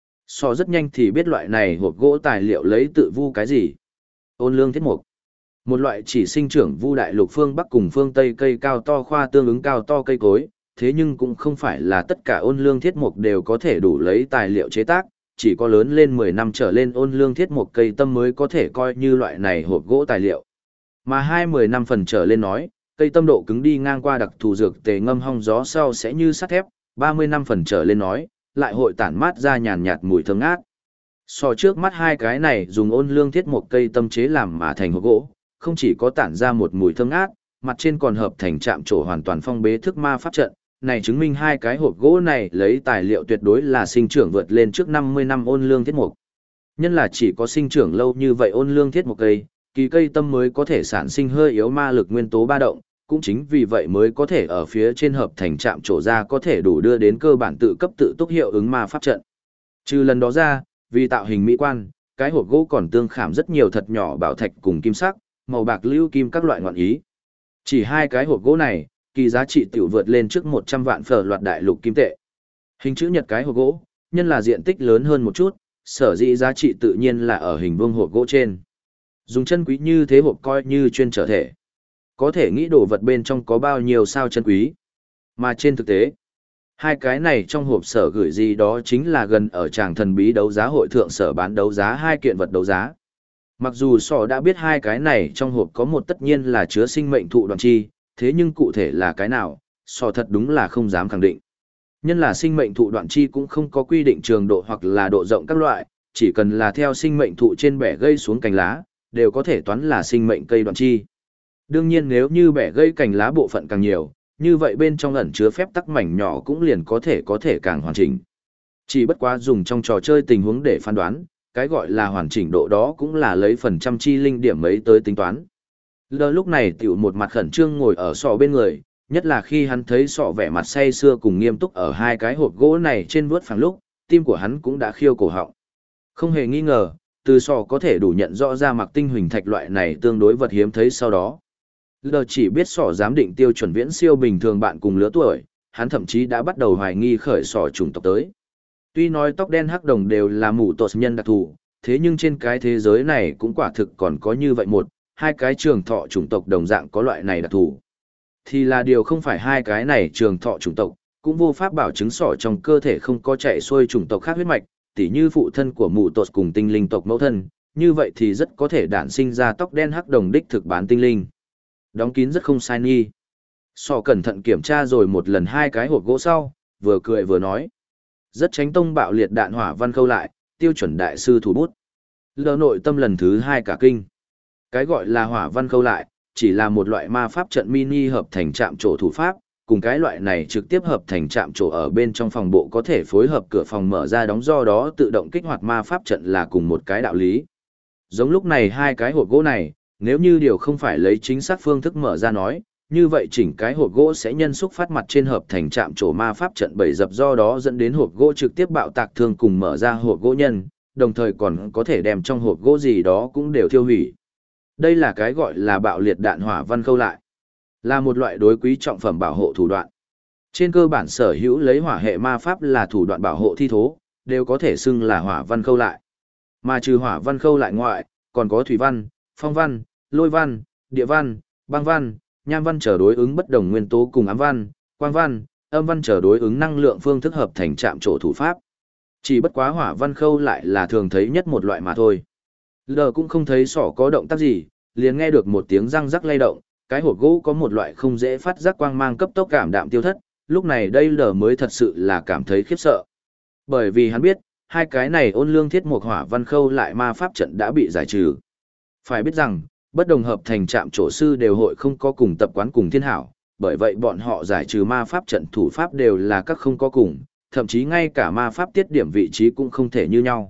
So rất nhanh thì biết loại này hộp gỗ tài liệu lấy tự vu cái gì. Ôn lương thiết mục. Một loại chỉ sinh trưởng vu đại lục phương Bắc cùng phương Tây cây cao to khoa tương ứng cao to cây cối, thế nhưng cũng không phải là tất cả ôn lương thiết mục đều có thể đủ lấy tài liệu chế tác, chỉ có lớn lên 10 năm trở lên ôn lương thiết mục cây tâm mới có thể coi như loại này hộp gỗ tài liệu. Mà 20 năm phần trở lên nói, cây tâm độ cứng đi ngang qua đặc thù dược tề ngâm hong gió sau sẽ như sắt thép, 30 năm phần trở lên nói, lại hội tản mát ra nhàn nhạt mùi thơm ngát. So trước mắt hai cái này dùng ôn lương thiết một cây tâm chế làm mà thành hộp gỗ, không chỉ có tản ra một mùi thơm ngát, mặt trên còn hợp thành chạm trổ hoàn toàn phong bế thức ma pháp trận. Này chứng minh hai cái hộp gỗ này lấy tài liệu tuyệt đối là sinh trưởng vượt lên trước 50 năm ôn lương thiết mục. Nhân là chỉ có sinh trưởng lâu như vậy ôn lương thiết một cây, kỳ cây tâm mới có thể sản sinh hơi yếu ma lực nguyên tố ba động, cũng chính vì vậy mới có thể ở phía trên hợp thành trạm trổ ra có thể đủ đưa đến cơ bản tự cấp tự túc hiệu ứng ma pháp trận. Trừ lần đó ra, vì tạo hình mỹ quan, cái hộp gỗ còn tương khảm rất nhiều thật nhỏ bảo thạch cùng kim sắc, màu bạc lưu kim các loại ngọn ý. Chỉ hai cái hộp gỗ này, kỳ giá trị tiểu vượt lên trước 100 vạn phở loạt đại lục kim tệ. Hình chữ nhật cái hộp gỗ, nhân là diện tích lớn hơn một chút, sở dĩ giá trị tự nhiên là ở hình vuông hộp gỗ trên. Dùng chân quý như thế hộp coi như chuyên trở thể. Có thể nghĩ đồ vật bên trong có bao nhiêu sao chân quý. Mà trên thực tế, hai cái này trong hộp sở gửi gì đó chính là gần ở tràng thần bí đấu giá hội thượng sở bán đấu giá hai kiện vật đấu giá. Mặc dù sọ đã biết hai cái này trong hộp có một tất nhiên là chứa sinh mệnh thụ đoạn chi, thế nhưng cụ thể là cái nào, sọ thật đúng là không dám khẳng định. Nhân là sinh mệnh thụ đoạn chi cũng không có quy định trường độ hoặc là độ rộng các loại, chỉ cần là theo sinh mệnh thụ trên bẻ gây xuống cành lá, đều có thể toán là sinh mệnh cây đoạn chi. Đương nhiên nếu như bẻ gây cành lá bộ phận càng nhiều, như vậy bên trong ẩn chứa phép tắc mảnh nhỏ cũng liền có thể càng hoàn chỉnh. Chỉ bất quá dùng trong trò chơi tình huống để phán đoán, cái gọi là hoàn chỉnh độ đó cũng là lấy phần trăm chi linh điểm ấy tới tính toán. Lúc này tiểu một mặt khẩn trương ngồi ở sọ bên người, nhất là khi hắn thấy sọ vẻ mặt say sưa cùng nghiêm túc ở hai cái hộp gỗ này trên vuốt phẳng lúc, tim của hắn cũng đã khiêu cổ họng. Không hề nghi ngờ, từ sọ có thể đủ nhận rõ ra mặc tinh huỳnh thạch loại này tương đối vật hiếm thấy sau đó. Chỉ biết sọ giám định tiêu chuẩn viễn siêu bình thường bạn cùng lứa tuổi, hắn thậm chí đã bắt đầu hoài nghi khởi sọ chủng tộc tới. Tuy nói tóc đen hắc đồng đều là mù tột nhân đặc thù, thế nhưng trên cái thế giới này cũng quả thực còn có như vậy một, hai cái trường thọ chủng tộc đồng dạng có loại này đặc thù. Thì là điều không phải hai cái này trường thọ chủng tộc, cũng vô pháp bảo chứng sọ trong cơ thể không có chạy xuôi chủng tộc khác huyết mạch, tỉ như phụ thân của mù tột cùng tinh linh tộc mẫu thân, như vậy thì rất có thể đản sinh ra tóc đen hắc đồng đích thực bán tinh linh. Đóng kín rất không sai nghi. Sọ cẩn thận kiểm tra rồi một lần hai cái hộp gỗ sau, vừa cười vừa nói. Rất tránh tông bạo liệt đạn hỏa văn khâu lại, tiêu chuẩn đại sư thủ bút. Nội tâm lần thứ hai cả kinh. Cái gọi là hỏa văn khâu lại, chỉ là một loại ma pháp trận mini hợp thành trạm trổ thủ pháp, cùng cái loại này trực tiếp hợp thành trạm trổ ở bên trong phòng bộ có thể phối hợp cửa phòng mở ra đóng, do đó tự động kích hoạt ma pháp trận là cùng một cái đạo lý. Giống lúc này hai cái hộp gỗ này, nếu như điều không phải lấy chính xác phương thức mở ra nói, như vậy chỉnh cái hộp gỗ sẽ nhân xúc phát mặt trên hợp thành trạm trổ ma pháp trận bbảy dập, do đó dẫn đến hộp gỗ trực tiếp bạo tạc thương cùng mở ra hộp gỗ nhân, đồng thời còn có thể đem trong hộp gỗ gì đó cũng đều thiêu hủy. Đây là cái gọi là bạo liệt đạn hỏa văn khâu lại, là một loại đối quý trọng phẩm bảo hộ thủ đoạn. Trên cơ bản sở hữu lấy hỏa hệ ma pháp là thủ đoạn bảo hộ thi thố, đều có thể xưng là hỏa văn khâu lại. Mà trừ hỏa văn khâu lại ngoại, còn có thủy văn, phong văn, lôi văn, địa văn, băng văn, nham văn trở đối ứng bất đồng nguyên tố cùng ám văn, quang văn, âm văn trở đối ứng năng lượng phương thức hợp thành trạm trổ thủ pháp. Chỉ bất quá hỏa văn khâu lại là thường thấy nhất một loại mà thôi. Cũng không thấy sỏ có động tác gì, liền nghe được một tiếng răng rắc lay động, cái hộp gỗ có một loại không dễ phát giác quang mang cấp tốc cảm đạm tiêu thất, lúc này đây lờ mới thật sự là cảm thấy khiếp sợ. Bởi vì hắn biết, hai cái này ôn lương thiết mục hỏa văn khâu lại ma pháp trận đã bị giải trừ. Phải biết rằng, bất đồng hợp thành trạm trổ sư đều hội không có cùng tập quán cùng thiên hảo, bởi vậy bọn họ giải trừ ma pháp trận thủ pháp đều là các không có cùng, thậm chí ngay cả ma pháp tiết điểm vị trí cũng không thể như nhau.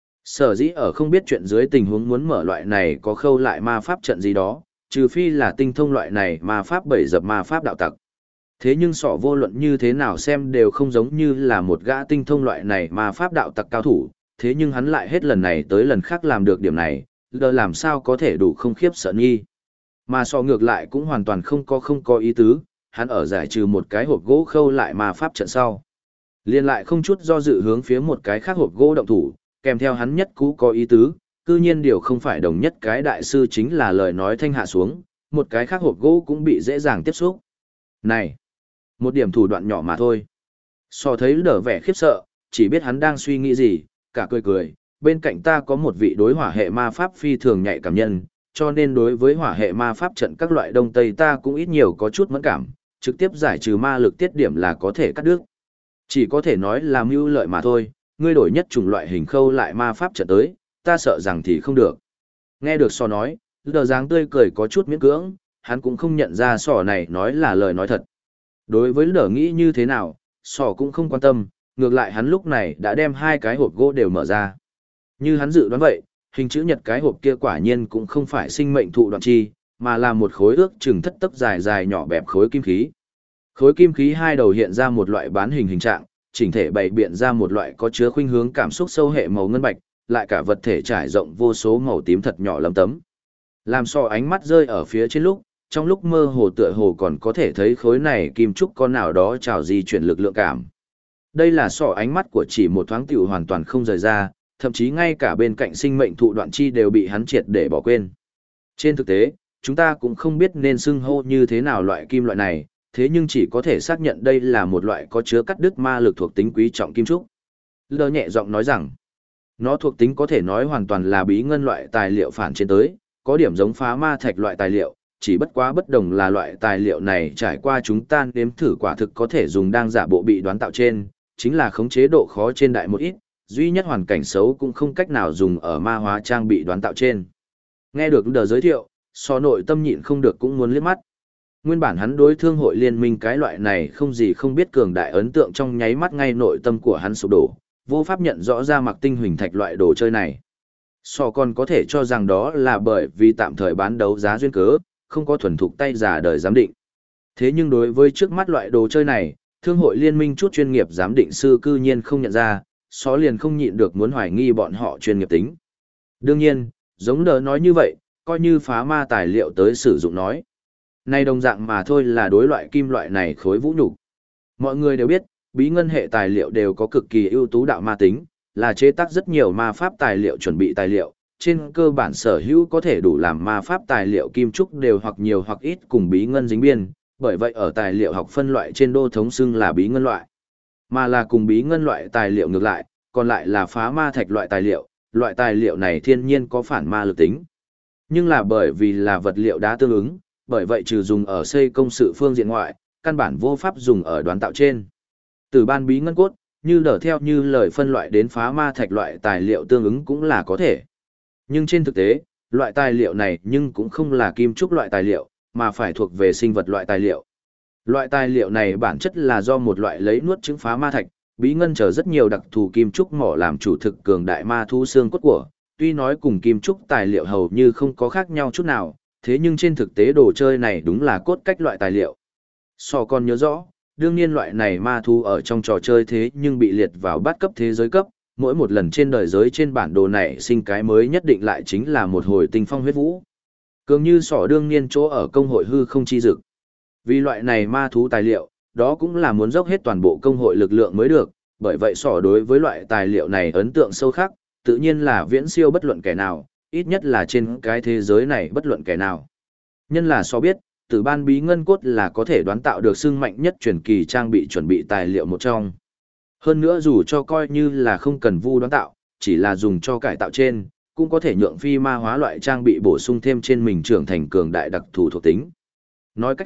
Sở dĩ ở không biết chuyện dưới tình huống muốn mở loại này có khâu lại ma pháp trận gì đó, trừ phi là tinh thông loại này ma pháp bbảy dập ma pháp đạo tặc. Thế nhưng sọ vô luận như thế nào xem đều không giống như là một gã tinh thông loại này ma pháp đạo tặc cao thủ, thế nhưng hắn lại hết lần này tới lần khác làm được điểm này, lờ làm sao có thể đủ không khiếp sợ nghi. Mà sọ ngược lại cũng hoàn toàn không có ý tứ, hắn ở giải trừ một cái hộp gỗ khâu lại ma pháp trận sau. Liên lại không chút do dự hướng phía một cái khác hộp gỗ động thủ, kèm theo hắn nhất cú có ý tứ, cư nhiên điều không phải đồng nhất cái đại sư chính là lời nói thanh hạ xuống, một cái khác hộp gỗ cũng bị dễ dàng tiếp xúc. Này, một điểm thủ đoạn nhỏ mà thôi. So thấy đỡ vẻ khiếp sợ, chỉ biết hắn đang suy nghĩ gì, cả cười cười, bên cạnh ta có một vị đối hỏa hệ ma pháp phi thường nhạy cảm nhân, cho nên đối với hỏa hệ ma pháp trận các loại đông tây ta cũng ít nhiều có chút mẫn cảm, trực tiếp giải trừ ma lực tiết điểm là có thể cắt đứt. Chỉ có thể nói là mưu lợi mà thôi, ngươi đổi nhất chủng loại hình khâu lại ma pháp trận tới, ta sợ rằng thì không được. Nghe được sò nói, đờ dáng tươi cười có chút miễn cưỡng, hắn cũng không nhận ra sò này nói là lời nói thật. Đối với đờ nghĩ như thế nào, sò cũng không quan tâm, ngược lại hắn lúc này đã đem hai cái hộp gỗ đều mở ra. Như hắn dự đoán vậy, hình chữ nhật cái hộp kia quả nhiên cũng không phải sinh mệnh thụ đoạn chi, mà là một khối ước chừng thất tấc dài dài nhỏ bẹp khối kim khí. Khối kim khí hai đầu hiện ra một loại bán hình hình trạng, chỉnh thể bày biện ra một loại có chứa khuynh hướng cảm xúc sâu hệ màu ngân bạch, lại cả vật thể trải rộng vô số màu tím thật nhỏ lấm tấm. Làm so ánh mắt rơi ở phía trên lúc, trong lúc mơ hồ tựa hồ còn có thể thấy khối này kim trúc con nào đó trào di chuyển lực lượng cảm. Đây là so ánh mắt của chỉ một thoáng tiểu hoàn toàn không rời ra, thậm chí ngay cả bên cạnh sinh mệnh thụ đoạn chi đều bị hắn triệt để bỏ quên. Trên thực tế, chúng ta cũng không biết nên xưng hô như thế nào loại kim loại này, thế nhưng chỉ có thể xác nhận đây là một loại có chứa cắt đứt ma lực thuộc tính quý trọng kim trúc. Lơ nhẹ giọng nói rằng, nó thuộc tính có thể nói hoàn toàn là bí ngân loại tài liệu phản trên tới, có điểm giống phá ma thạch loại tài liệu, chỉ bất quá bất đồng là loại tài liệu này trải qua chúng ta nếm thử quả thực có thể dùng đang giả bộ bị đoán tạo trên, chính là khống chế độ khó trên đại một ít, duy nhất hoàn cảnh xấu cũng không cách nào dùng ở ma hóa trang bị đoán tạo trên. Nghe được đờ giới thiệu, so nội tâm nhịn không được cũng muốn liếc mắt. Nguyên bản hắn đối thương hội liên minh cái loại này không gì không biết cường đại ấn tượng trong nháy mắt ngay nội tâm của hắn sụp đổ, vô pháp nhận rõ ra mặc tinh huỳnh thạch loại đồ chơi này. So còn có thể cho rằng đó là bởi vì tạm thời bán đấu giá duyên cớ, không có thuần thục tay giả đời giám định. Thế nhưng đối với trước mắt loại đồ chơi này, thương hội liên minh chút chuyên nghiệp giám định sư cư nhiên không nhận ra, so liền không nhịn được muốn hoài nghi bọn họ chuyên nghiệp tính. Đương nhiên, giống đờ nói như vậy, coi như phá ma tài liệu tới sử dụng nói. Này đồng dạng mà thôi là đối loại kim loại này khối vũ nhục. Mọi người đều biết, bí ngân hệ tài liệu đều có cực kỳ ưu tú đạo ma tính, là chế tác rất nhiều ma pháp tài liệu chuẩn bị tài liệu, trên cơ bản sở hữu có thể đủ làm ma pháp tài liệu kim trúc đều hoặc nhiều hoặc ít cùng bí ngân dính biên, bởi vậy ở tài liệu học phân loại trên đô thống xưng là bí ngân loại. Mà là cùng bí ngân loại tài liệu ngược lại, còn lại là phá ma thạch loại tài liệu này thiên nhiên có phản ma lực tính. Nhưng là bởi vì là vật liệu đá tương ứng, bởi vậy trừ dùng ở xây công sự phương diện ngoại, căn bản vô pháp dùng ở đoán tạo trên. Từ ban bí ngân cốt, như đỡ theo như lời phân loại đến phá ma thạch loại tài liệu tương ứng cũng là có thể. Nhưng trên thực tế, loại tài liệu này nhưng cũng không là kim trúc loại tài liệu, mà phải thuộc về sinh vật loại tài liệu. Loại tài liệu này bản chất là do một loại lấy nuốt trứng phá ma thạch, bí ngân chờ rất nhiều đặc thù kim trúc mỏ làm chủ thực cường đại ma thu xương cốt của, tuy nói cùng kim trúc tài liệu hầu như không có khác nhau chút nào, thế nhưng trên thực tế đồ chơi này đúng là cốt cách loại tài liệu. So còn nhớ rõ, đương nhiên loại này ma thu ở trong trò chơi thế nhưng bị liệt vào bát cấp thế giới cấp, mỗi một lần trên đời giới trên bản đồ này sinh cái mới nhất định lại chính là một hồi tinh phong huyết vũ. Cường như sỏ đương nhiên chỗ ở công hội hư không chi dực. Vì loại này ma thú tài liệu, đó cũng là muốn dốc hết toàn bộ công hội lực lượng mới được, bởi vậy sỏ đối với loại tài liệu này ấn tượng sâu khắc, tự nhiên là viễn siêu bất luận kẻ nào, ít nhất là trên cái thế giới này bất luận kẻ nào. Nhân là so biết, từ ban bí ngân cốt là có thể đoán tạo được xương mạnh nhất truyền kỳ trang bị chuẩn bị tài liệu một trong. Hơn nữa dù cho coi như là không cần vu đoán tạo, chỉ là dùng cho cải tạo trên, cũng có thể nhượng phi ma hóa loại trang bị bổ sung thêm trên mình trưởng thành cường đại đặc thù thuộc tính. Nói cách khác,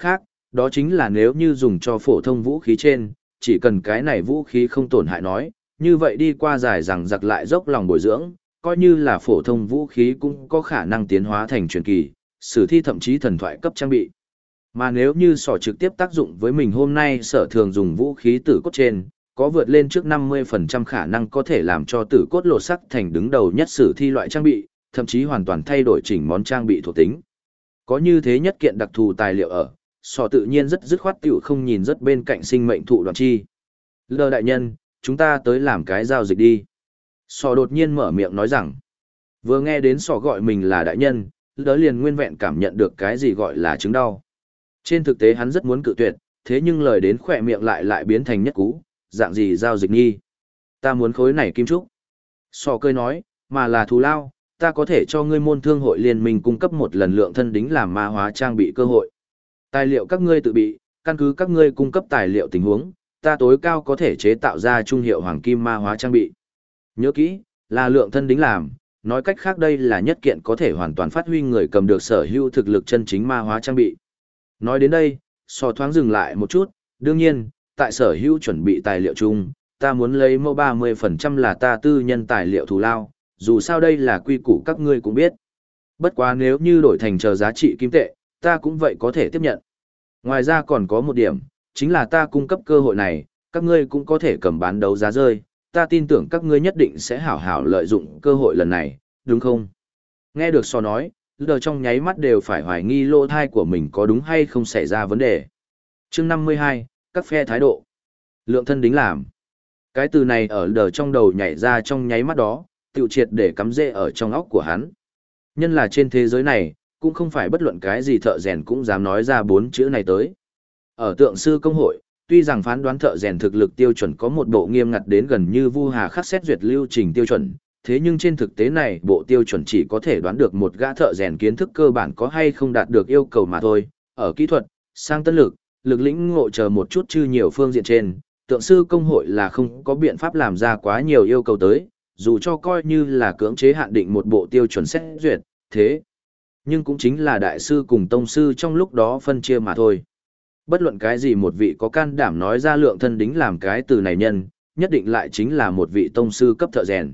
đó chính là nếu như dùng cho phổ thông vũ khí trên, chỉ cần cái này vũ khí không tổn hại nói, như vậy đi qua dài rằng giặc lại dốc lòng bồi dưỡng, coi như là phổ thông vũ khí cũng có khả năng tiến hóa thành truyền kỳ, sử thi thậm chí thần thoại cấp trang bị. Mà nếu như sỏ trực tiếp tác dụng với mình hôm nay sở thường dùng vũ khí tử cốt trên, có vượt lên trước 50% khả năng có thể làm cho tử cốt lột sắc thành đứng đầu nhất sử thi loại trang bị, thậm chí hoàn toàn thay đổi chỉnh món trang bị thuộc tính. Có như thế nhất kiện đặc thù tài liệu ở, sỏ tự nhiên rất dứt khoát tiểu không nhìn rất bên cạnh sinh mệnh thụ đoạn chi. Lơ đại nhân, chúng ta tới làm cái giao dịch đi. Sỏ đột nhiên mở miệng nói rằng, vừa nghe đến sỏ gọi mình là đại nhân, lơ liền nguyên vẹn cảm nhận được cái gì gọi là chứng đau. Trên thực tế hắn rất muốn cự tuyệt, thế nhưng lời đến khỏe miệng lại biến thành nhất cú, dạng gì giao dịch nghi. Ta muốn khối này kim trúc. Sỏ cười nói, mà là thù lao, ta có thể cho ngươi môn thương hội liên minh cung cấp một lần lượng thân đính làm ma hóa trang bị cơ hội. Tài liệu các ngươi tự bị, căn cứ các ngươi cung cấp tài liệu tình huống, ta tối cao có thể chế tạo ra trung hiệu hoàng kim ma hóa trang bị. Nhớ kỹ, là lượng thân đính làm, nói cách khác đây là nhất kiện có thể hoàn toàn phát huy người cầm được sở hữu thực lực chân chính ma hóa trang bị. Nói đến đây, sò thoáng dừng lại một chút, đương nhiên, tại sở hữu chuẩn bị tài liệu chung, ta muốn lấy mẫu 30% là ta tư nhân tài liệu thù lao, dù sao đây là quy củ các ngươi cũng biết. Bất quá nếu như đổi thành chờ giá trị kim tệ, ta cũng vậy có thể tiếp nhận. Ngoài ra còn có một điểm, chính là ta cung cấp cơ hội này, các ngươi cũng có thể cầm bán đấu giá rơi, ta tin tưởng các ngươi nhất định sẽ hảo hảo lợi dụng cơ hội lần này, đúng không? Nghe được so nói, lờ trong nháy mắt đều phải hoài nghi lỗ thai của mình có đúng hay không xảy ra vấn đề. Chương 52, các phe thái độ. Lượng thân đính làm. Cái từ này ở lờ trong đầu nhảy ra trong nháy mắt đó, tiêu triệt để cắm rễ ở trong óc của hắn. Nhân là trên thế giới này, cũng không phải bất luận cái gì thợ rèn cũng dám nói ra bốn chữ này tới. Ở tượng sư công hội, tuy rằng phán đoán thợ rèn thực lực tiêu chuẩn có một bộ nghiêm ngặt đến gần như vu hà khắc xét duyệt lưu trình tiêu chuẩn, thế nhưng trên thực tế này bộ tiêu chuẩn chỉ có thể đoán được một gã thợ rèn kiến thức cơ bản có hay không đạt được yêu cầu mà thôi. Ở kỹ thuật, sang tân lực, lực lĩnh ngộ chờ một chút chư nhiều phương diện trên, tượng sư công hội là không có biện pháp làm ra quá nhiều yêu cầu tới, dù cho coi như là cưỡng chế hạn định một bộ tiêu chuẩn xét duyệt, thế nhưng cũng chính là đại sư cùng tông sư trong lúc đó phân chia mà thôi. Bất luận cái gì một vị có can đảm nói ra lượng thân đính làm cái từ này nhân, nhất định lại chính là một vị tông sư cấp thợ rèn.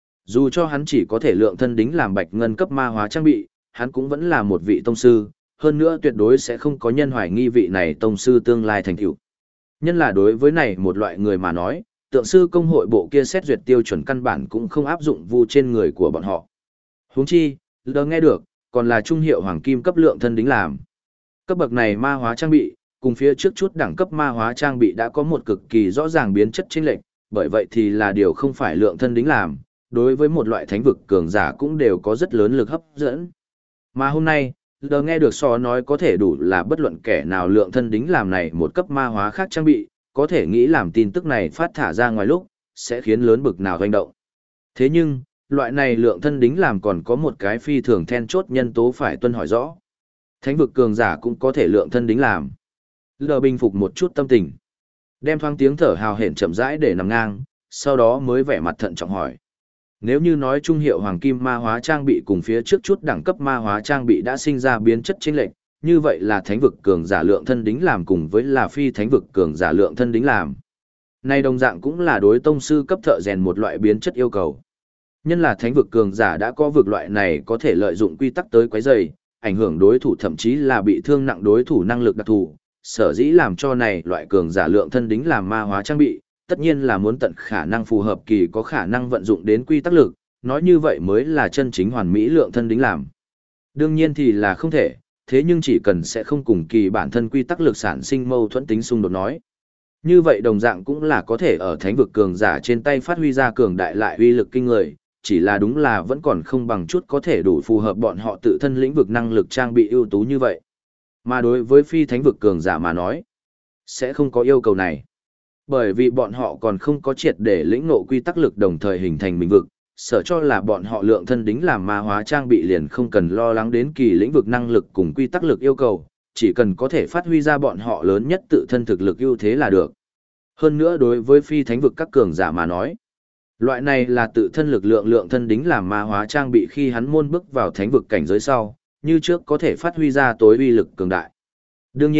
Dù cho hắn chỉ có thể lượng thân đính làm bạch ngân cấp ma hóa trang bị, hắn cũng vẫn là một vị tông sư, hơn nữa tuyệt đối sẽ không có nhân hoài nghi vị này tông sư tương lai thành tựu. Nhân là đối với này một loại người mà nói, tượng sư công hội bộ kia xét duyệt tiêu chuẩn căn bản cũng không áp dụng vu trên người của bọn họ. Huống chi, lỡ nghe được, còn là trung hiệu hoàng kim cấp lượng thân đính làm. Cấp bậc này ma hóa trang bị, cùng phía trước chút đẳng cấp ma hóa trang bị đã có một cực kỳ rõ ràng biến chất chênh lệch, bởi vậy thì là điều không phải lượng thân đính làm, đối với một loại thánh vực cường giả cũng đều có rất lớn lực hấp dẫn. Mà hôm nay, lỡ nghe được so nói có thể đủ là bất luận kẻ nào lượng thân đính làm này một cấp ma hóa khác trang bị, có thể nghĩ làm tin tức này phát thả ra ngoài lúc, sẽ khiến lớn bực nào hoành động. Thế nhưng, loại này lượng thân đính làm còn có một cái phi thường then chốt nhân tố phải tuân hỏi rõ. Thánh vực cường giả cũng có thể lượng thân đính làm. Lờ bình phục một chút tâm tình. Đem thoáng tiếng thở hào hển chậm rãi để nằm ngang, sau đó mới vẻ mặt thận trọng hỏi. Nếu như nói trung hiệu hoàng kim ma hóa trang bị cùng phía trước chút đẳng cấp ma hóa trang bị đã sinh ra biến chất chênh lệch, như vậy là thánh vực cường giả lượng thân đính làm cùng với là phi thánh vực cường giả lượng thân đính làm. Này đồng dạng cũng là đối tông sư cấp thợ rèn một loại biến chất yêu cầu. Nhân là thánh vực cường giả đã có vực loại này có thể lợi dụng quy tắc tới quấy rầy, ảnh hưởng đối thủ thậm chí là bị thương nặng đối thủ năng lực đặc thù, sở dĩ làm cho này loại cường giả lượng thân đính làm ma hóa trang bị, tất nhiên là muốn tận khả năng phù hợp kỳ có khả năng vận dụng đến quy tắc lực, nói như vậy mới là chân chính hoàn mỹ lượng thân đính làm. Đương nhiên thì là không thể, thế nhưng chỉ cần sẽ không cùng kỳ bản thân quy tắc lực sản sinh mâu thuẫn tính xung đột nói. Như vậy đồng dạng cũng là có thể ở thánh vực cường giả trên tay phát huy ra cường đại lại uy lực kinh người, chỉ là đúng là vẫn còn không bằng chút có thể đủ phù hợp bọn họ tự thân lĩnh vực năng lực trang bị ưu tú như vậy. Mà đối với phi thánh vực cường giả mà nói, sẽ không có yêu cầu này. Bởi vì bọn họ còn không có triệt để lĩnh ngộ quy tắc lực đồng thời hình thành mình vực, sợ cho là bọn họ lượng thân đính làm ma hóa trang bị liền không cần lo lắng đến kỳ lĩnh vực năng lực cùng quy tắc lực yêu cầu, chỉ cần có thể phát huy ra bọn họ lớn nhất tự thân thực lực ưu thế là được. Hơn nữa đối với phi thánh vực các cường giả mà nói, loại này là tự thân lực lượng lượng thân đính làm ma hóa trang bị khi hắn môn bước vào thánh vực cảnh giới sau, như trước có thể phát huy ra tối uy lực cường đại. Đương nhiên,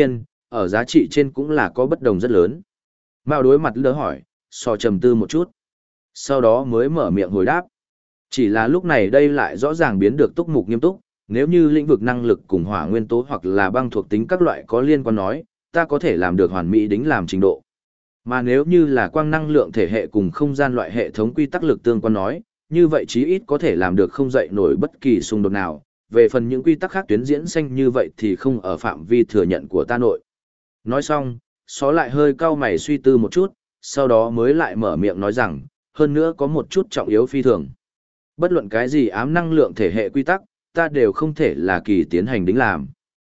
ở giá trị trên cũng là có bất đồng rất lớn. Mao đối mặt lỡ hỏi, sò trầm tư một chút. Sau đó mới mở miệng hồi đáp. Chỉ là lúc này đây lại rõ ràng biến được túc mục nghiêm túc, nếu như lĩnh vực năng lực cùng hỏa nguyên tố hoặc là băng thuộc tính các loại có liên quan nói, ta có thể làm được hoàn mỹ đính làm trình độ. Mà nếu như là quang năng lượng thể hệ cùng không gian loại hệ thống quy tắc lực tương quan nói, như vậy chí ít có thể làm được không dậy nổi bất kỳ xung đột nào. Về phần những quy tắc khác tuyến diễn xanh như vậy thì không ở phạm vi thừa nhận của ta nội. Nói xong, xó lại hơi cau mày suy tư một chút, sau đó mới lại mở miệng nói rằng, hơn nữa có một chút trọng yếu phi thường. Bất luận cái gì ám năng lượng thể hệ quy tắc, ta đều không thể là kỳ tiến hành đính làm.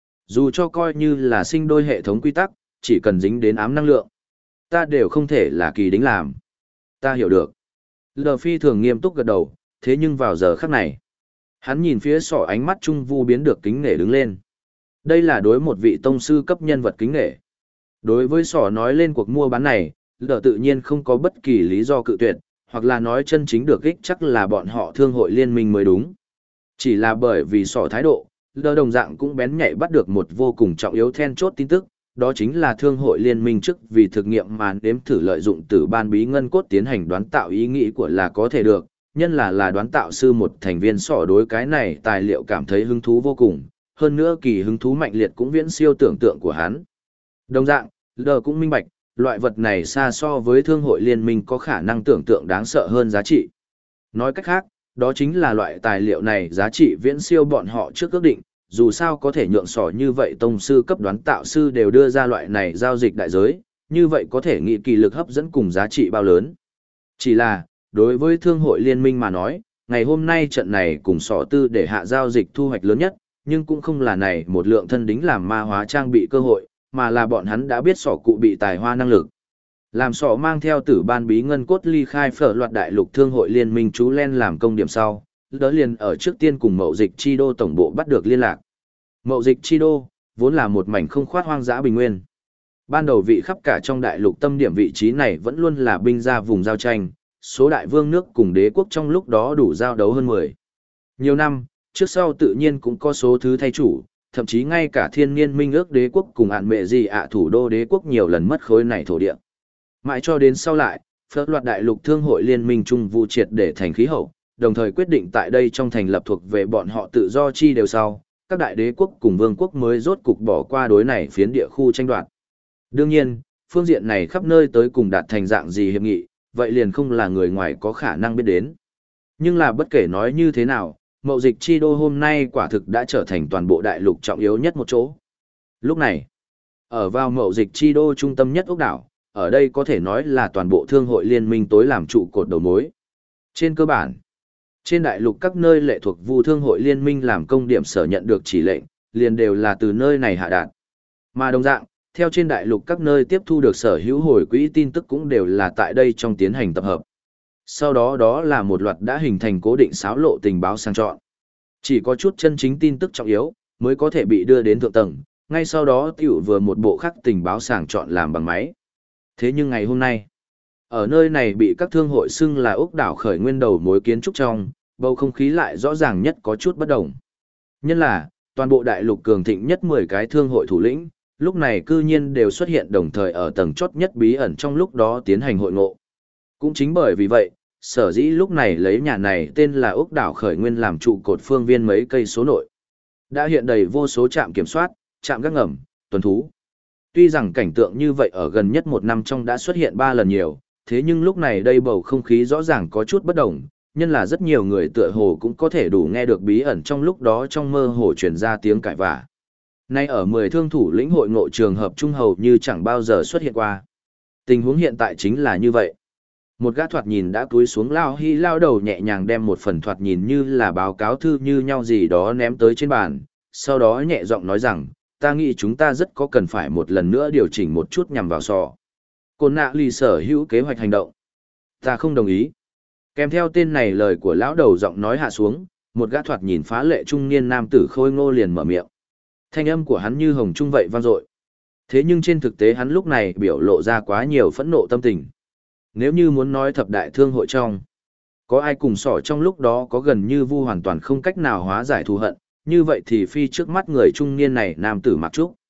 Dù cho coi như là sinh đôi hệ thống quy tắc, chỉ cần dính đến ám năng lượng, ta đều không thể là kỳ đính làm. Ta hiểu được. Lờ phi thường nghiêm túc gật đầu, thế nhưng vào giờ khắc này, hắn nhìn phía sỏ ánh mắt trung vu biến được kính nể đứng lên. Đây là đối một vị tông sư cấp nhân vật kính nể. Đối với sỏ nói lên cuộc mua bán này, lờ tự nhiên không có bất kỳ lý do cự tuyệt, hoặc là nói chân chính được ích chắc là bọn họ thương hội liên minh mới đúng. Chỉ là bởi vì sỏ thái độ, lờ đồng dạng cũng bén nhạy bắt được một vô cùng trọng yếu then chốt tin tức, đó chính là thương hội liên minh trước vì thực nghiệm mà nếm thử lợi dụng từ ban bí ngân cốt tiến hành đoán tạo ý nghĩ của là có thể được, nhân là đoán tạo sư một thành viên sỏ đối cái này tài liệu cảm thấy hứng thú vô cùng, hơn nữa kỳ hứng thú mạnh liệt cũng viễn siêu tưởng tượng của hắn. Đồng dạng, lờ cũng minh bạch, loại vật này xa so với thương hội liên minh có khả năng tưởng tượng đáng sợ hơn giá trị. Nói cách khác, đó chính là loại tài liệu này giá trị viễn siêu bọn họ trước ước định, dù sao có thể nhượng sỏ như vậy tông sư cấp đoán tạo sư đều đưa ra loại này giao dịch đại giới, như vậy có thể nghĩ kỳ lực hấp dẫn cùng giá trị bao lớn. Chỉ là, đối với thương hội liên minh mà nói, ngày hôm nay trận này cùng sỏ tư để hạ giao dịch thu hoạch lớn nhất, nhưng cũng không là này một lượng thân đính làm ma hóa trang bị cơ hội, mà là bọn hắn đã biết sỏ cụ bị tài hoa năng lực. Làm sỏ mang theo tử ban bí ngân cốt ly khai phở loạt đại lục thương hội liên minh chú len làm công điểm sau, đỡ liền ở trước tiên cùng mậu dịch chi đô tổng bộ bắt được liên lạc. Mậu dịch chi đô, vốn là một mảnh không khoát hoang dã bình nguyên. Ban đầu vị khắp cả trong đại lục tâm điểm vị trí này vẫn luôn là binh ra vùng giao tranh, số đại vương nước cùng đế quốc trong lúc đó đủ giao đấu hơn 10. Nhiều năm, trước sau tự nhiên cũng có số thứ thay chủ, thậm chí ngay cả thiên niên minh ước đế quốc cùng hạn mệ gì thủ đô đế quốc nhiều lần mất khối này thổ địa. Mãi cho đến sau lại, phớt loạt đại lục thương hội liên minh trung vụ triệt để thành khí hậu, đồng thời quyết định tại đây trong thành lập thuộc về bọn họ tự do chi đều sau, các đại đế quốc cùng vương quốc mới rốt cục bỏ qua đối này phiến địa khu tranh đoạt. Đương nhiên, phương diện này khắp nơi tới cùng đạt thành dạng gì hiệp nghị, vậy liền không là người ngoài có khả năng biết đến. Nhưng là bất kể nói như thế nào, mậu dịch chi đô hôm nay quả thực đã trở thành toàn bộ đại lục trọng yếu nhất một chỗ. Lúc này, ở vào mậu dịch chi đô trung tâm nhất ốc đảo, ở đây có thể nói là toàn bộ thương hội liên minh tối làm trụ cột đầu mối. Trên cơ bản, trên đại lục các nơi lệ thuộc vụ thương hội liên minh làm công điểm sở nhận được chỉ lệnh, liền đều là từ nơi này hạ đạt. Mà đồng dạng, theo trên đại lục các nơi tiếp thu được sở hữu hồi quỹ tin tức cũng đều là tại đây trong tiến hành tập hợp. Sau đó đó là một loạt đã hình thành cố định xáo lộ tình báo sang chọn. Chỉ có chút chân chính tin tức trọng yếu, mới có thể bị đưa đến thượng tầng, ngay sau đó tiểu vừa một bộ khác tình báo sàng chọn làm bằng máy. Thế nhưng ngày hôm nay, ở nơi này bị các thương hội xưng là ốc đảo khởi nguyên đầu mối kiến trúc trong, bầu không khí lại rõ ràng nhất có chút bất đồng. Nhân là, toàn bộ đại lục cường thịnh nhất 10 cái thương hội thủ lĩnh, lúc này cư nhiên đều xuất hiện đồng thời ở tầng chốt nhất bí ẩn trong lúc đó tiến hành hội ngộ. Cũng chính bởi vì vậy, sở dĩ lúc này lấy nhà này tên là ốc đảo khởi nguyên làm trụ cột phương viên mấy cây số nội. Đã hiện đầy vô số trạm kiểm soát, trạm gác ngầm, tuần thú. Tuy rằng cảnh tượng như vậy ở gần nhất một năm trong đã xuất hiện 3 lần nhiều, thế nhưng lúc này đây bầu không khí rõ ràng có chút bất đồng, nhân là rất nhiều người tựa hồ cũng có thể đủ nghe được bí ẩn trong lúc đó trong mơ hồ truyền ra tiếng cãi vã. Nay ở 10 thương thủ lĩnh hội ngộ trường hợp trung hầu như chẳng bao giờ xuất hiện qua. Tình huống hiện tại chính là như vậy. Một gã thoạt nhìn đã cúi xuống lao đầu nhẹ nhàng đem một phần thoạt nhìn như là báo cáo thư như nhau gì đó ném tới trên bàn, sau đó nhẹ giọng nói rằng, ta nghĩ chúng ta rất có cần phải một lần nữa điều chỉnh một chút nhằm vào sò. Côn nạ lì sở hữu kế hoạch hành động. Ta không đồng ý. Kèm theo tên này lời của lão đầu giọng nói hạ xuống, một gã thoạt nhìn phá lệ trung niên nam tử khôi ngô liền mở miệng. Thanh âm của hắn như hồng trung vậy vang dội. Thế nhưng trên thực tế hắn lúc này biểu lộ ra quá nhiều phẫn nộ tâm tình. Nếu như muốn nói thập đại thương hội trong, có ai cùng sỏ trong lúc đó có gần như vu hoàn toàn không cách nào hóa giải thù hận, như vậy thì phi trước mắt người trung niên này nam tử Mạc Trúc.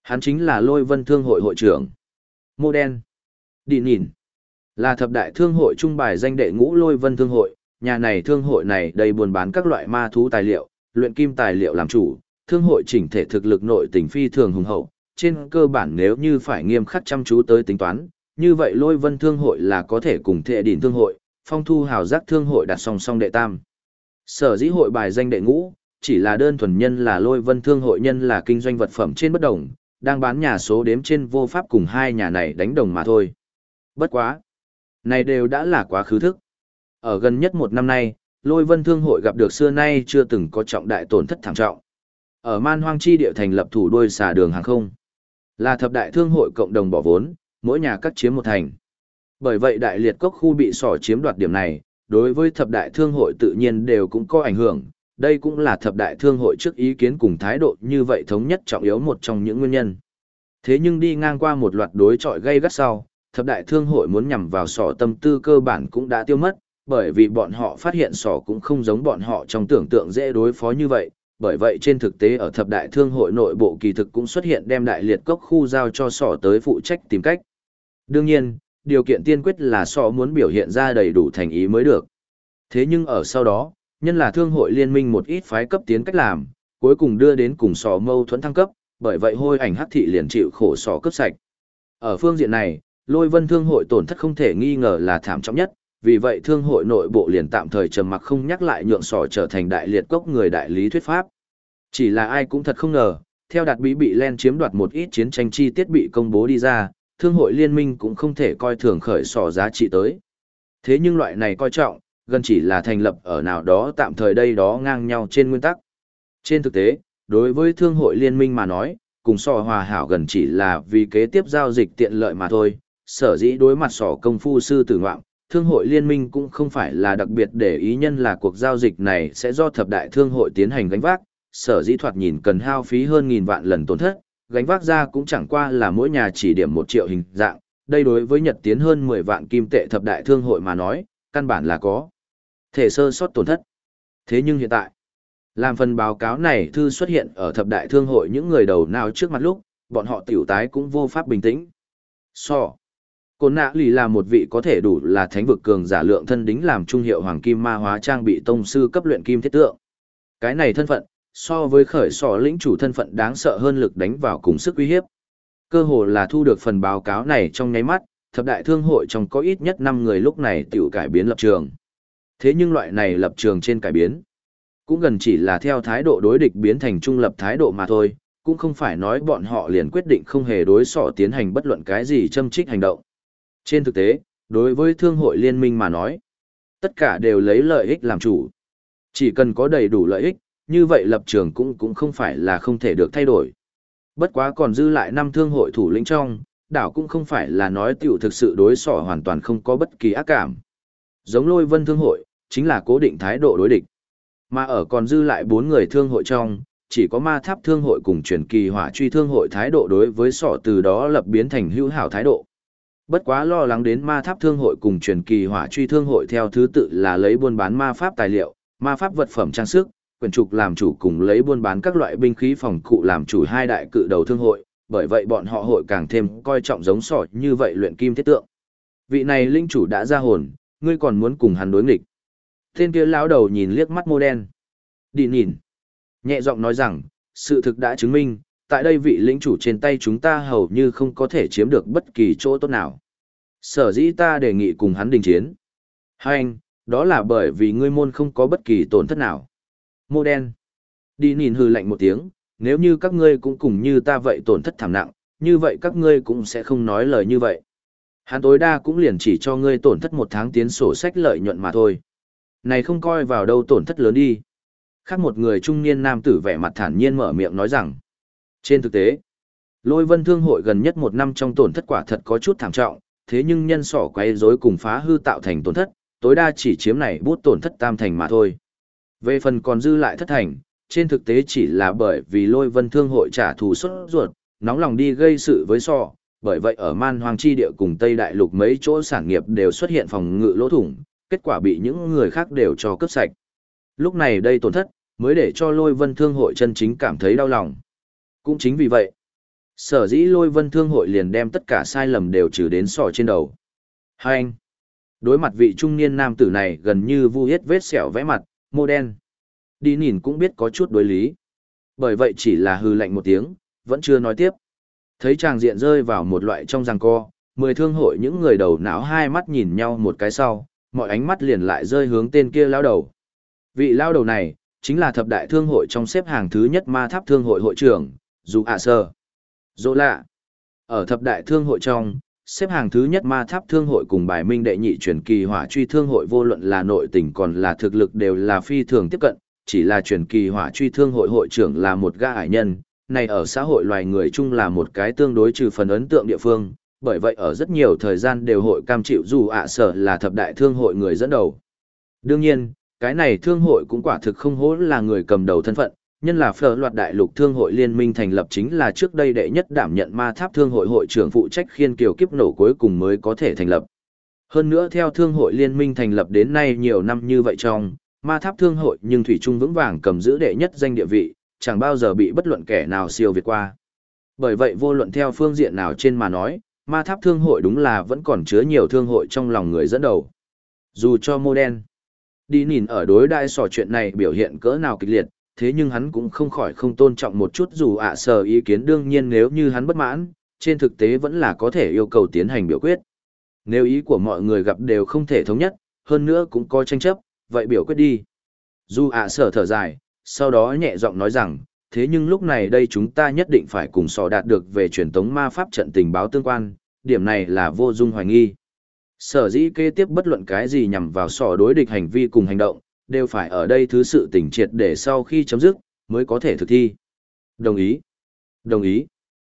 Hắn chính là Lôi Vân Thương hội hội trưởng. Mô đen. Đi nhìn. Là thập đại thương hội trung bài danh đệ ngũ Lôi Vân Thương hội, nhà này thương hội này đầy buôn bán các loại ma thú tài liệu, luyện kim tài liệu làm chủ, thương hội chỉnh thể thực lực nội tình phi thường hùng hậu, trên cơ bản nếu như phải nghiêm khắc chăm chú tới tính toán, như vậy Lôi Vân Thương hội là có thể cùng Thệ Đỉnh Thương hội, Phong Thu Hào Giác Thương hội đặt song song đệ tam. Sở dĩ hội bài danh đệ ngũ, chỉ là đơn thuần nhân là Lôi Vân Thương hội nhân là kinh doanh vật phẩm trên bất đồng, đang bán nhà số đếm trên vô pháp cùng hai nhà này đánh đồng mà thôi. Bất quá. Này đều đã là quá khứ thức. Ở gần nhất một năm nay, Lôi Vân Thương hội gặp được xưa nay chưa từng có trọng đại tổn thất thảm trọng. Ở Man Hoang chi địa thành lập thủ đuôi xà đường hàng không. Là thập đại thương hội cộng đồng bỏ vốn, mỗi nhà cắt chiếm một thành. Bởi vậy đại liệt cốc khu bị sỏ chiếm đoạt điểm này, đối với thập đại thương hội tự nhiên đều cũng có ảnh hưởng. Đây cũng là thập đại thương hội trước ý kiến cùng thái độ như vậy thống nhất trọng yếu một trong những nguyên nhân. Thế nhưng đi ngang qua một loạt đối chọi gây gắt sau, thập đại thương hội muốn nhằm vào sỏ tâm tư cơ bản cũng đã tiêu mất, bởi vì bọn họ phát hiện sỏ cũng không giống bọn họ trong tưởng tượng dễ đối phó như vậy, bởi vậy trên thực tế ở thập đại thương hội nội bộ kỳ thực cũng xuất hiện đem đại liệt cốc khu giao cho sỏ tới phụ trách tìm cách. Đương nhiên, điều kiện tiên quyết là sỏ muốn biểu hiện ra đầy đủ thành ý mới được. Thế nhưng ở sau đó, nhân là thương hội liên minh một ít phái cấp tiến cách làm, cuối cùng đưa đến cùng sỏ mâu thuẫn thăng cấp, bởi vậy hôi ảnh hắc thị liền chịu khổ sỏ cấp sạch. Ở phương diện này, Lôi Vân Thương hội tổn thất không thể nghi ngờ là thảm trọng nhất, vì vậy thương hội nội bộ liền tạm thời trầm mặc không nhắc lại nhượng sỏ trở thành đại liệt cốc người đại lý thuyết pháp. Chỉ là ai cũng thật không ngờ, theo đạt bí bị len chiếm đoạt một ít chiến tranh chi tiết bị công bố đi ra, thương hội liên minh cũng không thể coi thường khởi sỏ giá trị tới. Thế nhưng loại này coi trọng, gần chỉ là thành lập ở nào đó tạm thời đây đó ngang nhau trên nguyên tắc. Trên thực tế, đối với thương hội liên minh mà nói, cùng sỏ hòa hảo gần chỉ là vì kế tiếp giao dịch tiện lợi mà thôi. Sở dĩ đối mặt sỏ công phu sư tử ngoạm, thương hội liên minh cũng không phải là đặc biệt để ý nhân là cuộc giao dịch này sẽ do thập đại thương hội tiến hành gánh vác, sở dĩ thoạt nhìn cần hao phí hơn nghìn vạn lần tổn thất, gánh vác ra cũng chẳng qua là mỗi nhà chỉ điểm 1 triệu hình dạng, đây đối với Nhật tiến hơn 10 vạn kim tệ thập đại thương hội mà nói, căn bản là có thể sơ sót tổn thất. Thế nhưng hiện tại, làm phần báo cáo này thư xuất hiện ở thập đại thương hội những người đầu nào trước mặt lúc, bọn họ tiểu tái cũng vô pháp bình tĩnh. Côn nạ lì là một vị có thể đủ là thánh vực cường giả lượng thân đính làm trung hiệu hoàng kim ma hóa trang bị tông sư cấp luyện kim thiết tượng. Cái này thân phận, so với khởi sỏ lĩnh chủ thân phận đáng sợ hơn lực đánh vào cùng sức uy hiếp. Cơ hồ là thu được phần báo cáo này trong nháy mắt, thập đại thương hội trong có ít nhất 5 người lúc này tiểu cải biến lập trường. Thế nhưng loại này lập trường trên cải biến, cũng gần chỉ là theo thái độ đối địch biến thành trung lập thái độ mà thôi, cũng không phải nói bọn họ liền quyết định không hề đối sỏ tiến hành bất luận cái gì châm trích hành động. Trên thực tế, đối với thương hội liên minh mà nói, tất cả đều lấy lợi ích làm chủ. Chỉ cần có đầy đủ lợi ích, như vậy lập trường cũng không phải là không thể được thay đổi. Bất quá còn dư lại 5 thương hội thủ lĩnh trong, đảo cũng không phải là nói tiểu thực sự đối sỏ hoàn toàn không có bất kỳ ác cảm. Giống Lôi Vân thương hội, chính là cố định thái độ đối địch. Mà ở còn dư lại 4 người thương hội trong, chỉ có Ma Tháp thương hội cùng Truyền Kỳ Hỏa Truy thương hội thái độ đối với sỏ từ đó lập biến thành hữu hảo thái độ. Bất quá lo lắng đến Ma Tháp thương hội cùng Truyền Kỳ Hỏa Truy thương hội theo thứ tự là lấy buôn bán ma pháp tài liệu, ma pháp vật phẩm trang sức, quyển trục làm chủ cùng lấy buôn bán các loại binh khí phòng cụ làm chủ hai đại cự đầu thương hội, bởi vậy bọn họ hội càng thêm coi trọng giống sỏ như vậy luyện kim thiết tượng. Vị này linh chủ đã ra hồn, ngươi còn muốn cùng hắn đối nghịch. Tên kia lão đầu nhìn liếc mắt mô đen. Đi nhìn. Nhẹ giọng nói rằng, sự thực đã chứng minh, tại đây vị lĩnh chủ trên tay chúng ta hầu như không có thể chiếm được bất kỳ chỗ tốt nào. Sở dĩ ta đề nghị cùng hắn đình chiến. Hành, đó là bởi vì ngươi môn không có bất kỳ tổn thất nào. Mô đen. Đi nhìn hừ lạnh một tiếng, nếu như các ngươi cũng cùng như ta vậy tổn thất thảm nặng, như vậy các ngươi cũng sẽ không nói lời như vậy. Hắn tối đa cũng liền chỉ cho ngươi tổn thất 1 tháng tiến sổ sách lợi nhuận mà thôi. Này không coi vào đâu tổn thất lớn đi. Khác một người trung niên nam tử vẻ mặt thản nhiên mở miệng nói rằng, trên thực tế, Lôi Vân thương hội gần nhất 1 năm trong tổn thất quả thật có chút thảm trọng, thế nhưng nhân sỏ quấy rối cùng phá hư tạo thành tổn thất, tối đa chỉ chiếm này bút tổn thất tam thành mà thôi. Về phần còn dư lại thất thành, trên thực tế chỉ là bởi vì Lôi Vân thương hội trả thù sốt ruột, nóng lòng đi gây sự với sỏ, bởi vậy ở Man Hoang chi địa cùng Tây Đại Lục mấy chỗ sản nghiệp đều xuất hiện phòng ngự lỗ thủng, kết quả bị những người khác đều cho cướp sạch. Lúc này đây tổn thất, mới để cho Lôi Vân thương hội chân chính cảm thấy đau lòng. Cũng chính vì vậy, Sở dĩ Lôi Vân Thương hội liền đem tất cả sai lầm đều trừ đến sọ trên đầu. Hai anh. Đối mặt vị trung niên nam tử này gần như vu hết vết sẹo vẽ mặt, mô đen. Đi nhìn cũng biết có chút đối lý. Bởi vậy chỉ là hư lạnh một tiếng, vẫn chưa nói tiếp. Thấy chàng diện rơi vào một loại trong giằng co, 10 thương hội những người đầu não hai mắt nhìn nhau một cái sau, mọi ánh mắt liền lại rơi hướng tên kia lao đầu. Vị lao đầu này, chính là thập đại thương hội trong xếp hàng thứ nhất ma tháp thương hội hội trưởng, Dù ạ sơ. Dỗ lạ. Ở thập đại thương hội trong, xếp hàng thứ nhất ma tháp thương hội cùng bài minh đệ nhị truyền kỳ hỏa truy thương hội vô luận là nội tình còn là thực lực đều là phi thường tiếp cận, chỉ là truyền kỳ hỏa truy thương hội hội trưởng là một gã ải nhân, này ở xã hội loài người chung là một cái tương đối trừ phần ấn tượng địa phương, bởi vậy ở rất nhiều thời gian đều hội cam chịu dù ạ sở là thập đại thương hội người dẫn đầu. Đương nhiên, cái này thương hội cũng quả thực không hố là người cầm đầu thân phận, nhân là phở loạt đại lục thương hội liên minh thành lập chính là trước đây đệ nhất đảm nhận ma tháp thương hội hội trưởng phụ trách khiên kiều kiếp nổ cuối cùng mới có thể thành lập. Hơn nữa theo thương hội liên minh thành lập đến nay nhiều năm như vậy trong, ma tháp thương hội nhưng thủy chung vững vàng cầm giữ đệ nhất danh địa vị, chẳng bao giờ bị bất luận kẻ nào siêu việt qua. Bởi vậy vô luận theo phương diện nào trên mà nói, ma tháp thương hội đúng là vẫn còn chứa nhiều thương hội trong lòng người dẫn đầu. Dù cho mô đen, đi nhìn ở đối đại sò chuyện này biểu hiện cỡ nào kịch liệt, thế nhưng hắn cũng không khỏi không tôn trọng một chút dù ạ sở ý kiến đương nhiên nếu như hắn bất mãn, trên thực tế vẫn là có thể yêu cầu tiến hành biểu quyết. Nếu ý của mọi người gặp đều không thể thống nhất, hơn nữa cũng có tranh chấp, vậy biểu quyết đi. Dù ạ sở thở dài, sau đó nhẹ giọng nói rằng, thế nhưng lúc này đây chúng ta nhất định phải cùng sò đạt được về truyền tống ma pháp trận tình báo tương quan, điểm này là vô dung hoài nghi. Sở dĩ kế tiếp bất luận cái gì nhằm vào sò đối địch hành vi cùng hành động, đều phải ở đây thứ sự tỉnh triệt để sau khi chấm dứt, mới có thể thực thi. Đồng ý. Đồng ý.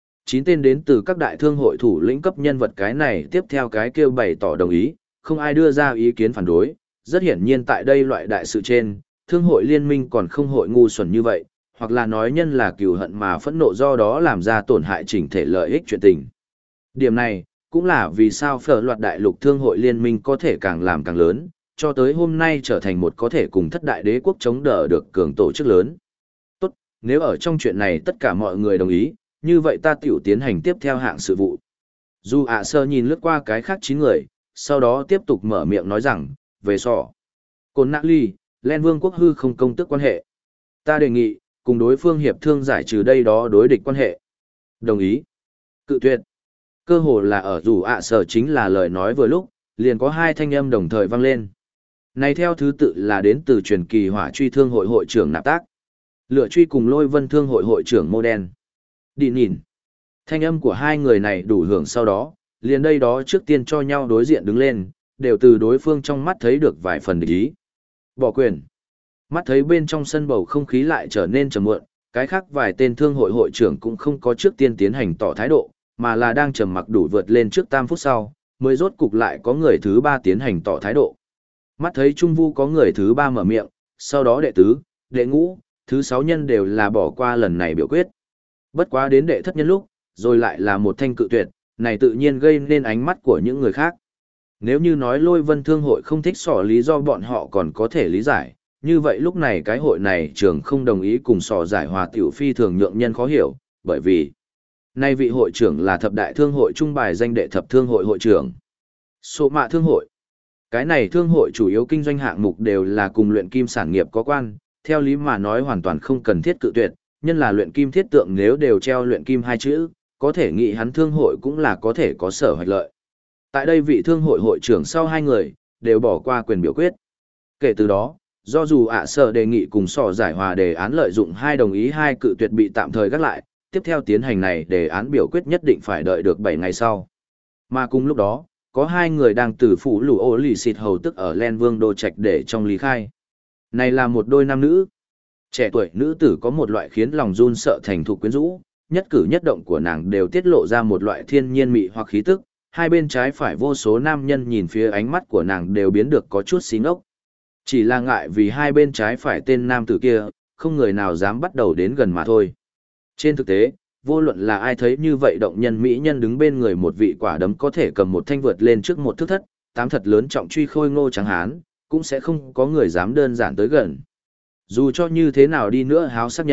9 tên đến từ các đại thương hội thủ lĩnh cấp nhân vật cái này tiếp theo cái kêu bày tỏ đồng ý, không ai đưa ra ý kiến phản đối. Rất hiển nhiên tại đây loại đại sự trên, thương hội liên minh còn không hội ngu xuẩn như vậy, hoặc là nói nhân là cừu hận mà phẫn nộ do đó làm ra tổn hại chỉnh thể lợi ích chuyện tình. Điểm này, cũng là vì sao phở loạt đại lục thương hội liên minh có thể càng làm càng lớn, cho tới hôm nay trở thành một có thể cùng thất đại đế quốc chống đỡ được cường tổ chức lớn. Tốt, nếu ở trong chuyện này tất cả mọi người đồng ý, như vậy ta tiểu tiến hành tiếp theo hạng sự vụ. Dù ạ sơ nhìn lướt qua cái khác 9 người, sau đó tiếp tục mở miệng nói rằng, về sọ. Côn Nạ Ly, Len Vương quốc hư không công tức quan hệ. Ta đề nghị, cùng đối phương hiệp thương giải trừ đây đó đối địch quan hệ. Đồng ý. Cự tuyệt. Cơ hồ là ở dù ạ sở chính là lời nói vừa lúc, liền có hai thanh âm đồng thời vang lên. Này theo thứ tự là đến từ truyền kỳ hỏa truy thương hội hội trưởng Nạp Tác. Lựa truy cùng Lôi Vân thương hội hội trưởng Mô Đen. Đi nhìn. Thanh âm của hai người này đủ hưởng sau đó, liền đây đó trước tiên cho nhau đối diện đứng lên, đều từ đối phương trong mắt thấy được vài phần địch ý. Bỏ quyền. Mắt thấy bên trong sân bầu không khí lại trở nên trầm muộn, cái khác vài tên thương hội hội trưởng cũng không có trước tiên tiến hành tỏ thái độ, mà là đang trầm mặc đủ vượt lên trước 3 phút sau, mới rốt cục lại có người thứ 3 tiến hành tỏ thái độ. Mắt thấy Trung Vu có người thứ 3 mở miệng, sau đó đệ tứ, đệ ngũ, thứ 6 nhân đều là bỏ qua lần này biểu quyết. Bất quá đến đệ thất nhân lúc, rồi lại là một thanh cự tuyệt, này tự nhiên gây nên ánh mắt của những người khác. Nếu như nói Lôi Vân thương hội không thích sỏ lý do bọn họ còn có thể lý giải, như vậy lúc này cái hội này trường không đồng ý cùng sỏ giải hòa tiểu phi thường nhượng nhân khó hiểu, bởi vì nay vị hội trưởng là thập đại thương hội trung bài danh đệ thập thương hội hội trưởng. Số mạ thương hội. Cái này thương hội chủ yếu kinh doanh hạng mục đều là cùng luyện kim sản nghiệp có quan, theo lý mà nói hoàn toàn không cần thiết cự tuyệt, nhân là luyện kim thiết tượng nếu đều treo luyện kim hai chữ, có thể nghĩ hắn thương hội cũng là có thể có sở hoạch lợi. Tại đây vị thương hội hội trưởng sau hai người, đều bỏ qua quyền biểu quyết. Kể từ đó, do dù ạ sở đề nghị cùng sỏ giải hòa đề án lợi dụng hai đồng ý hai cự tuyệt bị tạm thời gác lại, tiếp theo tiến hành này đề án biểu quyết nhất định phải đợi được 7 ngày sau. Mà cùng lúc đó, có hai người đang từ phủ lũ ô lì xịt hầu tức ở Len Vương Đô Trạch để trong lý khai. Này là một đôi nam nữ. Trẻ tuổi nữ tử có một loại khiến lòng run sợ thành thục quyến rũ, nhất cử nhất động của nàng đều tiết lộ ra một loại thiên nhiên mị hoặc khí tức, hai bên trái phải vô số nam nhân nhìn phía ánh mắt của nàng đều biến được có chút xí ngốc. Chỉ là ngại vì hai bên trái phải tên nam tử kia, không người nào dám bắt đầu đến gần mà thôi. Trên thực tế, vô luận là ai thấy như vậy động nhân mỹ nhân đứng bên người một vị quả đấm có thể cầm một thanh vượt lên trước một thước thất, tám thật lớn trọng truy khôi ngô trắng hán, cũng sẽ không có người dám đơn giản tới gần. Dù cho như thế nào đi nữa háo sắc nhân,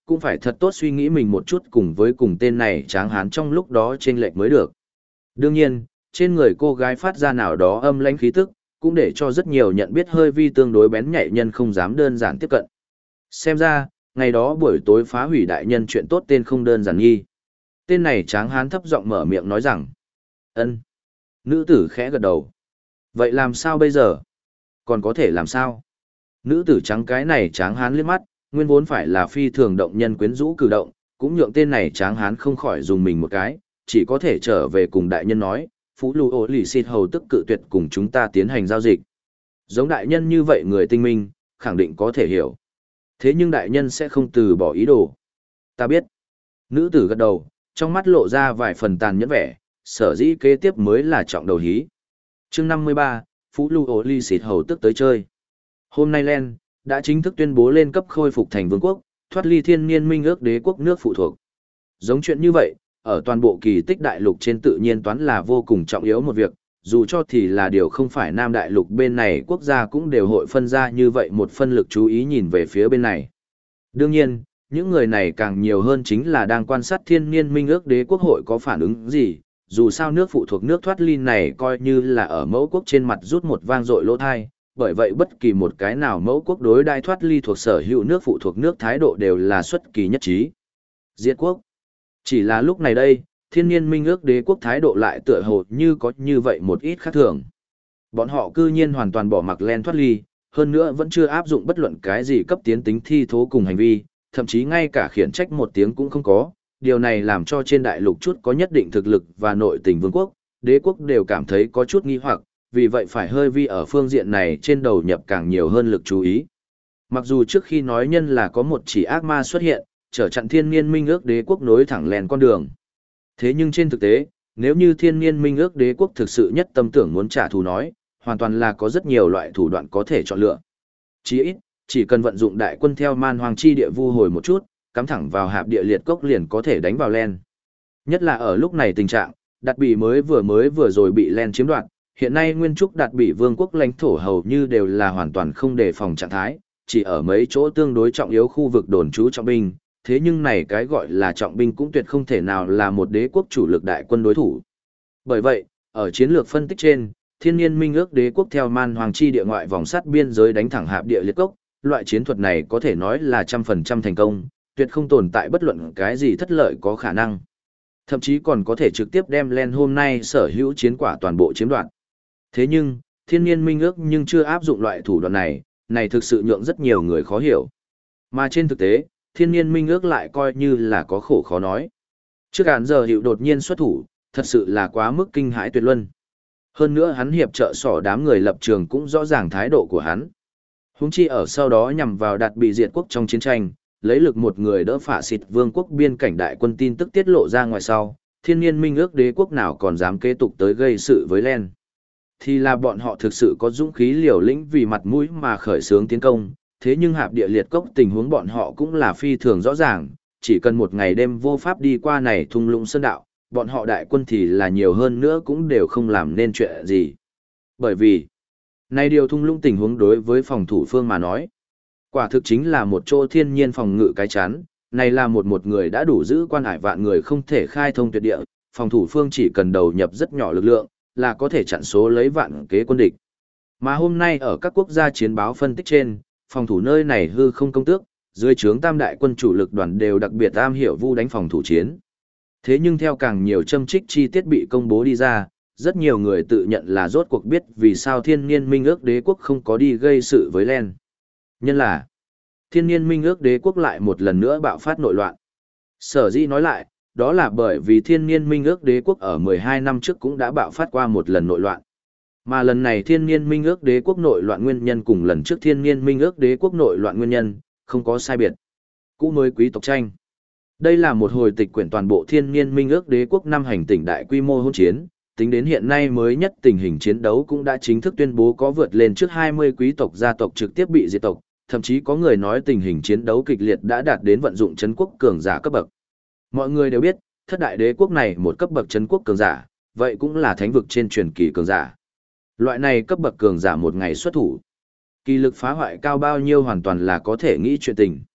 cũng phải thật tốt suy nghĩ mình một chút cùng tên này tráng hán trong lúc đó chênh lệch mới được. Đương nhiên, trên người cô gái phát ra nào đó âm lãnh khí tức, cũng để cho rất nhiều nhận biết hơi vi tương đối bén nhạy nhân không dám đơn giản tiếp cận. Xem ra, ngày đó buổi tối phá hủy đại nhân chuyện tốt tên không đơn giản nghi. Tên này tráng hán thấp giọng mở miệng nói rằng, ân. Nữ tử khẽ gật đầu. Vậy làm sao bây giờ? Còn có thể làm sao? Nữ tử trắng cái này tráng hán liếc mắt, nguyên vốn phải là phi thường động nhân quyến rũ cử động, cũng nhượng tên này tráng hán không khỏi dùng mình một cái, chỉ có thể trở về cùng đại nhân nói, Phú Lù Ô Lì Xịt hầu tức cự tuyệt cùng chúng ta tiến hành giao dịch. Giống đại nhân như vậy người tinh minh, khẳng định có thể hiểu. Thế nhưng đại nhân sẽ không từ bỏ ý đồ. Ta biết. Nữ tử gật đầu, trong mắt lộ ra vài phần tàn nhẫn vẻ, sở dĩ kế tiếp mới là trọng đầu hí. Chương 53, Phú Lù Ô Lì Xịt hầu tức tới chơi. Hôm nay Len đã chính thức tuyên bố lên cấp khôi phục thành vương quốc, thoát ly thiên niên minh ước đế quốc nước phụ thuộc. Giống chuyện như vậy, ở toàn bộ kỳ tích đại lục trên tự nhiên toán là vô cùng trọng yếu một việc, dù cho thì là điều không phải Nam đại lục bên này quốc gia cũng đều hội phân ra như vậy một phân lực chú ý nhìn về phía bên này. Đương nhiên, những người này càng nhiều hơn chính là đang quan sát thiên niên minh ước đế quốc hội có phản ứng gì, dù sao nước phụ thuộc nước thoát ly này coi như là ở mẫu quốc trên mặt rút một vang dội lỗ thai, bởi vậy bất kỳ một cái nào mẫu quốc đối đai thoát ly thuộc sở hữu nước phụ thuộc nước thái độ đều là xuất kỳ nhất trí. Diệt quốc. Chỉ là lúc này đây, thiên niên minh ước đế quốc thái độ lại tựa hồ như có như vậy một ít khác thường. Bọn họ cư nhiên hoàn toàn bỏ mặc Len thoát ly, hơn nữa vẫn chưa áp dụng bất luận cái gì cấp tiến tính thi thố cùng hành vi, thậm chí ngay cả khiển trách một tiếng cũng không có. Điều này làm cho trên đại lục chút có nhất định thực lực và nội tình vương quốc, đế quốc đều cảm thấy có chút nghi hoặc, vì vậy phải hơi vi ở phương diện này trên đầu nhập càng nhiều hơn lực chú ý. Mặc dù trước khi nói nhân là có một chỉ ác ma xuất hiện, trở chặn thiên niên minh ước đế quốc nối thẳng lèn con đường. Thế nhưng trên thực tế, nếu như thiên niên minh ước đế quốc thực sự nhất tâm tưởng muốn trả thù nói, hoàn toàn là có rất nhiều loại thủ đoạn có thể chọn lựa. Chỉ ít, chỉ cần vận dụng đại quân theo man hoàng chi địa vu hồi một chút, cắm thẳng vào hạp địa liệt cốc liền có thể đánh vào len. Nhất là ở lúc này tình trạng, đặt bị mới vừa rồi bị len chiếm đoạt, hiện nay nguyên trúc đặt bị vương quốc lãnh thổ hầu như đều là hoàn toàn không đề phòng trạng thái, chỉ ở mấy chỗ tương đối trọng yếu khu vực đồn trú trọng binh, thế nhưng này cái gọi là trọng binh cũng tuyệt không thể nào là một đế quốc chủ lực đại quân đối thủ. Bởi vậy, ở chiến lược phân tích trên, thiên niên minh ước đế quốc theo man hoàng chi địa ngoại vòng sắt biên giới đánh thẳng hạp địa liệt cốc, loại chiến thuật này có thể nói là 100% thành công, tuyệt không tồn tại bất luận cái gì thất lợi có khả năng. Thậm chí còn có thể trực tiếp đem Len hôm nay sở hữu chiến quả toàn bộ chiếm đoạt. Thế nhưng, thiên niên minh ước nhưng chưa áp dụng loại thủ đoạn này thực sự nhượng rất nhiều người khó hiểu. Mà trên thực tế, thiên niên minh ước lại coi như là có khổ khó nói. Trước án giờ hiệu đột nhiên xuất thủ, thật sự là quá mức kinh hãi tuyệt luân. Hơn nữa hắn hiệp trợ sỏ đám người lập trường cũng rõ ràng thái độ của hắn. Huống chi ở sau đó nhằm vào đạt bị diệt quốc trong chiến tranh, lấy lực một người đỡ phả xịt vương quốc biên cảnh đại quân tin tức tiết lộ ra ngoài sau, thiên niên minh ước đế quốc nào còn dám kế tục tới gây sự với Len. Thì là bọn họ thực sự có dũng khí liều lĩnh vì mặt mũi mà khởi xướng tiến công, thế nhưng hạp địa liệt cốc tình huống bọn họ cũng là phi thường rõ ràng, chỉ cần một ngày đêm vô pháp đi qua này thung lũng sơn đạo, bọn họ đại quân thì là nhiều hơn nữa cũng đều không làm nên chuyện gì. Bởi vì, này điều thung lũng tình huống đối với phòng thủ phương mà nói, quả thực chính là một chỗ thiên nhiên phòng ngự cái chắn, này là một người đã đủ giữ quan hải vạn người không thể khai thông tuyệt địa, phòng thủ phương chỉ cần đầu nhập rất nhỏ lực lượng, là có thể chặn số lấy vạn kế quân địch. Mà hôm nay ở các quốc gia chiến báo phân tích trên, phòng thủ nơi này hư không công tước, dưới trướng tam đại quân chủ lực đoàn đều đặc biệt am hiểu vu đánh phòng thủ chiến. Thế nhưng theo càng nhiều châm trích chi tiết bị công bố đi ra, rất nhiều người tự nhận là rốt cuộc biết vì sao thiên niên minh ước đế quốc không có đi gây sự với Len. Nhân là, thiên niên minh ước đế quốc lại một lần nữa bạo phát nội loạn. Sở dĩ nói lại, đó là bởi vì thiên niên minh ước đế quốc ở 12 năm trước cũng đã bạo phát qua một lần nội loạn. Mà lần này thiên niên minh ước đế quốc nội loạn nguyên nhân cùng lần trước thiên niên minh ước đế quốc nội loạn nguyên nhân, không có sai biệt. Cũ mới quý tộc tranh. Đây là một hồi tịch quyển toàn bộ thiên niên minh ước đế quốc năm hành tỉnh đại quy mô hỗn chiến, tính đến hiện nay mới nhất tình hình chiến đấu cũng đã chính thức tuyên bố có vượt lên trước 20 quý tộc gia tộc trực tiếp bị diệt tộc, thậm chí có người nói tình hình chiến đấu kịch liệt đã đạt đến vận dụng trấn quốc cường giả cấp bậc. Mọi người đều biết, thất đại đế quốc này một cấp bậc trấn quốc cường giả, vậy cũng là thánh vực trên truyền kỳ cường giả. Loại này cấp bậc cường giả một ngày xuất thủ, kỳ lực phá hoại cao bao nhiêu hoàn toàn là có thể nghĩ chuyện tình.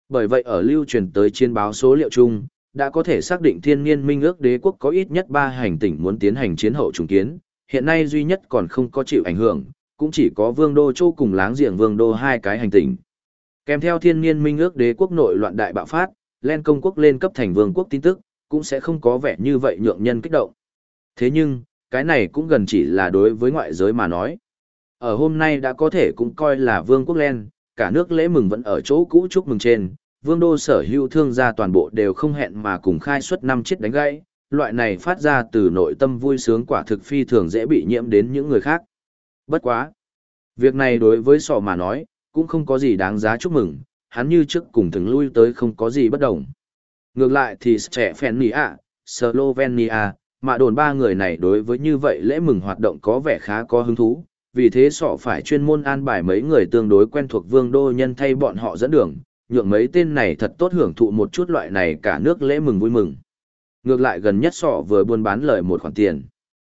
Bởi vậy ở lưu truyền tới chiến báo số liệu chung, đã có thể xác định thiên niên minh ước đế quốc có ít nhất 3 hành tinh muốn tiến hành chiến hậu trùng kiến, hiện nay duy nhất còn không có chịu ảnh hưởng, cũng chỉ có Vương Đô Châu cùng láng giềng Vương Đô hai cái hành tinh. Kèm theo thiên niên minh ước đế quốc nội loạn đại bạo phát, Len công quốc lên cấp thành vương quốc tin tức, cũng sẽ không có vẻ như vậy nhượng nhân kích động. Thế nhưng, cái này cũng gần chỉ là đối với ngoại giới mà nói. Ở hôm nay đã có thể cũng coi là vương quốc Len, cả nước lễ mừng vẫn ở chỗ cũ chúc mừng trên, vương đô sở hữu thương gia toàn bộ đều không hẹn mà cùng khai suất 5 chiếc đánh gãy, loại này phát ra từ nội tâm vui sướng quả thực phi thường dễ bị nhiễm đến những người khác. Bất quá. Việc này đối với sọ mà nói, cũng không có gì đáng giá chúc mừng, hắn như trước cùng thường lui tới không có gì bất đồng. Ngược lại thì Stefania, Slovenia, mà đồn ba người này đối với như vậy lễ mừng hoạt động có vẻ khá có hứng thú, vì thế sọ phải chuyên môn an bài mấy người tương đối quen thuộc vương đô nhân thay bọn họ dẫn đường, nhượng mấy tên này thật tốt hưởng thụ một chút loại này cả nước lễ mừng vui mừng. Ngược lại gần nhất sọ vừa buôn bán lời một khoản tiền.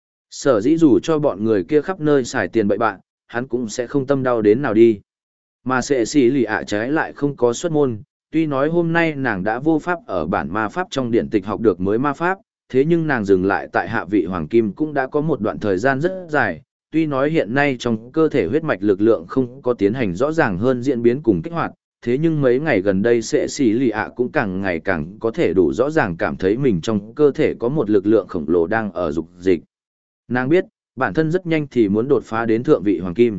Sở dĩ dù cho bọn người kia khắp nơi xài tiền bậy bạn, hắn cũng sẽ không tâm đau đến nào đi. Mà sẽ xì lì ạ trái lại không có xuất môn, tuy nói hôm nay nàng đã vô pháp ở bản ma pháp trong điện tịch học được mới ma pháp, thế nhưng nàng dừng lại tại hạ vị hoàng kim cũng đã có một đoạn thời gian rất dài, tuy nói hiện nay trong cơ thể huyết mạch lực lượng không có tiến hành rõ ràng hơn diễn biến cùng kích hoạt, thế nhưng mấy ngày gần đây sẽ xì lì ạ cũng càng ngày càng có thể đủ rõ ràng cảm thấy mình trong cơ thể có một lực lượng khổng lồ đang ở dục dịch. Nàng biết, bản thân rất nhanh thì muốn đột phá đến thượng vị hoàng kim.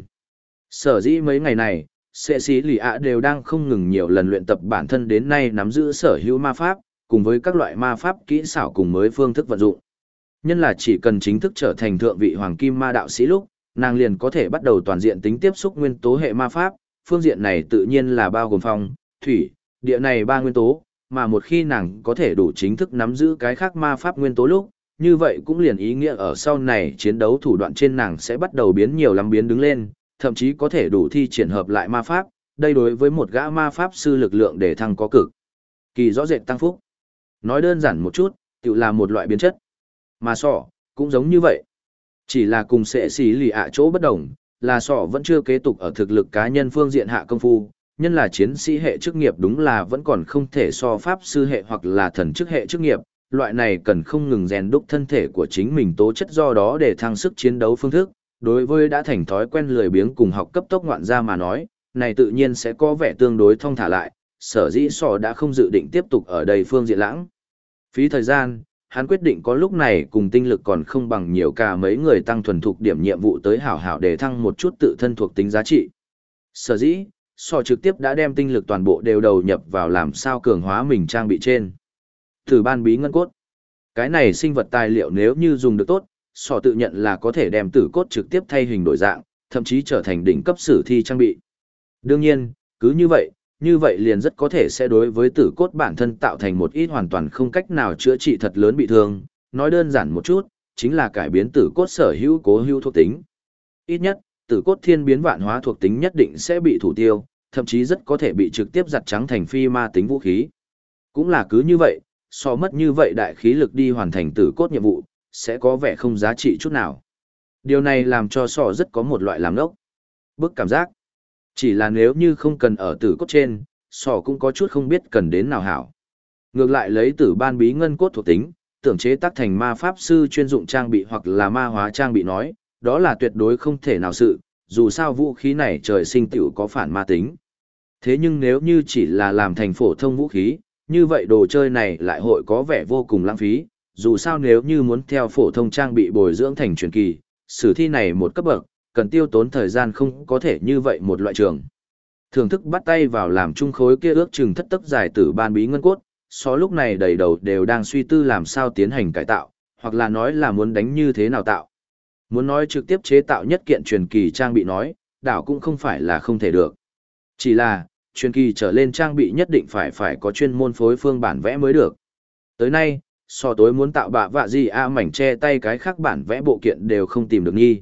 Sở dĩ mấy ngày này, sẽ xì lì ạ đều đang không ngừng nhiều lần luyện tập bản thân đến nay nắm giữ sở hữu ma pháp, cùng với các loại ma pháp kỹ xảo cùng mới phương thức vận dụng. Nhân là chỉ cần chính thức trở thành thượng vị hoàng kim ma đạo sĩ lúc, nàng liền có thể bắt đầu toàn diện tính tiếp xúc nguyên tố hệ ma pháp, phương diện này tự nhiên là bao gồm phong, thủy, địa này ba nguyên tố, mà một khi nàng có thể đủ chính thức nắm giữ cái khác ma pháp nguyên tố lúc, như vậy cũng liền ý nghĩa ở sau này chiến đấu thủ đoạn trên nàng sẽ bắt đầu biến nhiều lắm biến đứng lên, thậm chí có thể đủ thi triển hợp lại ma pháp, đây đối với một gã ma pháp sư lực lượng để thăng có cực kỳ rõ rệt tăng phúc. Nói đơn giản một chút, tự là một loại biến chất. Mà sọ, cũng giống như vậy. Chỉ là cùng sẽ xì lì ạ chỗ bất đồng, là sọ vẫn chưa kế tục ở thực lực cá nhân phương diện hạ công phu, nhân là chiến sĩ hệ chức nghiệp đúng là vẫn còn không thể so pháp sư hệ hoặc là thần chức hệ chức nghiệp, loại này cần không ngừng rèn đúc thân thể của chính mình tố chất do đó để thăng sức chiến đấu phương thức, đối với đã thành thói quen lười biếng cùng học cấp tốc ngoạn ra mà nói, này tự nhiên sẽ có vẻ tương đối thong thả lại, sở dĩ sọ đã không dự định tiếp tục ở đây phương diện lãng. Phí thời gian, hắn quyết định có lúc này cùng tinh lực còn không bằng nhiều cả mấy người tăng thuần thục điểm nhiệm vụ tới hảo hảo để thăng một chút tự thân thuộc tính giá trị. Sở dĩ, sọ trực tiếp đã đem tinh lực toàn bộ đều đầu nhập vào làm sao cường hóa mình trang bị trên. Thử ban bí ngân cốt. Cái này sinh vật tài liệu nếu như dùng được tốt, sọ tự nhận là có thể đem tử cốt trực tiếp thay hình đổi dạng, thậm chí trở thành đỉnh cấp sử thi trang bị. Đương nhiên, cứ như vậy liền rất có thể sẽ đối với tử cốt bản thân tạo thành một ít hoàn toàn không cách nào chữa trị thật lớn bị thương, nói đơn giản một chút, chính là cải biến tử cốt sở hữu cố hữu thuộc tính. Ít nhất, tử cốt thiên biến vạn hóa thuộc tính nhất định sẽ bị thủ tiêu, thậm chí rất có thể bị trực tiếp giặt trắng thành phi ma tính vũ khí. Cũng là cứ như vậy, so mất như vậy đại khí lực đi hoàn thành tử cốt nhiệm vụ, sẽ có vẻ không giá trị chút nào. Điều này làm cho sọ rất có một loại làm ngốc. Bức cảm giác. Chỉ là nếu như không cần ở tử cốt trên, sọ cũng có chút không biết cần đến nào hảo. Ngược lại lấy tử ban bí ngân cốt thuộc tính, tưởng chế tác thành ma pháp sư chuyên dụng trang bị hoặc là ma hóa trang bị nói, đó là tuyệt đối không thể nào sự, dù sao vũ khí này trời sinh tiểu có phản ma tính. Thế nhưng nếu như chỉ là làm thành phổ thông vũ khí, như vậy đồ chơi này lại hội có vẻ vô cùng lãng phí, dù sao nếu như muốn theo phổ thông trang bị bồi dưỡng thành truyền kỳ, sử thi này một cấp bậc, cần tiêu tốn thời gian không có thể như vậy một loại trường. Thưởng thức bắt tay vào làm chung khối kia ước chừng thất tấc dài tử ban bí ngân cốt, so lúc này đầy đầu đều đang suy tư làm sao tiến hành cải tạo, hoặc là nói là muốn đánh như thế nào tạo. Muốn nói trực tiếp chế tạo nhất kiện truyền kỳ trang bị nói, đảo cũng không phải là không thể được. Chỉ là, truyền kỳ trở lên trang bị nhất định phải có chuyên môn phối phương bản vẽ mới được. Tới nay, so tối muốn tạo bạ vạ gì mảnh che tay cái khác bản vẽ bộ kiện đều không tìm được nghi.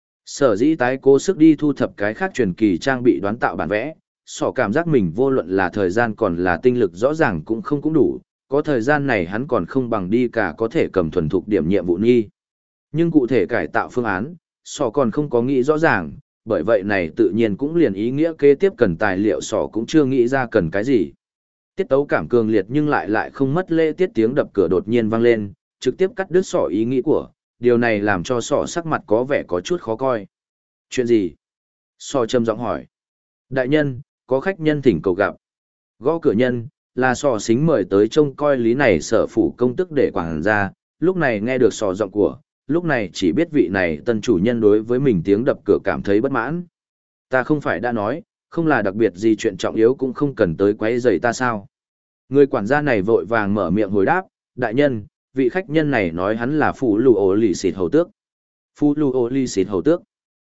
Sở dĩ tái cố sức đi thu thập cái khác truyền kỳ trang bị đoán tạo bản vẽ, sọ cảm giác mình vô luận là thời gian còn là tinh lực rõ ràng cũng đủ, có thời gian này hắn còn không bằng đi cả có thể cầm thuần thục điểm nhiệm vụ nghi. Nhưng cụ thể cải tạo phương án, sọ còn không có nghĩ rõ ràng, bởi vậy này tự nhiên cũng liền ý nghĩa kế tiếp cần tài liệu sọ cũng chưa nghĩ ra cần cái gì. Tiết tấu cảm cường liệt nhưng lại không mất lễ tiết, tiếng đập cửa đột nhiên vang lên, trực tiếp cắt đứt sỏ ý nghĩ của, điều này làm cho sỏ sắc mặt có vẻ có chút khó coi. Chuyện gì? Sỏ trầm giọng hỏi. Đại nhân, có khách nhân thỉnh cầu gặp. Gõ cửa nhân, là sỏ xính mời tới trông coi lý này sở phủ công tức để quản gia, lúc này nghe được sỏ giọng của, lúc này chỉ biết vị này tân chủ nhân đối với mình tiếng đập cửa cảm thấy bất mãn. Ta không phải đã nói, không là đặc biệt gì chuyện trọng yếu cũng không cần tới quấy rầy ta sao. Người quản gia này vội vàng mở miệng hồi đáp, đại nhân, vị khách nhân này nói hắn là Phú Lù Ô Lì Xịt Hầu Tước. Phú Lù Ô Lì Xịt Hầu Tước.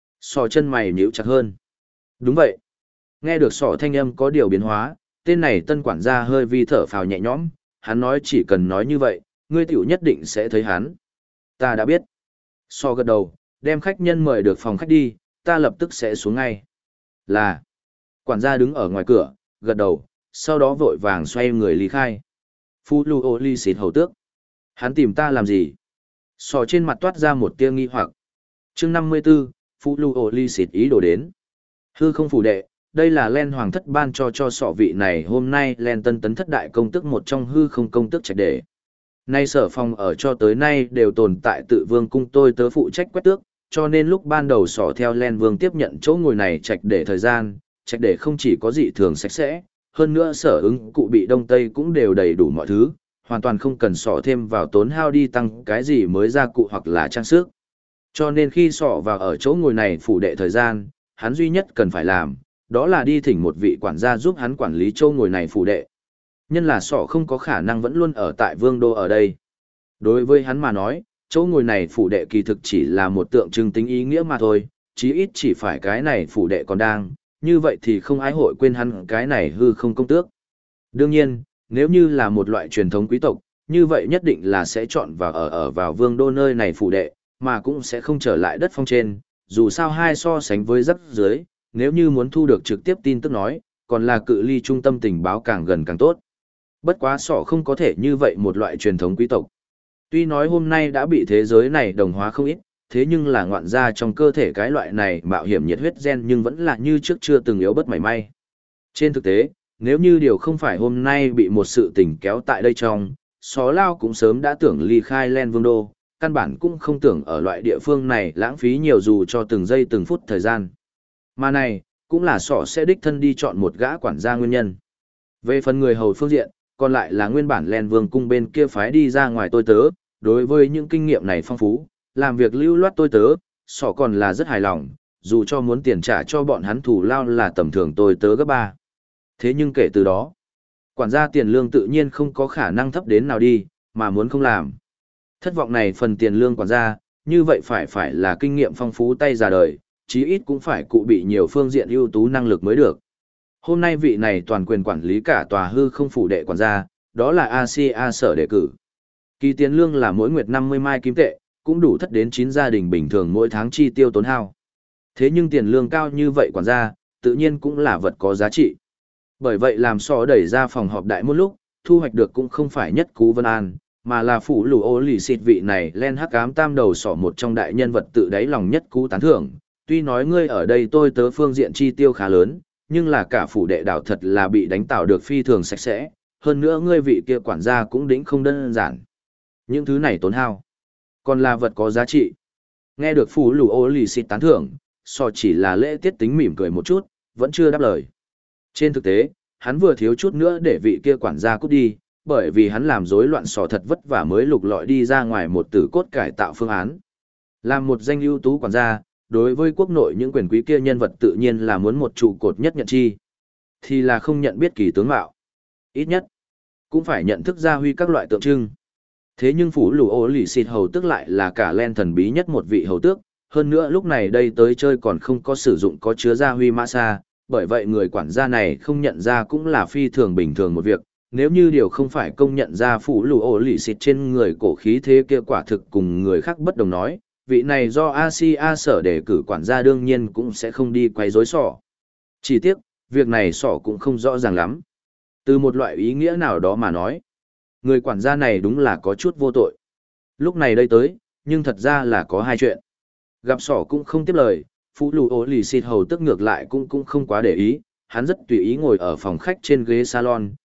Sỏ chân mày nhíu chặt hơn. Đúng vậy. Nghe được sỏ thanh âm có điều biến hóa, tên này tân quản gia hơi vi thở phào nhẹ nhõm, hắn nói chỉ cần nói như vậy, ngươi tiểu nhất định sẽ thấy hắn. Ta đã biết. Sỏ gật đầu, đem khách nhân mời được phòng khách đi, ta lập tức sẽ xuống ngay. Là. Quản gia đứng ở ngoài cửa, gật đầu, sau đó vội vàng xoay người ly khai. Phú Lù Ô Lì Xịt Hầu Tước. Hắn tìm ta làm gì? Sỏ trên mặt toát ra một tia nghi hoặc. Chương 54, Phú Lù Ô Lì Xịt ý đồ đến. Hư không phủ đệ, đây là Len Hoàng thất ban cho sỏ vị này hôm nay Len Tân Tấn thất đại công tức một trong hư không công tức trạch để. Nay sở phòng ở cho tới nay đều tồn tại tự vương cung tôi tớ phụ trách quét tước, cho nên lúc ban đầu sỏ theo Len Vương tiếp nhận chỗ ngồi này trạch để thời gian, trạch để không chỉ có dị thường sạch sẽ, hơn nữa sở ứng cụ bị đông tây cũng đều đầy đủ mọi thứ, hoàn toàn không cần sỏ thêm vào tốn hao đi tăng cái gì mới gia cụ hoặc là trang sức. Cho nên khi sỏ vào ở chỗ ngồi này phủ đệ thời gian, hắn duy nhất cần phải làm, đó là đi thỉnh một vị quản gia giúp hắn quản lý chỗ ngồi này phủ đệ. Nhân là sỏ không có khả năng vẫn luôn ở tại vương đô ở đây. Đối với hắn mà nói, chỗ ngồi này phủ đệ kỳ thực chỉ là một tượng trưng tính ý nghĩa mà thôi, chí ít chỉ phải cái này phủ đệ còn đang, như vậy thì không ai hội quên hắn cái này hư không công tước. Đương nhiên, nếu như là một loại truyền thống quý tộc, như vậy nhất định là sẽ chọn vào ở vào vương đô nơi này phủ đệ, mà cũng sẽ không trở lại đất phong trên, dù sao hai so sánh với rắc dưới, nếu như muốn thu được trực tiếp tin tức nói, còn là cự ly trung tâm tình báo càng gần càng tốt. Bất quá sỏ không có thể như vậy một loại truyền thống quý tộc. Tuy nói hôm nay đã bị thế giới này đồng hóa không ít, thế nhưng là ngoạn ra trong cơ thể cái loại này mạo hiểm nhiệt huyết gen nhưng vẫn là như trước chưa từng yếu bất mảy may. Trên thực tế, nếu như điều không phải hôm nay bị một sự tình kéo tại đây trong, xó lao cũng sớm đã tưởng ly khai Len Vương Đô, căn bản cũng không tưởng ở loại địa phương này lãng phí nhiều dù cho từng giây từng phút thời gian. Mà này, cũng là sỏ sẽ đích thân đi chọn một gã quản gia nguyên nhân. Về phần người hầu phương diện, còn lại là nguyên bản Len Vương cung bên kia phái đi ra ngoài tôi tớ, đối với những kinh nghiệm này phong phú, làm việc lưu loát tôi tớ, sỏ còn là rất hài lòng, dù cho muốn tiền trả cho bọn hắn thù lao là tầm thường tôi tớ gấp 3. Thế nhưng kể từ đó, quản gia tiền lương tự nhiên không có khả năng thấp đến nào đi, mà muốn không làm. Thất vọng này phần tiền lương quản gia, như vậy phải là kinh nghiệm phong phú tay già đời, chí ít cũng phải cụ bị nhiều phương diện ưu tú năng lực mới được. Hôm nay vị này toàn quyền quản lý cả tòa hư không phủ đệ quản gia, đó là Asia sở đề cử. Kỳ tiền lương là mỗi nguyệt 50 mai kim tệ, cũng đủ thất đến 9 gia đình bình thường mỗi tháng chi tiêu tốn hao. Thế nhưng tiền lương cao như vậy quản gia, tự nhiên cũng là vật có giá trị. Bởi vậy làm sỏ đẩy ra phòng họp đại một lúc, thu hoạch được cũng không phải nhất cú Vân An, mà là phủ lù ô lì xịt vị này lên hắc ám tam đầu sỏ một trong đại nhân vật tự đáy lòng nhất cú tán thưởng. Tuy nói ngươi ở đây tôi tớ phương diện chi tiêu khá lớn, nhưng là cả phủ đệ đảo thật là bị đánh tạo được phi thường sạch sẽ, hơn nữa ngươi vị kia quản gia cũng đỉnh không đơn giản. Những thứ này tốn hao, còn là vật có giá trị. Nghe được phủ lù ô lì xịt tán thưởng, sỏ chỉ là lễ tiết tính mỉm cười một chút, vẫn chưa đáp lời. Trên thực tế, hắn vừa thiếu chút nữa để vị kia quản gia cút đi, bởi vì hắn làm rối loạn sỏ thật vất vả mới lục lọi đi ra ngoài một tử cốt cải tạo phương án. Làm một danh ưu tú quản gia, đối với quốc nội những quyền quý kia nhân vật tự nhiên là muốn một trụ cột nhất nhận chi. Thì là không nhận biết kỳ tướng mạo. Ít nhất, cũng phải nhận thức gia huy các loại tượng trưng. Thế nhưng phủ lù ô lì xịt hầu tước lại là cả len thần bí nhất một vị hầu tước, hơn nữa lúc này đây tới chơi còn không có sử dụng có chứa gia huy mã xa, bởi vậy người quản gia này không nhận ra cũng là phi thường bình thường một việc. Nếu như điều không phải công nhận ra phủ lù ổ lì xịt trên người cổ khí thế kia quả thực cùng người khác bất đồng nói, vị này do Asia sở đề cử quản gia đương nhiên cũng sẽ không đi quấy rối sỏ. Chỉ tiếc, việc này sỏ cũng không rõ ràng lắm. Từ một loại ý nghĩa nào đó mà nói, người quản gia này đúng là có chút vô tội. Lúc này đây tới, nhưng thật ra là có hai chuyện. Gặp sỏ cũng không tiếp lời, phủ lù ổ lì xịt hầu tức ngược lại cũng không quá để ý, hắn rất tùy ý ngồi ở phòng khách trên ghế salon,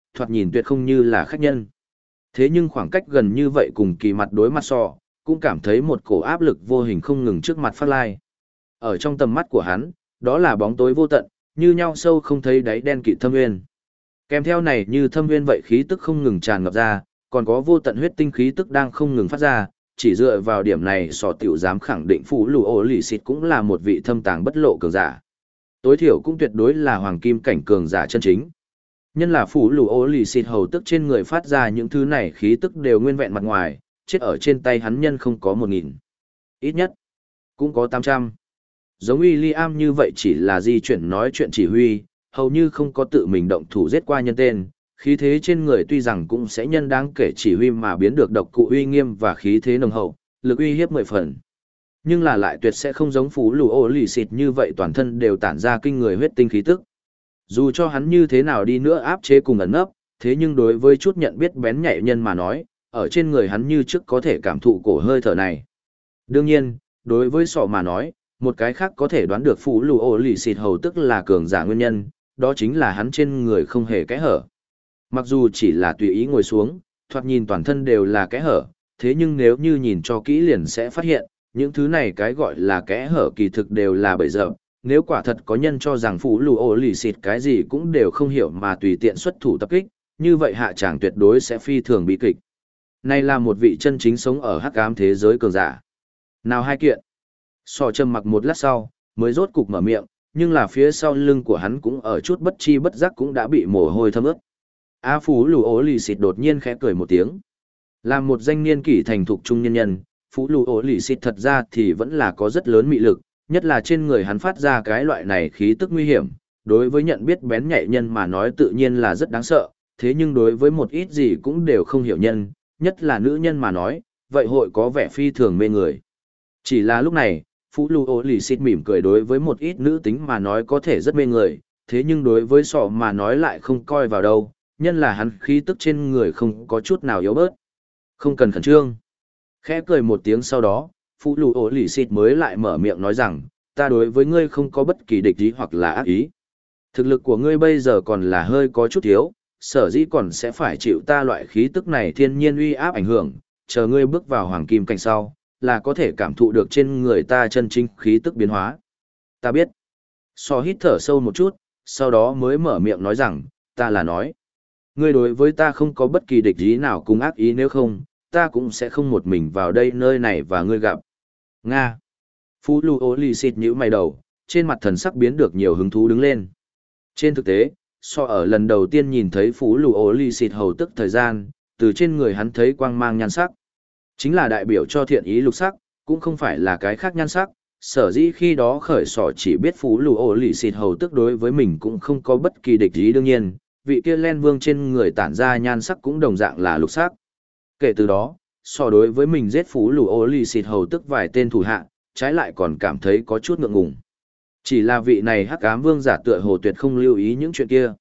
thoạt nhìn tuyệt không như là khách nhân. Thế nhưng khoảng cách gần như vậy cùng kỳ mặt đối mặt so, cũng cảm thấy một cổ áp lực vô hình không ngừng trước mặt phát lai. Ở trong tầm mắt của hắn, đó là bóng tối vô tận, như nhau sâu không thấy đáy đen kịt thâm nguyên. Kèm theo này như thâm nguyên vậy khí tức không ngừng tràn ngập ra, còn có vô tận huyết tinh khí tức đang không ngừng phát ra, chỉ dựa vào điểm này sò tiểu dám khẳng định Phú Lù Ô Lì Xịt cũng là một vị thâm tàng bất lộ cường giả. Tối thiểu cũng tuyệt đối là hoàng kim cảnh cường giả chân chính. Nhân là Phú Lù Ô Lì Xịt hầu tức trên người phát ra những thứ này khí tức đều nguyên vẹn mặt ngoài, chết ở trên tay hắn nhân không có 1.000. Ít nhất, cũng có 800. Giống William như vậy chỉ là di chuyển nói chuyện chỉ huy, hầu như không có tự mình động thủ giết qua nhân tên, khí thế trên người tuy rằng cũng sẽ nhân đáng kể chỉ huy mà biến được độc cụ uy nghiêm và khí thế nồng hậu, lực uy hiếp 10 phần. Nhưng là lại tuyệt sẽ không giống Phú Lù Ô Lì Xịt như vậy toàn thân đều tản ra kinh người huyết tinh khí tức. Dù cho hắn như thế nào đi nữa áp chế cùng ẩn nấp, thế nhưng đối với chút nhận biết bén nhạy nhân mà nói, ở trên người hắn như trước có thể cảm thụ cổ hơi thở này. Đương nhiên, đối với sọ mà nói, một cái khác có thể đoán được Phú Lù Ô Lì Xịt hầu tức là cường giả nguyên nhân, đó chính là hắn trên người không hề kẽ hở. Mặc dù chỉ là tùy ý ngồi xuống, thoạt nhìn toàn thân đều là kẽ hở, thế nhưng nếu như nhìn cho kỹ liền sẽ phát hiện, những thứ này cái gọi là kẽ hở kỳ thực đều là bẫy dập. Nếu quả thật có nhân cho rằng Phú Lù Ô Lì Xịt cái gì cũng đều không hiểu mà tùy tiện xuất thủ tập kích, như vậy hạ tràng tuyệt đối sẽ phi thường bị kịch. Này là một vị chân chính sống ở hắc ám thế giới cường giả. Nào hai kiện. Sò trầm mặc một lát sau, mới rốt cục mở miệng, nhưng là phía sau lưng của hắn cũng ở chút bất chi bất giác cũng đã bị mồ hôi thấm ướt. A Phú Lù Ô Lì Xịt đột nhiên khẽ cười một tiếng. Là một danh niên kỷ thành thục trung nhân nhân, Phú Lù Ô Lì Xịt thật ra thì vẫn là có rất lớn mị lực, nhất là trên người hắn phát ra cái loại này khí tức nguy hiểm, đối với nhận biết bén nhạy nhân mà nói tự nhiên là rất đáng sợ, thế nhưng đối với một ít gì cũng đều không hiểu nhân, nhất là nữ nhân mà nói, vậy hội có vẻ phi thường mê người. Chỉ là lúc này, Phú Lù Ô Lì Xịt mỉm cười đối với một ít nữ tính mà nói có thể rất mê người, thế nhưng đối với sọ mà nói lại không coi vào đâu, nhân là hắn khí tức trên người không có chút nào yếu bớt. Không cần khẩn trương. Khẽ cười một tiếng sau đó, Phú Lù Ô Lì Xịt mới lại mở miệng nói rằng, ta đối với ngươi không có bất kỳ địch ý hoặc là ác ý. Thực lực của ngươi bây giờ còn là hơi có chút thiếu, sở dĩ còn sẽ phải chịu ta loại khí tức này thiên nhiên uy áp ảnh hưởng, chờ ngươi bước vào hoàng kim cảnh sau, là có thể cảm thụ được trên người ta chân chính khí tức biến hóa. Ta biết. So hít thở sâu một chút, sau đó mới mở miệng nói rằng, ta là nói. Ngươi đối với ta không có bất kỳ địch ý nào cùng ác ý nếu không, ta cũng sẽ không một mình vào đây nơi này và ngươi gặp. Nga. Phú Lù Ô Lì Xịt nhíu mày đầu, trên mặt thần sắc biến được nhiều hứng thú đứng lên. Trên thực tế, so ở lần đầu tiên nhìn thấy Phú Lù Ô Lì Xịt hầu tức thời gian, từ trên người hắn thấy quang mang nhan sắc. Chính là đại biểu cho thiện ý lục sắc, cũng không phải là cái khác nhan sắc, sở dĩ khi đó khởi sỏ chỉ biết Phú Lù Ô Lì Xịt hầu tức đối với mình cũng không có bất kỳ địch ý đương nhiên, vị kia Len Vương trên người tản ra nhan sắc cũng đồng dạng là lục sắc. Kể từ đó, so đối với mình giết Phú Lù Ô Lì Xịt hầu tức vài tên thủ hạ, trái lại còn cảm thấy có chút ngượng ngùng. Chỉ là vị này hắc ám vương giả tựa hồ tuyệt không lưu ý những chuyện kia.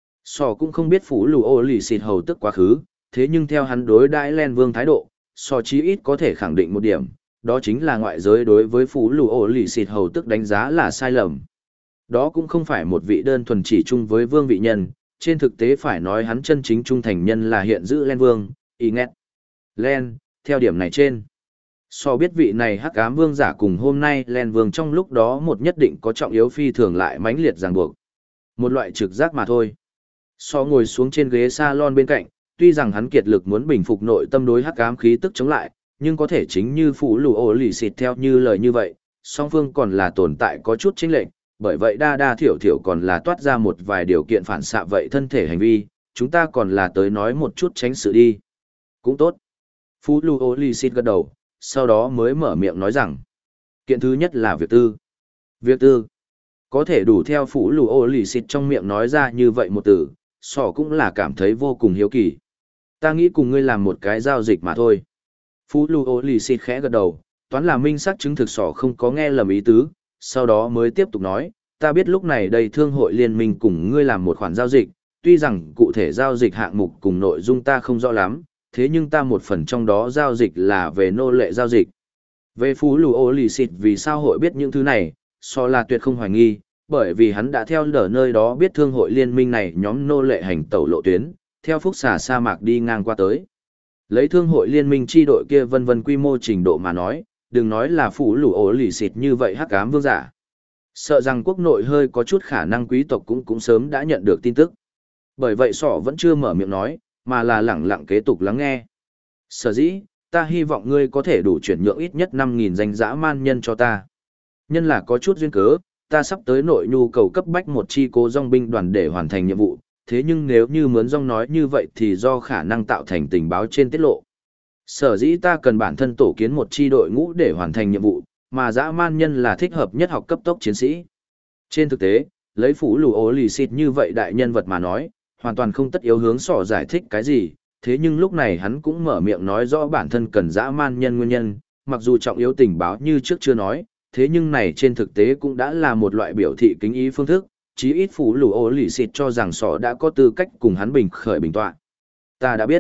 Sò cũng không biết Phú Lù Ô Lì Xịt hầu tức quá khứ, thế nhưng theo hắn đối đãi Len Vương thái độ, Sò chí ít có thể khẳng định một điểm, đó chính là ngoại giới đối với Phú Lù Ô Lì Xịt hầu tức đánh giá là sai lầm. Đó cũng không phải một vị đơn thuần chỉ chung với vương vị nhân, trên thực tế phải nói hắn chân chính trung thành nhân là hiện giữ Len Vương, y nghẹt. Len, theo điểm này trên. So biết vị này hắc ám vương giả cùng hôm nay Len Vương trong lúc đó một nhất định có trọng yếu phi thường lại mãnh liệt ràng buộc. Một loại trực giác mà thôi. So ngồi xuống trên ghế salon bên cạnh, tuy rằng hắn kiệt lực muốn bình phục nội tâm đối hắc ám khí tức chống lại, nhưng có thể chính như Phú Lù Ô Lì Xịt theo như lời như vậy, song phương còn là tồn tại có chút chênh lệch, bởi vậy đa đa thiểu thiểu còn là toát ra một vài điều kiện phản xạ vậy thân thể hành vi, chúng ta còn là tới nói một chút tránh sự đi. Cũng tốt. Phú Lù Ô Lì Xịt gật đầu, sau đó mới mở miệng nói rằng, kiện thứ nhất là việc tư. Việc tư. Có thể đủ theo Phú Lù Ô Lì Xịt trong miệng nói ra như vậy một từ, sỏ cũng là cảm thấy vô cùng hiếu kỳ. Ta nghĩ cùng ngươi làm một cái giao dịch mà thôi. Phú Lù Ô Lì Xịt khẽ gật đầu, toán là minh xác chứng thực sỏ không có nghe lầm ý tứ, sau đó mới tiếp tục nói, ta biết lúc này đây thương hội liên minh cùng ngươi làm một khoản giao dịch, tuy rằng cụ thể giao dịch hạng mục cùng nội dung ta không rõ lắm, thế nhưng ta một phần trong đó giao dịch là về nô lệ giao dịch. Về Phú Lù Ô Lì Xịt vì sao hội biết những thứ này, so là tuyệt không hoài nghi, bởi vì hắn đã theo đỡ nơi đó biết thương hội liên minh này nhóm nô lệ hành tẩu lộ tuyến, theo phúc xà sa mạc đi ngang qua tới. Lấy thương hội liên minh chi đội kia vân vân quy mô trình độ mà nói, đừng nói là phủ lũ ổ lì xịt như vậy hắc ám vương giả. Sợ rằng quốc nội hơi có chút khả năng quý tộc cũng sớm đã nhận được tin tức. Bởi vậy sọ vẫn chưa mở miệng nói, mà là lẳng lặng kế tục lắng nghe. Sở dĩ, ta hy vọng ngươi có thể đủ chuyển nhượng ít nhất 5.000 danh dã man nhân cho ta. Nhân là có chút duyên cớ, ta sắp tới nội nhu cầu cấp bách một chi cố dòng binh đoàn để hoàn thành nhiệm vụ, thế nhưng nếu như mướn dòng nói như vậy thì do khả năng tạo thành tình báo trên tiết lộ. Sở dĩ ta cần bản thân tổ kiến một chi đội ngũ để hoàn thành nhiệm vụ, mà dã man nhân là thích hợp nhất học cấp tốc chiến sĩ. Trên thực tế, lấy phủ lù ố lì xịt như vậy đại nhân vật mà nói, hoàn toàn không tất yếu hướng sỏ giải thích cái gì, thế nhưng lúc này hắn cũng mở miệng nói rõ bản thân cần dã man nhân nguyên nhân, mặc dù trọng yếu tình báo như trước chưa nói, thế nhưng này trên thực tế cũng đã là một loại biểu thị kính ý phương thức, chí ít phủ lù ố lì xịt cho rằng sỏ đã có tư cách cùng hắn bình khởi bình tọa. Ta đã biết.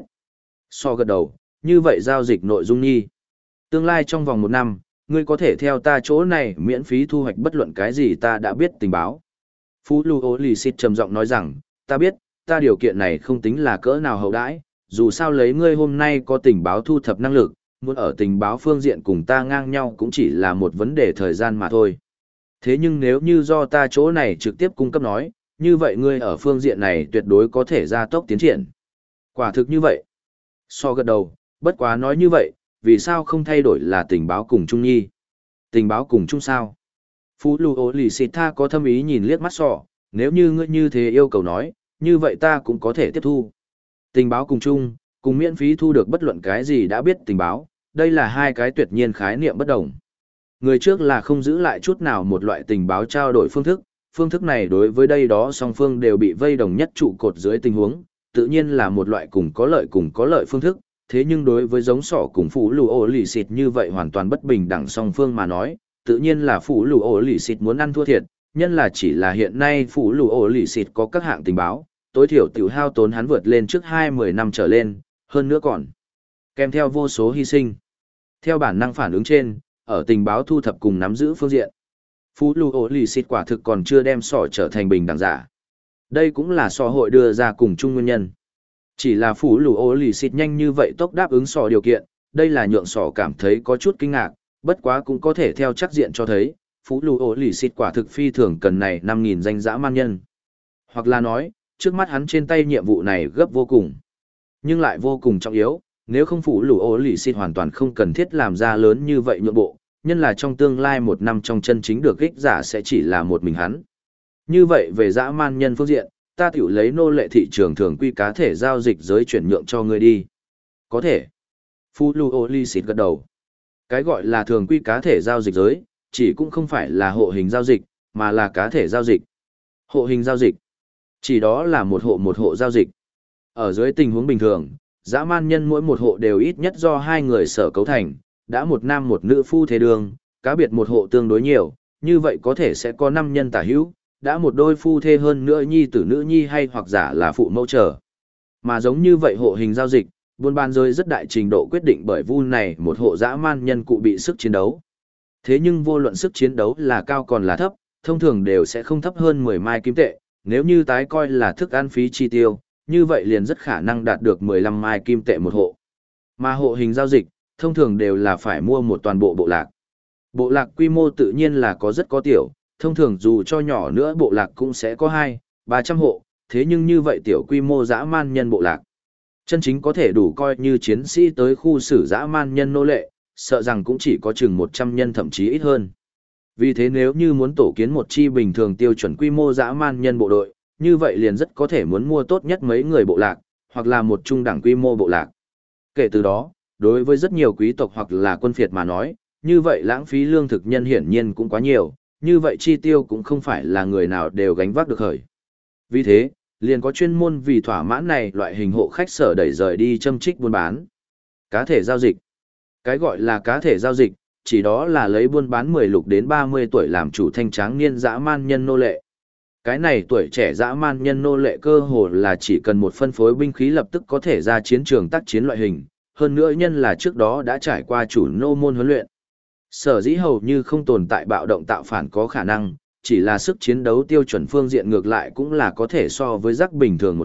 Sỏ gật đầu, như vậy giao dịch nội dung nhi. Tương lai trong vòng 1 năm, ngươi có thể theo ta chỗ này miễn phí thu hoạch bất luận cái gì ta đã biết tình báo. Phú Lưu Ô Lì Xịt trầm giọng nói rằng, ta biết, ta điều kiện này không tính là cỡ nào hậu đãi, dù sao lấy ngươi hôm nay có tình báo thu thập năng lực, muốn ở tình báo phương diện cùng ta ngang nhau cũng chỉ là một vấn đề thời gian mà thôi. Thế nhưng nếu như do ta chỗ này trực tiếp cung cấp nói, như vậy ngươi ở phương diện này tuyệt đối có thể gia tốc tiến triển. Quả thực như vậy. So gật đầu, bất quá nói như vậy, vì sao không thay đổi là tình báo cùng chung nhi? Tình báo cùng chung sao? Phú Lưu Ô Lì Xịt tha có thâm ý nhìn liếc mắt sọ, nếu như ngươi như thế yêu cầu nói, như vậy ta cũng có thể tiếp thu. Tình báo cùng chung, cùng miễn phí thu được bất luận cái gì đã biết tình báo, đây là hai cái tuyệt nhiên khái niệm bất đồng. Người trước là không giữ lại chút nào một loại tình báo trao đổi phương thức này đối với đây đó song phương đều bị vây đồng nhất trụ cột dưới tình huống, tự nhiên là một loại cùng có lợi phương thức, thế nhưng đối với giống sỏ cùng Phú Lù Ô Lì Xịt như vậy hoàn toàn bất bình đẳng song phương mà nói, tự nhiên là Phú Lù Ô Lì Xịt muốn ăn thua thiệt, nhân là chỉ là hiện nay Phú Lù Ô Lì Xịt có các hạng tình báo, tối thiểu tiểu hao tốn hắn vượt lên trước 20 năm trở lên, hơn nữa còn kèm theo vô số hy sinh. Theo bản năng phản ứng trên, ở tình báo thu thập cùng nắm giữ phương diện, Phú Lù Ô Lì Xịt quả thực còn chưa đem sỏ trở thành bình đẳng giả. Đây cũng là sỏ hội đưa ra cùng chung nguyên nhân. Chỉ là Phú Lù Ô Lì Xịt nhanh như vậy tốc đáp ứng sỏ điều kiện, đây là nhượng sỏ cảm thấy có chút kinh ngạc, bất quá cũng có thể theo chắc diện cho thấy, Phú Lù Ô Lì Xịt quả thực phi thường cần này 5.000 danh dã man nhân. Hoặc là nói, trước mắt hắn trên tay nhiệm vụ này gấp vô cùng, nhưng lại vô cùng trọng yếu, nếu không Phú Lù Ô Lì Xịt hoàn toàn không cần thiết làm ra lớn như vậy nhượng bộ, nhân là trong tương lai 1 năm trong chân chính được ích giả sẽ chỉ là một mình hắn. Như vậy về dã man nhân phương diện, ta tiểu lấy nô lệ thị trường thường quy cá thể giao dịch giới chuyển nhượng cho ngươi đi. Có thể. Phú Lù Ô Lì Xịt gật đầu. Cái gọi là thường quy cá thể giao dịch giới, chỉ cũng không phải là hộ hình giao dịch, mà là cá thể giao dịch. Hộ hình giao dịch, chỉ đó là một hộ giao dịch. Ở dưới tình huống bình thường, dã man nhân mỗi một hộ đều ít nhất do 2 người sở cấu thành, đã một nam một nữ phu thế đường, cá biệt một hộ tương đối nhiều, như vậy có thể sẽ có 5 nhân tả hữu, đã một đôi phu thê hơn nữa nhi tử nữ nhi hay hoặc giả là phụ mẫu trở. Mà giống như vậy hộ hình giao dịch, buôn bán rơi rất đại trình độ quyết định bởi vu này một hộ dã man nhân cụ bị sức chiến đấu. Thế nhưng vô luận sức chiến đấu là cao còn là thấp, thông thường đều sẽ không thấp hơn 10 mai kim tệ, nếu như tái coi là thức ăn phí chi tiêu, như vậy liền rất khả năng đạt được 15 mai kim tệ một hộ. Mà hộ hình giao dịch, thông thường đều là phải mua một toàn bộ bộ lạc. Bộ lạc quy mô tự nhiên là có rất có tiểu, thông thường dù cho nhỏ nữa bộ lạc cũng sẽ có 200-300 hộ, thế nhưng như vậy tiểu quy mô dã man nhân bộ lạc. Chân chính có thể đủ coi như chiến sĩ tới khu xử dã man nhân nô lệ, sợ rằng cũng chỉ có chừng 100 nhân thậm chí ít hơn. Vì thế nếu như muốn tổ kiến một chi bình thường tiêu chuẩn quy mô dã man nhân bộ đội, như vậy liền rất có thể muốn mua tốt nhất mấy người bộ lạc, hoặc là một trung đẳng quy mô bộ lạc. Kể từ đó, đối với rất nhiều quý tộc hoặc là quân phiệt mà nói, như vậy lãng phí lương thực nhân hiển nhiên cũng quá nhiều, như vậy chi tiêu cũng không phải là người nào đều gánh vác được khởi. Vì thế, liền có chuyên môn vì thỏa mãn này loại hình hộ khách sở đẩy rời đi châm trích buôn bán. Cá thể giao dịch. Cái gọi là cá thể giao dịch, chỉ đó là lấy buôn bán 10 lục đến 30 tuổi làm chủ thanh tráng niên dã man nhân nô lệ. Cái này tuổi trẻ dã man nhân nô lệ cơ hồ là chỉ cần một phân phối binh khí lập tức có thể ra chiến trường tác chiến loại hình, hơn nữa nhân là trước đó đã trải qua chủ nô môn huấn luyện. Sở dĩ hầu như không tồn tại bạo động tạo phản có khả năng, chỉ là sức chiến đấu tiêu chuẩn phương diện ngược lại cũng là có thể so với rắc bình thường một ít,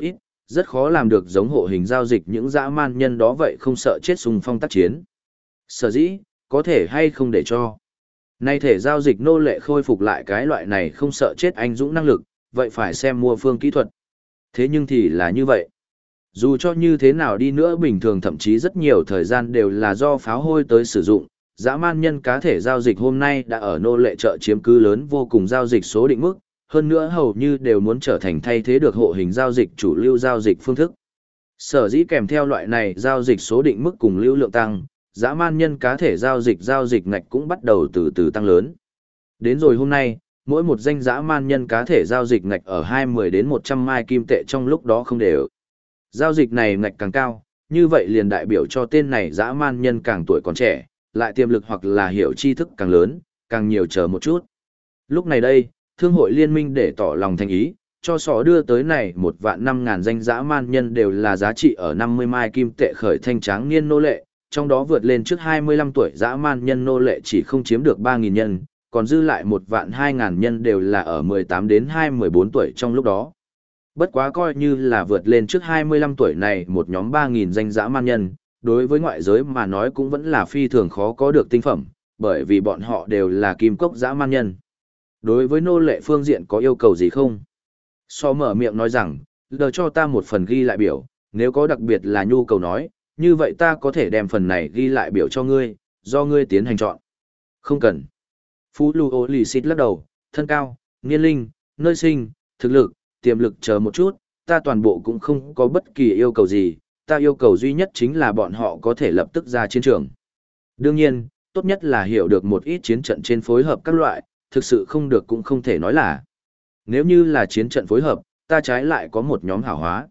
rất khó làm được giống hộ hình giao dịch những dã man nhân đó vậy không sợ chết xung phong tác chiến. Sở dĩ, có thể hay không để cho. Nay thể giao dịch nô lệ khôi phục lại cái loại này không sợ chết anh dũng năng lực, vậy phải xem mua phương kỹ thuật. Thế nhưng thì là như vậy. Dù cho như thế nào đi nữa bình thường thậm chí rất nhiều thời gian đều là do pháo hôi tới sử dụng, dã man nhân cá thể giao dịch hôm nay đã ở nô lệ chợ chiếm cứ lớn vô cùng giao dịch số định mức, hơn nữa hầu như đều muốn trở thành thay thế được hộ hình giao dịch chủ lưu giao dịch phương thức. Sở dĩ kèm theo loại này giao dịch số định mức cùng lưu lượng tăng, dã man nhân cá thể giao dịch ngạch cũng bắt đầu từ từ tăng lớn. Đến rồi hôm nay, mỗi một danh dã man nhân cá thể giao dịch ngạch ở 20 đến 100 mai kim tệ trong lúc đó không đều. Giao dịch này ngạch càng cao, như vậy liền đại biểu cho tên này dã man nhân càng tuổi còn trẻ, lại tiềm lực hoặc là hiểu tri thức càng lớn, càng nhiều chờ một chút. Lúc này đây, thương hội liên minh để tỏ lòng thành ý, cho sỏ đưa tới này 1.500.000 danh dã man nhân đều là giá trị ở 50 mai kim tệ khởi thanh tráng niên nô lệ, trong đó vượt lên trước 25 tuổi dã man nhân nô lệ chỉ không chiếm được 3.000 nhân, còn dư lại 1.200.000 nhân đều là ở 18 đến 14 tuổi trong lúc đó. Bất quá coi như là vượt lên trước 25 tuổi này một nhóm 3.000 danh dã man nhân, đối với ngoại giới mà nói cũng vẫn là phi thường khó có được tinh phẩm, bởi vì bọn họ đều là kim cốc dã man nhân. Đối với nô lệ phương diện có yêu cầu gì không? So mở miệng nói rằng, đờ cho ta một phần ghi lại biểu, nếu có đặc biệt là nhu cầu nói, như vậy ta có thể đem phần này ghi lại biểu cho ngươi, do ngươi tiến hành chọn. Không cần. Phú Lưu Ô Lì Xịt lắc đầu, thân cao, niên linh, nơi sinh, thực lực, tiềm lực chờ một chút, ta toàn bộ cũng không có bất kỳ yêu cầu gì, ta yêu cầu duy nhất chính là bọn họ có thể lập tức ra chiến trường. Đương nhiên, tốt nhất là hiểu được một ít chiến trận trên phối hợp các loại, thực sự không được cũng không thể nói là. Nếu như là chiến trận phối hợp, ta trái lại có một nhóm hảo hóa.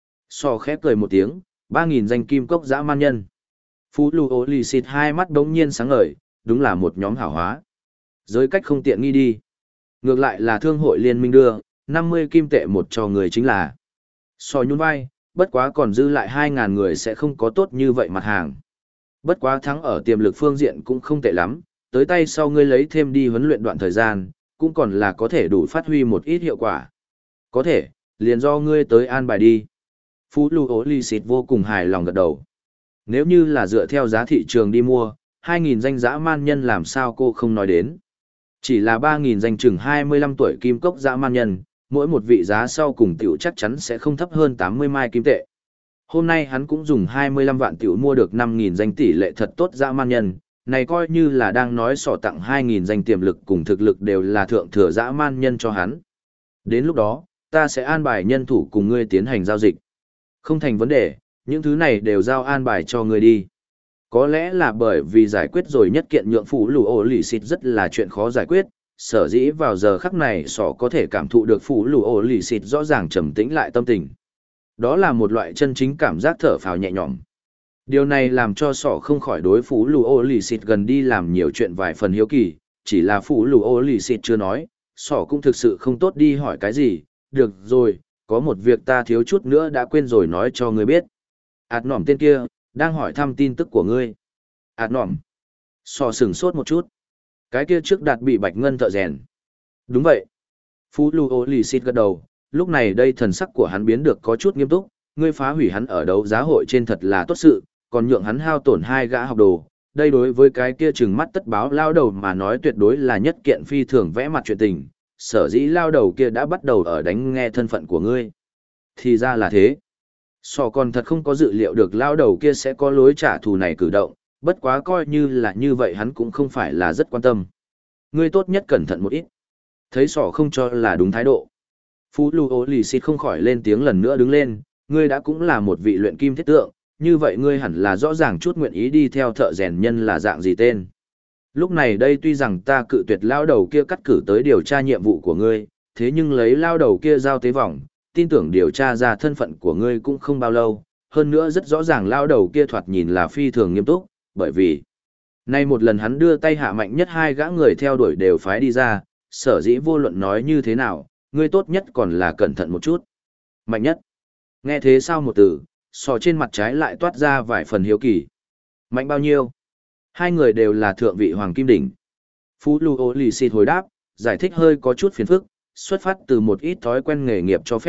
So khép cười một tiếng, 3.000 danh kim cốc dã man nhân. Phú Lưu Ô Lì Xịt hai mắt đống nhiên sáng ngời, đúng là một nhóm hảo hóa. Giới cách không tiện nghi đi. Ngược lại là thương hội liên minh đưa, 50 kim tệ một cho người chính là. So nhún vai, bất quá còn dư lại 2.000 người sẽ không có tốt như vậy mặt hàng. Bất quá thắng ở tiềm lực phương diện cũng không tệ lắm, tới tay sau ngươi lấy thêm đi huấn luyện đoạn thời gian, cũng còn là có thể đủ phát huy một ít hiệu quả. Có thể, liền do ngươi tới an bài đi. Phú Lưu Ô Lì Xịt vô cùng hài lòng gật đầu. Nếu như là dựa theo giá thị trường đi mua, 2.000 danh dã man nhân làm sao cô không nói đến. Chỉ là 3.000 danh chừng 25 tuổi kim cốc dã man nhân, mỗi một vị giá sau cùng tiểu chắc chắn sẽ không thấp hơn 80 mai kim tệ. Hôm nay hắn cũng dùng 25 vạn tiểu mua được 5.000 danh tỷ lệ thật tốt dã man nhân, này coi như là đang nói sỏ tặng 2.000 danh tiềm lực cùng thực lực đều là thượng thừa dã man nhân cho hắn. Đến lúc đó, ta sẽ an bài nhân thủ cùng ngươi tiến hành giao dịch. Không thành vấn đề, những thứ này đều giao an bài cho ngươi đi. Có lẽ là bởi vì giải quyết rồi nhất kiện nhượng Phú Lưu Ô Lì Xịt rất là chuyện khó giải quyết, sở dĩ vào giờ khắc này sỏ có thể cảm thụ được Phú Lưu Ô Lì Xịt rõ ràng trầm tĩnh lại tâm tình. Đó là một loại chân chính cảm giác thở phào nhẹ nhõm. Điều này làm cho sỏ không khỏi đối Phú Lưu Ô Lì Xịt gần đi làm nhiều chuyện vài phần hiếu kỳ, chỉ là Phú Lưu Ô Lì Xịt chưa nói, sỏ cũng thực sự không tốt đi hỏi cái gì, được rồi, có một việc ta thiếu chút nữa đã quên rồi nói cho ngươi biết. Ảt nỏm tên kia, đang hỏi thăm tin tức của ngươi. Ảt nỏm. Sỏ sửng sốt một chút. Cái kia trước đạt bị bạch ngân thợ rèn. Đúng vậy. Phú Lưu Ô Lì Xịt gật đầu, lúc này đây thần sắc của hắn biến được có chút nghiêm túc, ngươi phá hủy hắn ở đấu giá hội trên thật là tốt sự, còn nhượng hắn hao tổn hai gã học đồ, đây đối với cái kia trừng mắt tất báo lao đầu mà nói tuyệt đối là nhất kiện phi thường vẽ mặt chuyện tình, sở dĩ lao đầu kia đã bắt đầu ở đánh nghe thân phận của ngươi. Thì ra là thế. Sò còn thật không có dự liệu được lao đầu kia sẽ có lối trả thù này cử động, bất quá coi như là như vậy hắn cũng không phải là rất quan tâm. Ngươi tốt nhất cẩn thận một ít. Thấy sò không cho là đúng thái độ. Phú Lưu Ô Lì Xịt không khỏi lên tiếng lần nữa đứng lên, ngươi đã cũng là một vị luyện kim thiết tượng, như vậy ngươi hẳn là rõ ràng chút nguyện ý đi theo thợ rèn nhân là dạng gì tên. Lúc này đây tuy rằng ta cự tuyệt lao đầu kia cắt cử tới điều tra nhiệm vụ của ngươi, thế nhưng lấy lao đầu kia giao tế vòng, tin tưởng điều tra ra thân phận của ngươi cũng không bao lâu, hơn nữa rất rõ ràng lao đầu kia thoạt nhìn là phi thường nghiêm túc, bởi vì nay một lần hắn đưa tay hạ mạnh nhất hai gã người theo đuổi đều phái đi ra, sở dĩ vô luận nói như thế nào, ngươi tốt nhất còn là cẩn thận một chút. Mạnh nhất. Nghe thế sao một từ, sò trên mặt trái lại toát ra vài phần hiếu kỳ. Mạnh bao nhiêu? Hai người đều là thượng vị hoàng kim đỉnh. Phú Lưu Ô Lì Xịt hồi đáp, giải thích hơi có chút phiền phức, xuất phát từ một ít thói quen nghề nghiệp cho phép,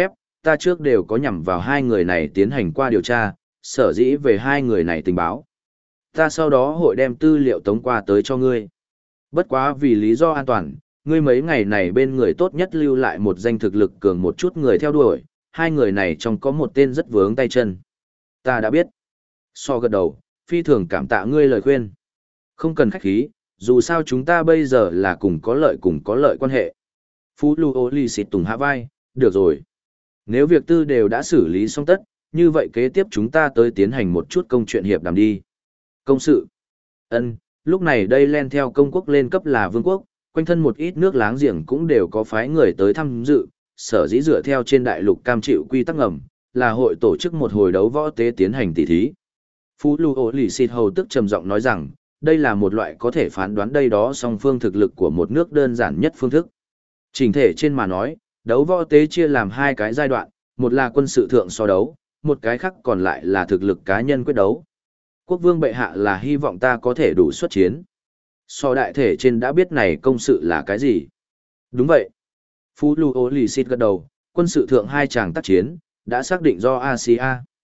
ta trước đều có nhằm vào hai người này tiến hành qua điều tra, sở dĩ về hai người này tình báo. Ta sau đó hội đem tư liệu tống qua tới cho ngươi. Bất quá vì lý do an toàn, ngươi mấy ngày này bên người tốt nhất lưu lại một danh thực lực cường một chút người theo đuổi, hai người này trong có một tên rất vướng tay chân. Ta đã biết. So gật đầu, phi thường cảm tạ ngươi lời khuyên. Không cần khách khí, dù sao chúng ta bây giờ là cùng có lợi quan hệ. Phú Lưu Ô Lì xịt tùng hạ vai, được rồi. Nếu việc tư đều đã xử lý xong tất, như vậy kế tiếp chúng ta tới tiến hành một chút công chuyện hiệp đàm đi. Công sự. Ân, lúc này đây len theo công quốc lên cấp là vương quốc, quanh thân một ít nước láng giềng cũng đều có phái người tới tham dự, sở dĩ dựa theo trên đại lục cam chịu quy tắc ngầm, là hội tổ chức một hồi đấu võ tế tiến hành tỷ thí. Phú Lưu Ô Lì xịt hầu tức trầm giọng nói rằng, đây là một loại có thể phán đoán đây đó song phương thực lực của một nước đơn giản nhất phương thức. Chỉnh thể trên mà nói, đấu võ tế chia làm hai cái giai đoạn, một là quân sự thượng so đấu, một cái khác còn lại là thực lực cá nhân quyết đấu. Quốc vương bệ hạ là hy vọng ta có thể đủ xuất chiến. So đại thể trên đã biết này công sự là cái gì. Đúng vậy. Phú Lưu Ô Lì xịt gật đầu, quân sự thượng hai chàng tác chiến, đã xác định do Asia.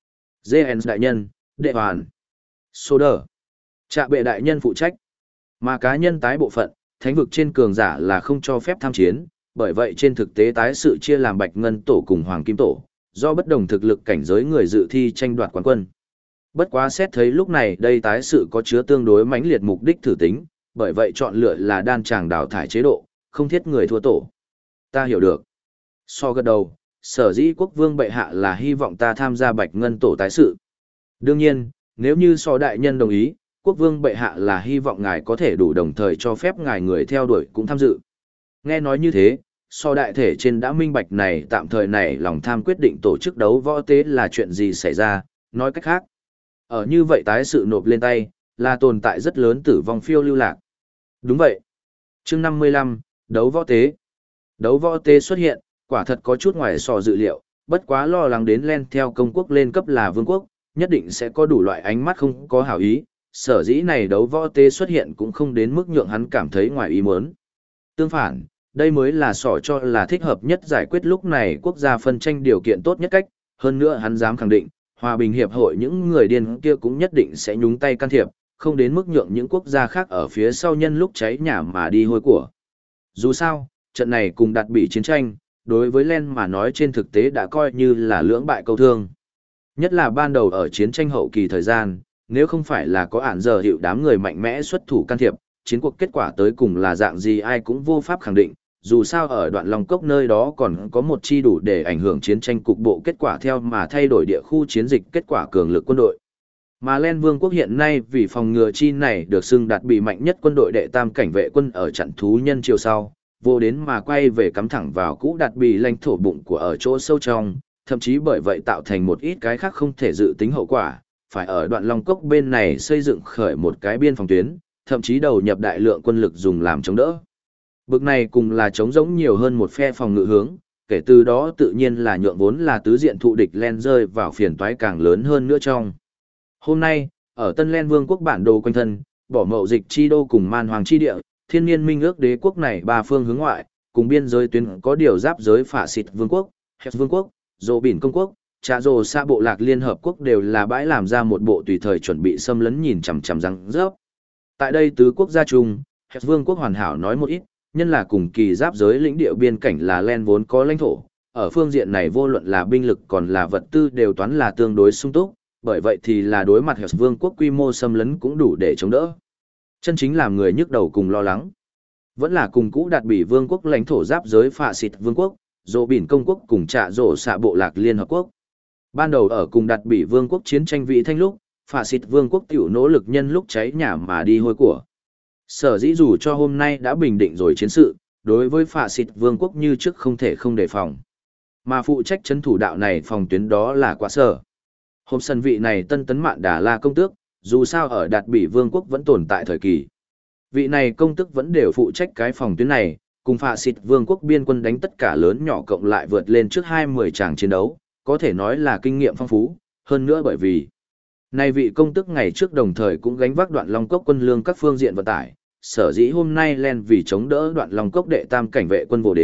JN đại nhân, đệ hoàn. Soder. Trạ bệ đại nhân phụ trách. Mà cá nhân tái bộ phận, thánh vực trên cường giả là không cho phép tham chiến, bởi vậy trên thực tế tái sự chia làm Bạch Ngân tổ cùng Hoàng Kim tổ, do bất đồng thực lực cảnh giới người dự thi tranh đoạt quán quân. Bất quá xét thấy lúc này đây tái sự có chứa tương đối mãnh liệt mục đích thử tính, bởi vậy chọn lựa là đan tràng đào thải chế độ, không thiết người thua tổ. Ta hiểu được. So gật đầu, sở dĩ quốc vương bệ hạ là hy vọng ta tham gia Bạch Ngân tổ tái sự. Đương nhiên, nếu như so đại nhân đồng ý, quốc vương bệ hạ là hy vọng ngài có thể đủ đồng thời cho phép ngài người theo đuổi cũng tham dự. Nghe nói như thế, so đại thể trên đã minh bạch này tạm thời này lòng tham quyết định tổ chức đấu võ tế là chuyện gì xảy ra, nói cách khác. Ở như vậy tái sự nộp lên tay, là tồn tại rất lớn tử vong phiêu lưu lạc. Đúng vậy. Chương 55, đấu võ tế. Đấu võ tế xuất hiện, quả thật có chút ngoài so dự liệu, bất quá lo lắng đến len theo công quốc lên cấp là vương quốc, nhất định sẽ có đủ loại ánh mắt không có hảo ý, sở dĩ này đấu võ tế xuất hiện cũng không đến mức nhượng hắn cảm thấy ngoài ý muốn. Tương phản, đây mới là sỏ cho là thích hợp nhất giải quyết lúc này quốc gia phân tranh điều kiện tốt nhất cách, hơn nữa hắn dám khẳng định, hòa bình hiệp hội những người điên kia cũng nhất định sẽ nhúng tay can thiệp, không đến mức nhượng những quốc gia khác ở phía sau nhân lúc cháy nhà mà đi hôi của. Dù sao, trận này cùng đặt bị chiến tranh, đối với Len mà nói trên thực tế đã coi như là lưỡng bại câu thương. Nhất là ban đầu ở chiến tranh hậu kỳ thời gian, nếu không phải là có ản giờ hiệu đám người mạnh mẽ xuất thủ can thiệp, chiến cuộc kết quả tới cùng là dạng gì ai cũng vô pháp khẳng định, dù sao ở đoạn Long Cốc nơi đó còn có một chi đủ để ảnh hưởng chiến tranh cục bộ kết quả theo mà thay đổi địa khu chiến dịch kết quả cường lực quân đội. Mà Len Vương quốc hiện nay vì phòng ngừa chi này được xưng đạt bị mạnh nhất quân đội đệ tam cảnh vệ quân ở trận thú nhân chiều sau, vô đến mà quay về cắm thẳng vào cũ đạt bị lãnh thổ bụng của ở chỗ sâu trong, thậm chí bởi vậy tạo thành một ít cái khác không thể dự tính hậu quả, phải ở đoạn Long Cốc bên này xây dựng khởi một cái biên phòng tuyến, thậm chí đầu nhập đại lượng quân lực dùng làm chống đỡ. Bực này cùng là chống giống nhiều hơn một phe phòng ngự hướng, kể từ đó tự nhiên là nhượng vốn là tứ diện thụ địch Len rơi vào phiền toái càng lớn hơn nữa trong. Hôm nay, ở Tân Len Vương quốc bản đồ quanh thân, bỏ mậu dịch chi đô cùng man hoàng chi địa, thiên nhiên minh ước đế quốc này ba phương hướng ngoại, cùng biên giới tuyến có điều giáp giới phả xịt vương quốc, hẹp vương quốc, dô bỉn công quốc, trà rồ xa bộ lạc liên hợp quốc đều là bãi làm ra một bộ tùy thời chuẩn bị xâm lấn nhìn chằm chằm răng rớp. Tại đây tứ quốc gia chung, hẹp vương quốc hoàn hảo nói một ít, nhân là cùng kỳ giáp giới lĩnh địa biên cảnh là Len vốn có lãnh thổ, ở phương diện này vô luận là binh lực còn là vật tư đều toán là tương đối sung túc, bởi vậy thì là đối mặt hẹp vương quốc quy mô xâm lấn cũng đủ để chống đỡ. Chân chính làm người nhức đầu cùng lo lắng. Vẫn là cùng cũ đạt bị vương quốc lãnh thổ giáp giới phạ xịt vương quốc, dỗ bỉn công quốc cùng trạ rổ xạ bộ lạc liên hợp quốc. Ban đầu ở cùng đạt bị vương quốc chiến tranh vị thanh lúc, phạ xịt vương quốc tiểu nỗ lực nhân lúc cháy nhà mà đi hôi của. Sở dĩ dù cho hôm nay đã bình định rồi chiến sự, đối với phạ xịt vương quốc như trước không thể không đề phòng. Mà phụ trách chấn thủ đạo này phòng tuyến đó là quá sở. Hôm sân vị này tân tấn mạn đà la công tước, dù sao ở đạt bị vương quốc vẫn tồn tại thời kỳ. Vị này công tước vẫn đều phụ trách cái phòng tuyến này, cùng phạ xịt vương quốc biên quân đánh tất cả lớn nhỏ cộng lại vượt lên trước 20 tràng chiến đấu, có thể nói là kinh nghiệm phong phú, hơn nữa bởi vì này vị công tước ngày trước đồng thời cũng gánh vác đoạn Long Cốc quân lương các phương diện vận tải, sở dĩ hôm nay Len vì chống đỡ đoạn Long Cốc đệ tam cảnh vệ quân vô đến,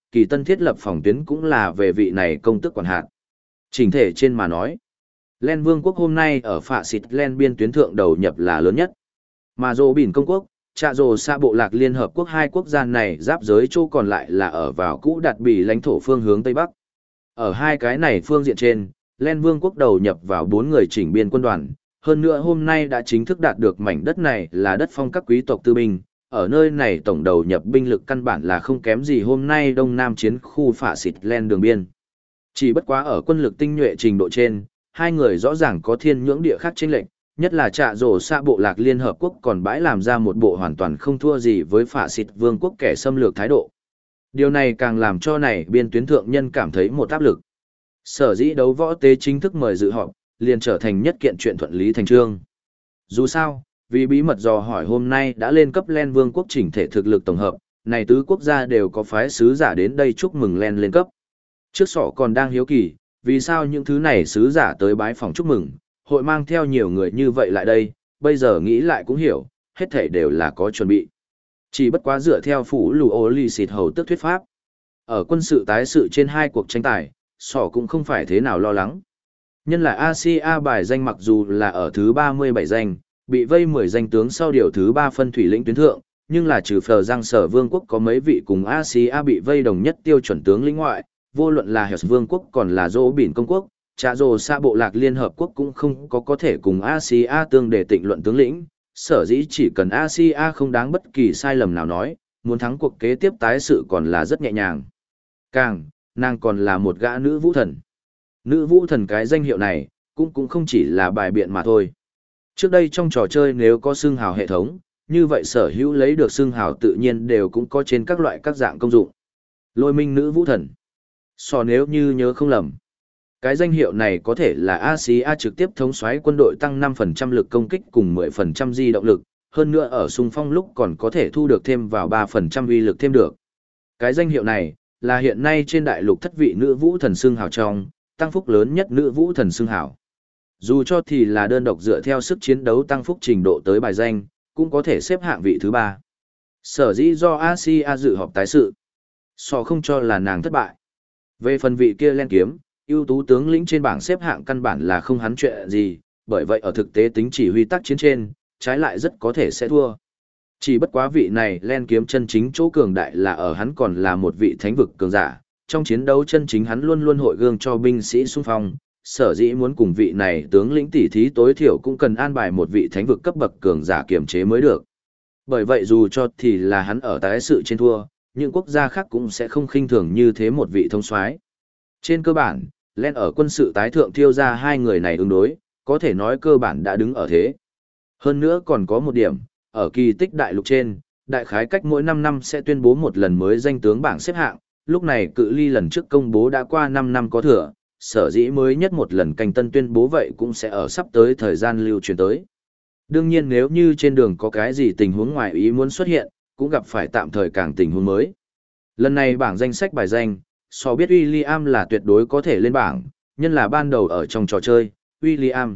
kỳ tân thiết lập phòng tuyến cũng là về vị này công tước quản hạt. Chỉnh thể trên mà nói, Len Vương quốc hôm nay ở phạ xịt Len biên tuyến thượng đầu nhập là lớn nhất. Mà Dô Bỉn công quốc, Trạ Dồ Sa bộ lạc Liên Hợp Quốc hai quốc gia này giáp giới chỗ còn lại là ở vào cũ đặt bỉ lãnh thổ phương hướng Tây Bắc. Ở hai cái này phương diện trên, Len Vương quốc đầu nhập vào 4 người chỉnh biên quân đoàn, hơn nữa hôm nay đã chính thức đạt được mảnh đất này là đất phong các quý tộc tư binh, ở nơi này tổng đầu nhập binh lực căn bản là không kém gì hôm nay Đông Nam chiến khu phạ xịt Len đường biên. Chỉ bất quá ở quân lực tinh nhuệ trình độ trên, hai người rõ ràng có thiên nhưỡng địa khác chênh lệch, nhất là Trạ Dồ Sa bộ lạc Liên Hợp Quốc còn bãi làm ra một bộ hoàn toàn không thua gì với phạ xịt vương quốc kẻ xâm lược thái độ. Điều này càng làm cho này biên tuyến thượng nhân cảm thấy một áp lực. Sở dĩ đấu võ tế chính thức mời dự họp, liền trở thành nhất kiện chuyện thuận lý thành trương. Dù sao, vì bí mật dò hỏi hôm nay đã lên cấp Len Vương quốc chỉnh thể thực lực tổng hợp, này tứ quốc gia đều có phái sứ giả đến đây chúc mừng Len lên cấp. Trước sọ còn đang hiếu kỳ, vì sao những thứ này sứ giả tới bái phòng chúc mừng, hội mang theo nhiều người như vậy lại đây, bây giờ nghĩ lại cũng hiểu, hết thảy đều là có chuẩn bị. Chỉ bất quá dựa theo phủ lù ô lì xịt hầu tức thuyết pháp. Ở quân sự tái sự trên hai cuộc tranh tài, sọ cũng không phải thế nào lo lắng. Nhân là Asia bài danh mặc dù là ở thứ 37 danh, bị vây 10 danh tướng sau điều thứ 3 phân thủy lĩnh tuyến thượng, nhưng là trừ Phờ Giang Sở Vương quốc có mấy vị cùng Asia bị vây đồng nhất tiêu chuẩn tướng lĩnh ngoại, vô luận là Hers Vương quốc còn là Dô Bỉn công quốc, Trạ Dồ Sa bộ lạc Liên Hợp Quốc cũng không có thể cùng Asia tương để tịnh luận tướng lĩnh, sở dĩ chỉ cần Asia không đáng bất kỳ sai lầm nào nói, muốn thắng cuộc kế tiếp tái sự còn là rất nhẹ nhàng. Càng, nàng còn là một gã nữ vũ thần. Nữ vũ thần cái danh hiệu này, cũng không chỉ là bài biện mà thôi. Trước đây trong trò chơi nếu có xưng hào hệ thống, như vậy sở hữu lấy được xưng hào tự nhiên đều cũng có trên các loại các dạng công dụng. Lôi minh nữ vũ thần. Nếu như nhớ không lầm. Cái danh hiệu này có thể là Asia trực tiếp thống soái quân đội tăng 5% lực công kích cùng 10% di động lực, hơn nữa ở xung phong lúc còn có thể thu được thêm vào 3% uy lực thêm được. Cái danh hiệu này là hiện nay trên đại lục thất vị nữ vũ thần xưng hào trong, tăng phúc lớn nhất nữ vũ thần xưng hào. Dù cho thì là đơn độc dựa theo sức chiến đấu tăng phúc trình độ tới bài danh, cũng có thể xếp hạng vị thứ 3. Sở dĩ do Asia dự họp tái sự, không cho là nàng thất bại. Về phần vị kia Len kiếm, ưu tú tướng lĩnh trên bảng xếp hạng căn bản là không hắn chuyện gì, bởi vậy ở thực tế tính chỉ huy tác chiến trên, trái lại rất có thể sẽ thua. Chỉ bất quá vị này Len kiếm chân chính chỗ cường đại là ở hắn còn là một vị thánh vực cường giả, trong chiến đấu chân chính hắn luôn luôn hội gương cho binh sĩ xung phong, sở dĩ muốn cùng vị này tướng lĩnh tỉ thí tối thiểu cũng cần an bài một vị thánh vực cấp bậc cường giả kiềm chế mới được. Bởi vậy dù cho thì là hắn ở tái sự trên thua, những quốc gia khác cũng sẽ không khinh thường như thế một vị thông soái. Trên cơ bản, Len ở quân sự tái thượng thiêu ra hai người này ứng đối, có thể nói cơ bản đã đứng ở thế. Hơn nữa còn có một điểm, ở kỳ tích đại lục trên, đại khái cách mỗi 5 năm sẽ tuyên bố một lần mới danh tướng bảng xếp hạng, lúc này cự ly lần trước công bố đã qua 5 năm có thừa, sở dĩ mới nhất một lần canh tân tuyên bố vậy cũng sẽ ở sắp tới thời gian lưu truyền tới. Đương nhiên nếu như trên đường có cái gì tình huống ngoài ý muốn xuất hiện, cũng gặp phải tạm thời càng tình huống mới. Lần này bảng danh sách bài danh, biết William là tuyệt đối có thể lên bảng, nhân là ban đầu ở trong trò chơi, William.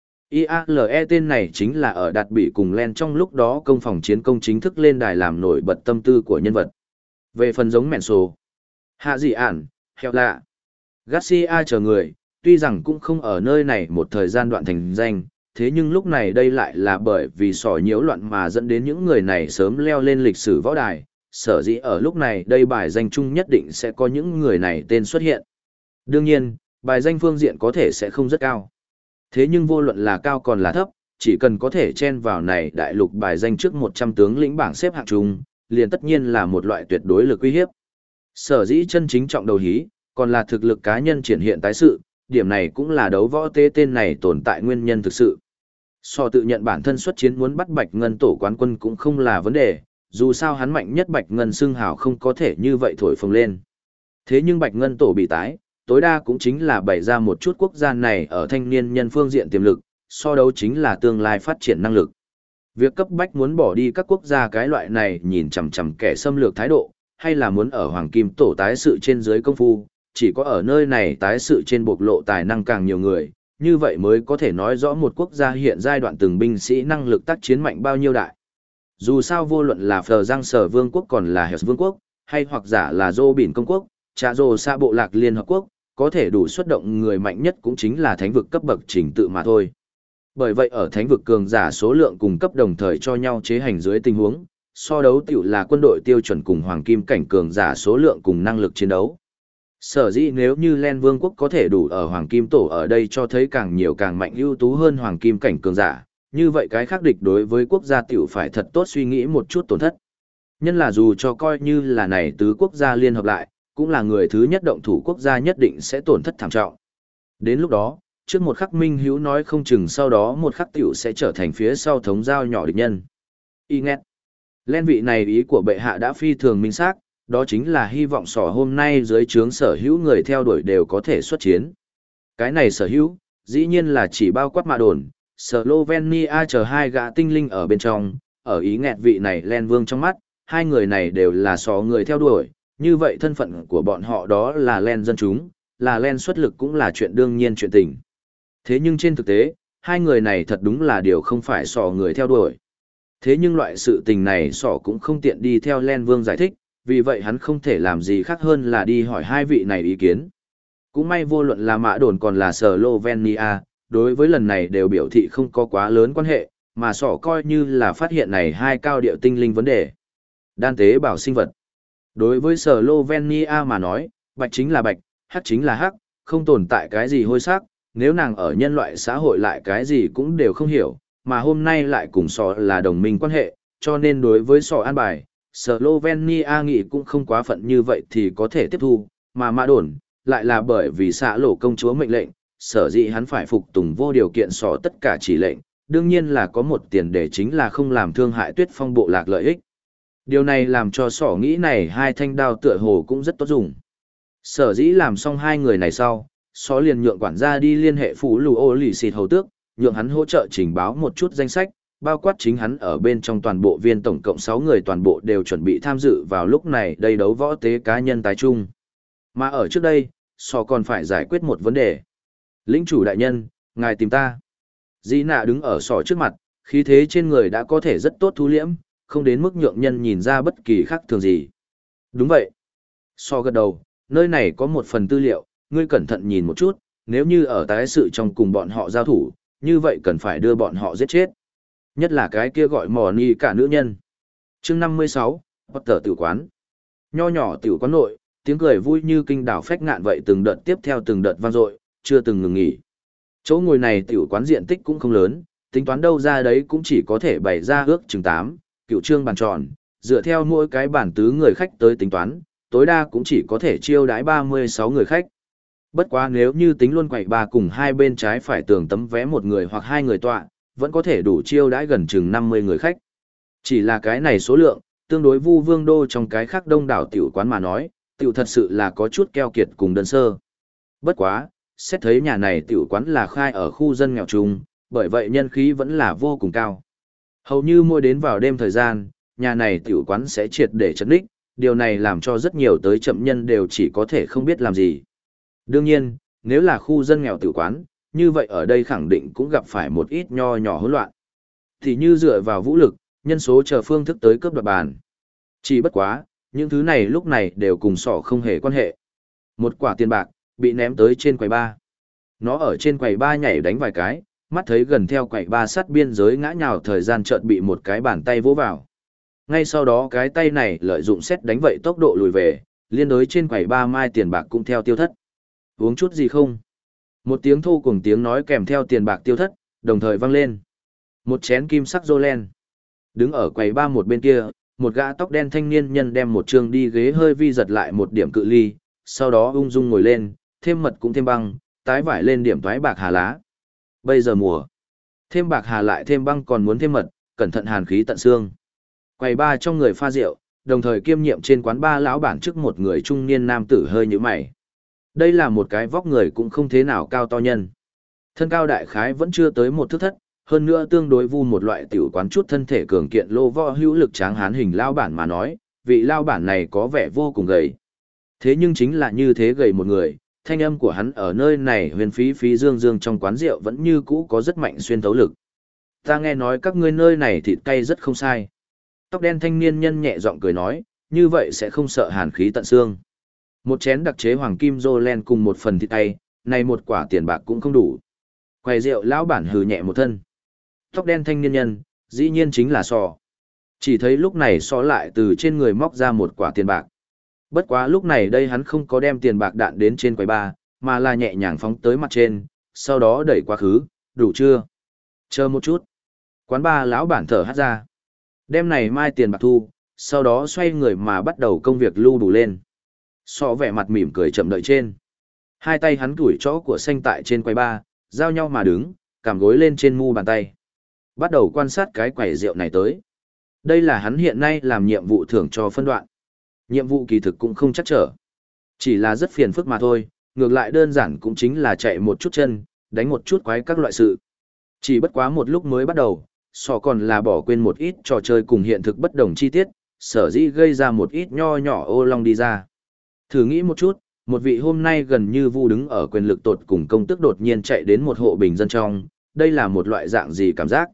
IALE tên này chính là ở đạt bị cùng Len trong lúc đó công phòng chiến công chính thức lên đài làm nổi bật tâm tư của nhân vật. Về phần giống mẹn sổ, hạ dị ản, heo lạ, Garcia chờ người, tuy rằng cũng không ở nơi này một thời gian đoạn thành danh, thế nhưng lúc này đây lại là bởi vì sỏ nhiễu loạn mà dẫn đến những người này sớm leo lên lịch sử võ đài, sở dĩ ở lúc này đây bài danh chung nhất định sẽ có những người này tên xuất hiện. Đương nhiên, bài danh phương diện có thể sẽ không rất cao. Thế nhưng vô luận là cao còn là thấp, chỉ cần có thể chen vào này đại lục bài danh trước 100 tướng lĩnh bảng xếp hạng chung, liền tất nhiên là một loại tuyệt đối lực uy hiếp. Sở dĩ chân chính trọng đầu hí, còn là thực lực cá nhân triển hiện tái sự, điểm này cũng là đấu võ tế tên này tồn tại nguyên nhân thực sự. Tự nhận bản thân xuất chiến muốn bắt Bạch Ngân tổ quán quân cũng không là vấn đề, dù sao hắn mạnh nhất Bạch Ngân xưng hào không có thể như vậy thổi phồng lên. Thế nhưng Bạch Ngân tổ bị tái, tối đa cũng chính là bày ra một chút quốc gia này ở thanh niên nhân phương diện tiềm lực, so đấu chính là tương lai phát triển năng lực. Việc cấp bách muốn bỏ đi các quốc gia cái loại này nhìn chằm chằm kẻ xâm lược thái độ, hay là muốn ở Hoàng Kim tổ tái sự trên dưới công phu, chỉ có ở nơi này tái sự trên bộc lộ tài năng càng nhiều người, như vậy mới có thể nói rõ một quốc gia hiện giai đoạn từng binh sĩ năng lực tác chiến mạnh bao nhiêu đại. Dù sao vô luận là Phờ Giang Sở Vương quốc còn là Hers Vương quốc, hay hoặc giả là Dô Bỉn Công quốc, Trà Rồ Sa Bộ Lạc Liên Hợp Quốc, có thể đủ xuất động người mạnh nhất cũng chính là thánh vực cấp bậc trình tự mà thôi. Bởi vậy ở thánh vực cường giả số lượng cùng cấp đồng thời cho nhau chế hành dưới tình huống, so đấu tiểu là quân đội tiêu chuẩn cùng hoàng kim cảnh cường giả số lượng cùng năng lực chiến đấu. Sở dĩ nếu như Len Vương quốc có thể đủ ở hoàng kim tổ ở đây cho thấy càng nhiều càng mạnh ưu tú hơn hoàng kim cảnh cường giả, như vậy cái khác địch đối với quốc gia tiểu phải thật tốt suy nghĩ một chút tổn thất. Nhân là dù cho coi như là này tứ quốc gia liên hợp lại, cũng là người thứ nhất động thủ quốc gia nhất định sẽ tổn thất thảm trọng. Đến lúc đó, trước một khắc Minh Hữu nói không chừng sau đó một khắc tiểu sẽ trở thành phía sau thống giao nhỏ địch nhân. Y nghẹt. Len vị này ý của bệ hạ đã phi thường minh xác, đó chính là hy vọng sỏ hôm nay dưới trướng sở hữu người theo đuổi đều có thể xuất chiến. Cái này sở hữu, dĩ nhiên là chỉ bao quát mạ đồn, Slovenia chờ hai gã tinh linh ở bên trong, ở ý nghẹt vị này Len Vương trong mắt, hai người này đều là sỏ người theo đuổi, như vậy thân phận của bọn họ đó là Len dân chúng, là Len xuất lực cũng là chuyện đương nhiên chuyện tình. Thế nhưng trên thực tế, hai người này thật đúng là điều không phải sỏ người theo đuổi. Thế nhưng loại sự tình này sỏ cũng không tiện đi theo Len Vương giải thích, vì vậy hắn không thể làm gì khác hơn là đi hỏi hai vị này ý kiến. Cũng may vô luận là Mã Đồn còn là Slovenia, đối với lần này đều biểu thị không có quá lớn quan hệ, mà sỏ coi như là phát hiện này hai cao điệu tinh linh vấn đề. Đan tế bảo sinh vật. Đối với Slovenia mà nói, bạch chính là bạch, hắc chính là hắc, không tồn tại cái gì hôi sắc, nếu nàng ở nhân loại xã hội lại cái gì cũng đều không hiểu, mà hôm nay lại cùng sọ là đồng minh quan hệ, cho nên đối với sọ an bài, Slovenia nghĩ cũng không quá phận như vậy thì có thể tiếp thu, mà Mã Đồn, lại là bởi vì xạ lỗ công chúa mệnh lệnh, sở dĩ hắn phải phục tùng vô điều kiện sọ tất cả chỉ lệnh, đương nhiên là có một tiền đề chính là không làm thương hại Tuyết Phong bộ lạc lợi ích. Điều này làm cho sỏ nghĩ này hai thanh đao tựa hồ cũng rất tốt dùng. Sở dĩ làm xong hai người này sau, sỏ liền nhượng quản gia đi liên hệ phủ lù ô lì xịt hầu tước, nhượng hắn hỗ trợ trình báo một chút danh sách, bao quát chính hắn ở bên trong toàn bộ viên tổng cộng 6 người toàn bộ đều chuẩn bị tham dự vào lúc này đây đấu võ tế cá nhân tái trung. Mà ở trước đây, sỏ còn phải giải quyết một vấn đề. Lĩnh chủ đại nhân, ngài tìm ta. Dĩ nạ đứng ở sỏ trước mặt, khí thế trên người đã có thể rất tốt thu liễm, không đến mức nhượng nhân nhìn ra bất kỳ khác thường gì. Đúng vậy. So gật đầu, nơi này có một phần tư liệu, ngươi cẩn thận nhìn một chút, nếu như ở tái sự trong cùng bọn họ giao thủ, như vậy cần phải đưa bọn họ giết chết. Nhất là cái kia gọi mò ni cả nữ nhân. Chương 56, Potter tiểu quán. Nho nhỏ tiểu quán nội, tiếng cười vui như kinh đảo phách ngạn vậy từng đợt tiếp theo từng đợt vang dội, chưa từng ngừng nghỉ. Chỗ ngồi này tiểu quán diện tích cũng không lớn, tính toán đâu ra đấy cũng chỉ có thể bày ra ước chừng 8, cựu trương bàn tròn, dựa theo mỗi cái bản tứ người khách tới tính toán, tối đa cũng chỉ có thể chiêu đãi 36 người khách. Bất quá nếu như tính luôn quầy ba cùng hai bên trái phải tường tấm vé một người hoặc hai người tọa, vẫn có thể đủ chiêu đãi gần chừng 50 người khách. Chỉ là cái này số lượng, tương đối Vu Vương đô trong cái khác đông đảo tiểu quán mà nói, tiểu thật sự là có chút keo kiệt cùng đơn sơ. Bất quá, xét thấy nhà này tiểu quán là khai ở khu dân nghèo chung, bởi vậy nhân khí vẫn là vô cùng cao. Hầu như mỗi đến vào đêm thời gian, nhà này tiểu quán sẽ triệt để chấn đích, điều này làm cho rất nhiều tới chậm nhân đều chỉ có thể không biết làm gì. Đương nhiên, nếu là khu dân nghèo tiểu quán, như vậy ở đây khẳng định cũng gặp phải một ít nho nhỏ hỗn loạn. Thì như dựa vào vũ lực, nhân số chờ phương thức tới cướp đoạt bàn. Chỉ bất quá, những thứ này lúc này đều cùng sỏ không hề quan hệ. Một quả tiền bạc, bị ném tới trên quầy ba. Nó ở trên quầy ba nhảy đánh vài cái, mắt thấy gần theo quầy ba sát biên giới ngã nhào thời gian chợt bị một cái bàn tay vỗ vào. Ngay sau đó cái tay này lợi dụng xét đánh vậy tốc độ lùi về, liên đối trên quầy ba mai tiền bạc cũng theo tiêu thất. Uống chút gì không? Một tiếng thô cùng tiếng nói kèm theo tiền bạc tiêu thất, đồng thời vang lên. Một chén kim sắc rô len. Đứng ở quầy ba một bên kia, một gã tóc đen thanh niên nhân đem một trường đi ghế hơi vi giật lại một điểm cự ly, sau đó ung dung ngồi lên, thêm mật cũng thêm băng, tái vải lên điểm thoái bạc hà lá. Bây giờ mùa, thêm bạc hà lại thêm băng còn muốn thêm mật, cẩn thận hàn khí tận xương. Quầy ba trong người pha rượu, đồng thời kiêm nhiệm trên quán ba lão bản trước một người trung niên nam tử hơi nhíu mày. Đây là một cái vóc người cũng không thế nào cao to nhân. Thân cao đại khái vẫn chưa tới một thước thất, hơn nữa tương đối vu một loại tiểu quán chút thân thể cường kiện lô võ hữu lực tráng hán hình lao bản mà nói, vị lao bản này có vẻ vô cùng gầy. Thế nhưng chính là như thế gầy một người, thanh âm của hắn ở nơi này huyền phí phí dương dương trong quán rượu vẫn như cũ có rất mạnh xuyên thấu lực. Ta nghe nói các ngươi nơi này thịt cay rất không sai. Tóc đen thanh niên nhân nhẹ giọng cười nói, như vậy sẽ không sợ hàn khí tận xương. Một chén đặc chế hoàng kim Jolen cùng một phần thịt tay, này một quả tiền bạc cũng không đủ. Quầy rượu lão bản hừ nhẹ một thân. Tóc đen thanh niên nhân, dĩ nhiên chính là Sò. Chỉ thấy lúc này Sò lại từ trên người móc ra một quả tiền bạc. Bất quá lúc này đây hắn không có đem tiền bạc đạn đến trên quầy bar, mà là nhẹ nhàng phóng tới mặt trên, sau đó đẩy quá khứ, đủ chưa? Chờ một chút. Quán bar lão bản thở hắt ra. Đem này mai tiền bạc thu, sau đó xoay người mà bắt đầu công việc lưu đủ lên. Sò vẻ mặt mỉm cười chậm đợi trên. Hai tay hắn củi chó của xanh tại trên quầy bar, giao nhau mà đứng, cảm gối lên trên mu bàn tay. Bắt đầu quan sát cái quầy rượu này tới. Đây là hắn hiện nay làm nhiệm vụ thưởng cho phân đoạn. Nhiệm vụ kỳ thực cũng không chắc trở. Chỉ là rất phiền phức mà thôi, ngược lại đơn giản cũng chính là chạy một chút chân, đánh một chút quái các loại sự. Chỉ bất quá một lúc mới bắt đầu, Sò còn là bỏ quên một ít trò chơi cùng hiện thực bất đồng chi tiết, sở dĩ gây ra một ít nho nhỏ ô long đi ra. Thử nghĩ một chút, một vị hôm nay gần như vu đứng ở quyền lực tột cùng công tước đột nhiên chạy đến một hộ bình dân trong, đây là một loại dạng gì cảm giác.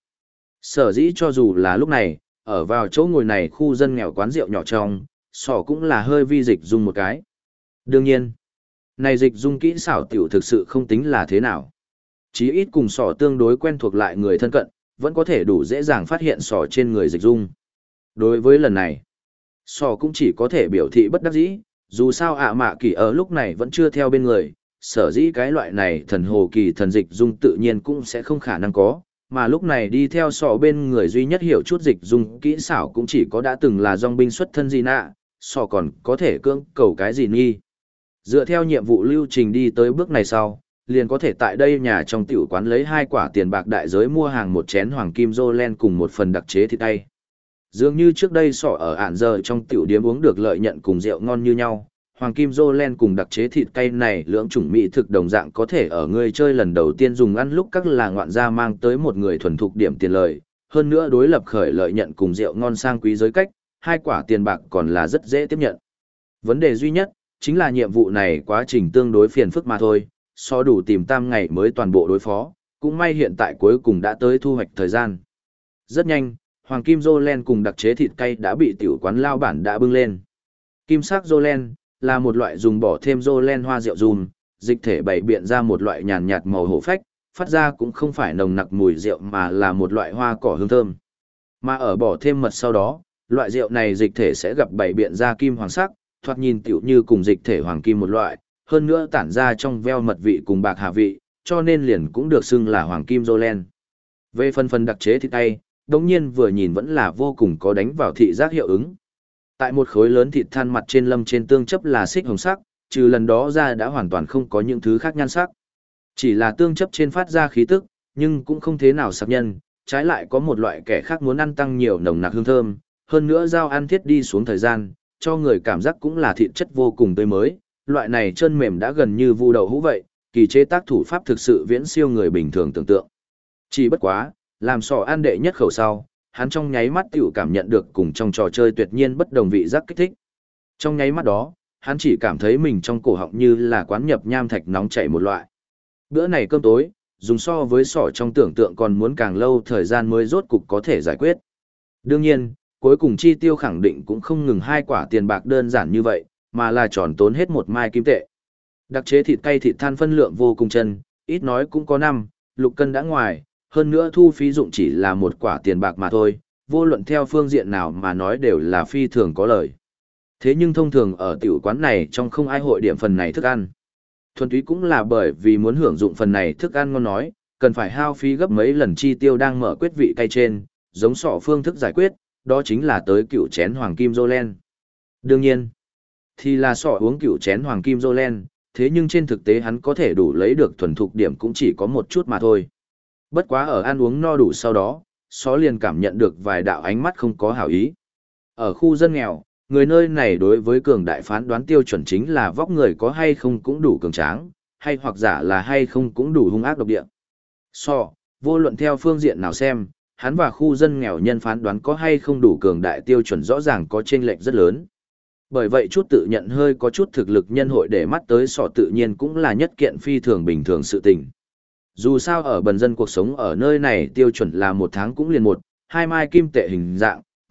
Sở dĩ cho dù là lúc này, ở vào chỗ ngồi này khu dân nghèo quán rượu nhỏ trong, Sò cũng là hơi vi dịch dung một cái. Đương nhiên, này dịch dung kỹ xảo tiểu thực sự không tính là thế nào. Chí ít cùng Sò tương đối quen thuộc lại người thân cận, vẫn có thể đủ dễ dàng phát hiện Sò trên người dịch dung. Đối với lần này, Sò cũng chỉ có thể biểu thị bất đắc dĩ, dù sao ạ mạ kỳ ở lúc này vẫn chưa theo bên người, sở dĩ cái loại này thần hồ kỳ thần dịch dung tự nhiên cũng sẽ không khả năng có, mà lúc này đi theo Sò bên người duy nhất hiểu chút dịch dung kỹ xảo cũng chỉ có đã từng là dòng binh xuất thân gì nạ, Sò còn có thể cưỡng cầu cái gì nghi. Dựa theo nhiệm vụ lưu trình đi tới bước này sau, liền có thể tại đây nhà trong tiểu quán lấy 2 quả tiền bạc đại giới mua hàng một chén hoàng kim Jolen cùng một phần đặc chế thịt tay. Dường như trước đây Sò ở ản giờ trong tiểu điếm uống được lợi nhận cùng rượu ngon như nhau, hoàng kim Jolen cùng đặc chế thịt cay này lưỡng chủng mỹ thực đồng dạng có thể ở người chơi lần đầu tiên dùng ăn lúc các là ngoạn gia mang tới một người thuần thục điểm tiền lời, hơn nữa đối lập khởi lợi nhận cùng rượu ngon sang quý giới cách, 2 quả tiền bạc còn là rất dễ tiếp nhận. Vấn đề duy nhất, chính là nhiệm vụ này quá trình tương đối phiền phức mà thôi, so đủ tìm 3 ngày mới toàn bộ đối phó, cũng may hiện tại cuối cùng đã tới thu hoạch thời gian. Rất nhanh, hoàng kim Jolen cùng đặc chế thịt cay đã bị tiểu quán lao bản đã bưng lên. Kim sắc Jolen là một loại dùng bỏ thêm Jolen hoa rượu dùm, dịch thể bày biện ra một loại nhàn nhạt màu hổ phách, phát ra cũng không phải nồng nặc mùi rượu mà là một loại hoa cỏ hương thơm. Mà ở bỏ thêm mật sau đó, loại rượu này dịch thể sẽ gặp bày biện ra kim hoàng sắc, thoạt nhìn tiểu như cùng dịch thể hoàng kim một loại, hơn nữa tản ra trong veo mật vị cùng bạc hà vị, cho nên liền cũng được xưng là hoàng kim Jolen. Về phần đặc chế thịt tay, đồng nhiên vừa nhìn vẫn là vô cùng có đánh vào thị giác hiệu ứng. Tại một khối lớn thịt than mặt trên lâm trên tương chấp là xích hồng sắc, trừ lần đó ra đã hoàn toàn không có những thứ khác nhan sắc. Chỉ là tương chấp trên phát ra khí tức, nhưng cũng không thế nào sặc nhân, trái lại có một loại kẻ khác muốn ăn tăng nhiều nồng nặc hương thơm, hơn nữa dao ăn thiết đi xuống thời gian, cho người cảm giác cũng là thịt chất vô cùng tươi mới, loại này chân mềm đã gần như vu đậu hũ vậy, kỳ chế tác thủ pháp thực sự viễn siêu người bình thường tưởng tượng. Chỉ bất quá, làm Sò ăn đệ nhất khẩu sau, hắn trong nháy mắt tiểu cảm nhận được cùng trong trò chơi tuyệt nhiên bất đồng vị giác kích thích. Trong nháy mắt đó, hắn chỉ cảm thấy mình trong cổ họng như là quán nhập nham thạch nóng chảy một loại. Bữa này cơm tối, dùng so với Sò trong tưởng tượng còn muốn càng lâu thời gian mới rốt cục có thể giải quyết. Đương nhiên, cuối cùng chi tiêu khẳng định cũng không ngừng 2 quả tiền bạc đơn giản như vậy, mà là tròn tốn hết 1 mai kim tệ. Đặc chế thịt cay thịt than phân lượng vô cùng chân, ít nói cũng có 5, 6 cân đã ngoài, hơn nữa thu phí dụng chỉ là 1 quả tiền bạc mà thôi, vô luận theo phương diện nào mà nói đều là phi thường có lời. Thế nhưng thông thường ở tiểu quán này trong không ai hội điểm phần này thức ăn. Thuần túy cũng là bởi vì muốn hưởng dụng phần này thức ăn ngon nói, cần phải hao phí gấp mấy lần chi tiêu đang mở quyết vị cay trên, giống Sò phương thức giải quyết, đó chính là tới cựu chén hoàng kim Jolen. Đương nhiên, thì là Sò uống cựu chén hoàng kim Jolen, thế nhưng trên thực tế hắn có thể đủ lấy được thuần thục điểm cũng chỉ có một chút mà thôi. Bất quá ở ăn uống no đủ sau đó, Sò liền cảm nhận được vài đạo ánh mắt không có hảo ý. Ở khu dân nghèo, người nơi này đối với cường đại phán đoán tiêu chuẩn chính là vóc người có hay không cũng đủ cường tráng, hay hoặc giả là hay không cũng đủ hung ác độc địa. Sò, vô luận theo phương diện nào xem, hắn và khu dân nghèo nhân phán đoán có hay không đủ cường đại tiêu chuẩn rõ ràng có chênh lệch rất lớn. Bởi vậy chút tự nhận hơi có chút thực lực nhân hội để mắt tới Sò tự nhiên cũng là nhất kiện phi thường bình thường sự tình. Dù sao ở bần dân cuộc sống ở nơi này tiêu chuẩn là 1 tháng cũng liền 1, 2 mai kim tệ hình dạng,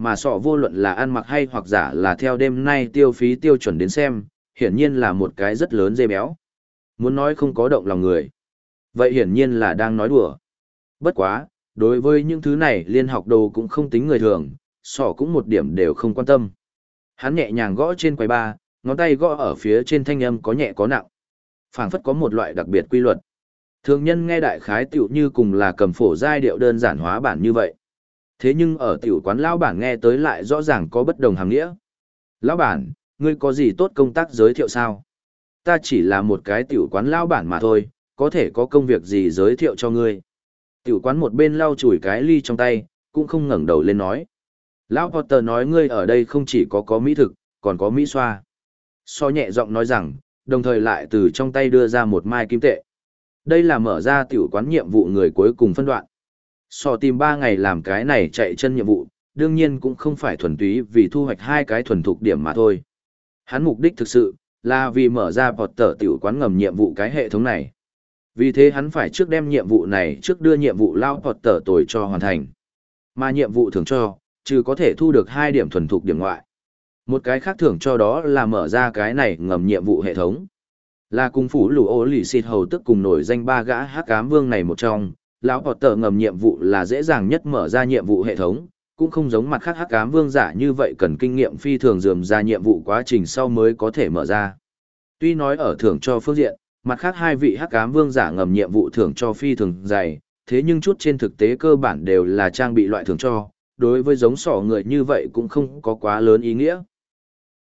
mà sọ vô luận là ăn mặc hay hoặc giả là theo đêm nay tiêu phí tiêu chuẩn đến xem, hiển nhiên là một cái rất lớn dê béo. Muốn nói không có động lòng người. Vậy hiển nhiên là đang nói đùa. Bất quá, đối với những thứ này liên học đồ cũng không tính người thường, sọ cũng một điểm đều không quan tâm. Hắn nhẹ nhàng gõ trên quầy ba, ngón tay gõ ở phía trên thanh âm có nhẹ có nặng. Phảng phất có một loại đặc biệt quy luật. Thường nhân nghe đại khái tiểu như cùng là cầm phổ giai điệu đơn giản hóa bản như vậy. Thế nhưng ở tiểu quán lão bản nghe tới lại rõ ràng có bất đồng hàng nghĩa. Lão bản, ngươi có gì tốt công tác giới thiệu sao? Ta chỉ là một cái tiểu quán lão bản mà thôi, có thể có công việc gì giới thiệu cho ngươi? Tiểu quán một bên lau chùi cái ly trong tay, cũng không ngẩng đầu lên nói. Lão Potter nói ngươi ở đây không chỉ có mỹ thực, còn có mỹ xoa. So nhẹ giọng nói rằng, đồng thời lại từ trong tay đưa ra một mai kim tệ. Đây là mở ra tiểu quán nhiệm vụ người cuối cùng phân đoạn. So tìm 3 ngày làm cái này chạy chân nhiệm vụ, đương nhiên cũng không phải thuần túy vì thu hoạch 2 cái thuần thục điểm mà thôi. Hắn mục đích thực sự là vì mở ra Potter tiểu quán ngầm nhiệm vụ cái hệ thống này. Vì thế hắn phải trước đem nhiệm vụ này trước đưa nhiệm vụ lao Potter tồi cho hoàn thành. Mà nhiệm vụ thường cho, trừ có thể thu được 2 điểm thuần thục điểm ngoại. Một cái khác thưởng cho đó là mở ra cái này ngầm nhiệm vụ hệ thống. Là cung phủ lù ô lì xịt hầu tức cùng nổi danh 3 gã hắc ám vương này một trong, lão Potter ngầm nhiệm vụ là dễ dàng nhất mở ra nhiệm vụ hệ thống, cũng không giống mặt khác hắc ám vương giả như vậy cần kinh nghiệm phi thường dườm ra nhiệm vụ quá trình sau mới có thể mở ra. Tuy nói ở thưởng cho phương diện, mặt khác 2 vị hắc ám vương giả ngầm nhiệm vụ thưởng cho phi thường dày, thế nhưng chút trên thực tế cơ bản đều là trang bị loại thưởng cho, đối với giống sỏ người như vậy cũng không có quá lớn ý nghĩa.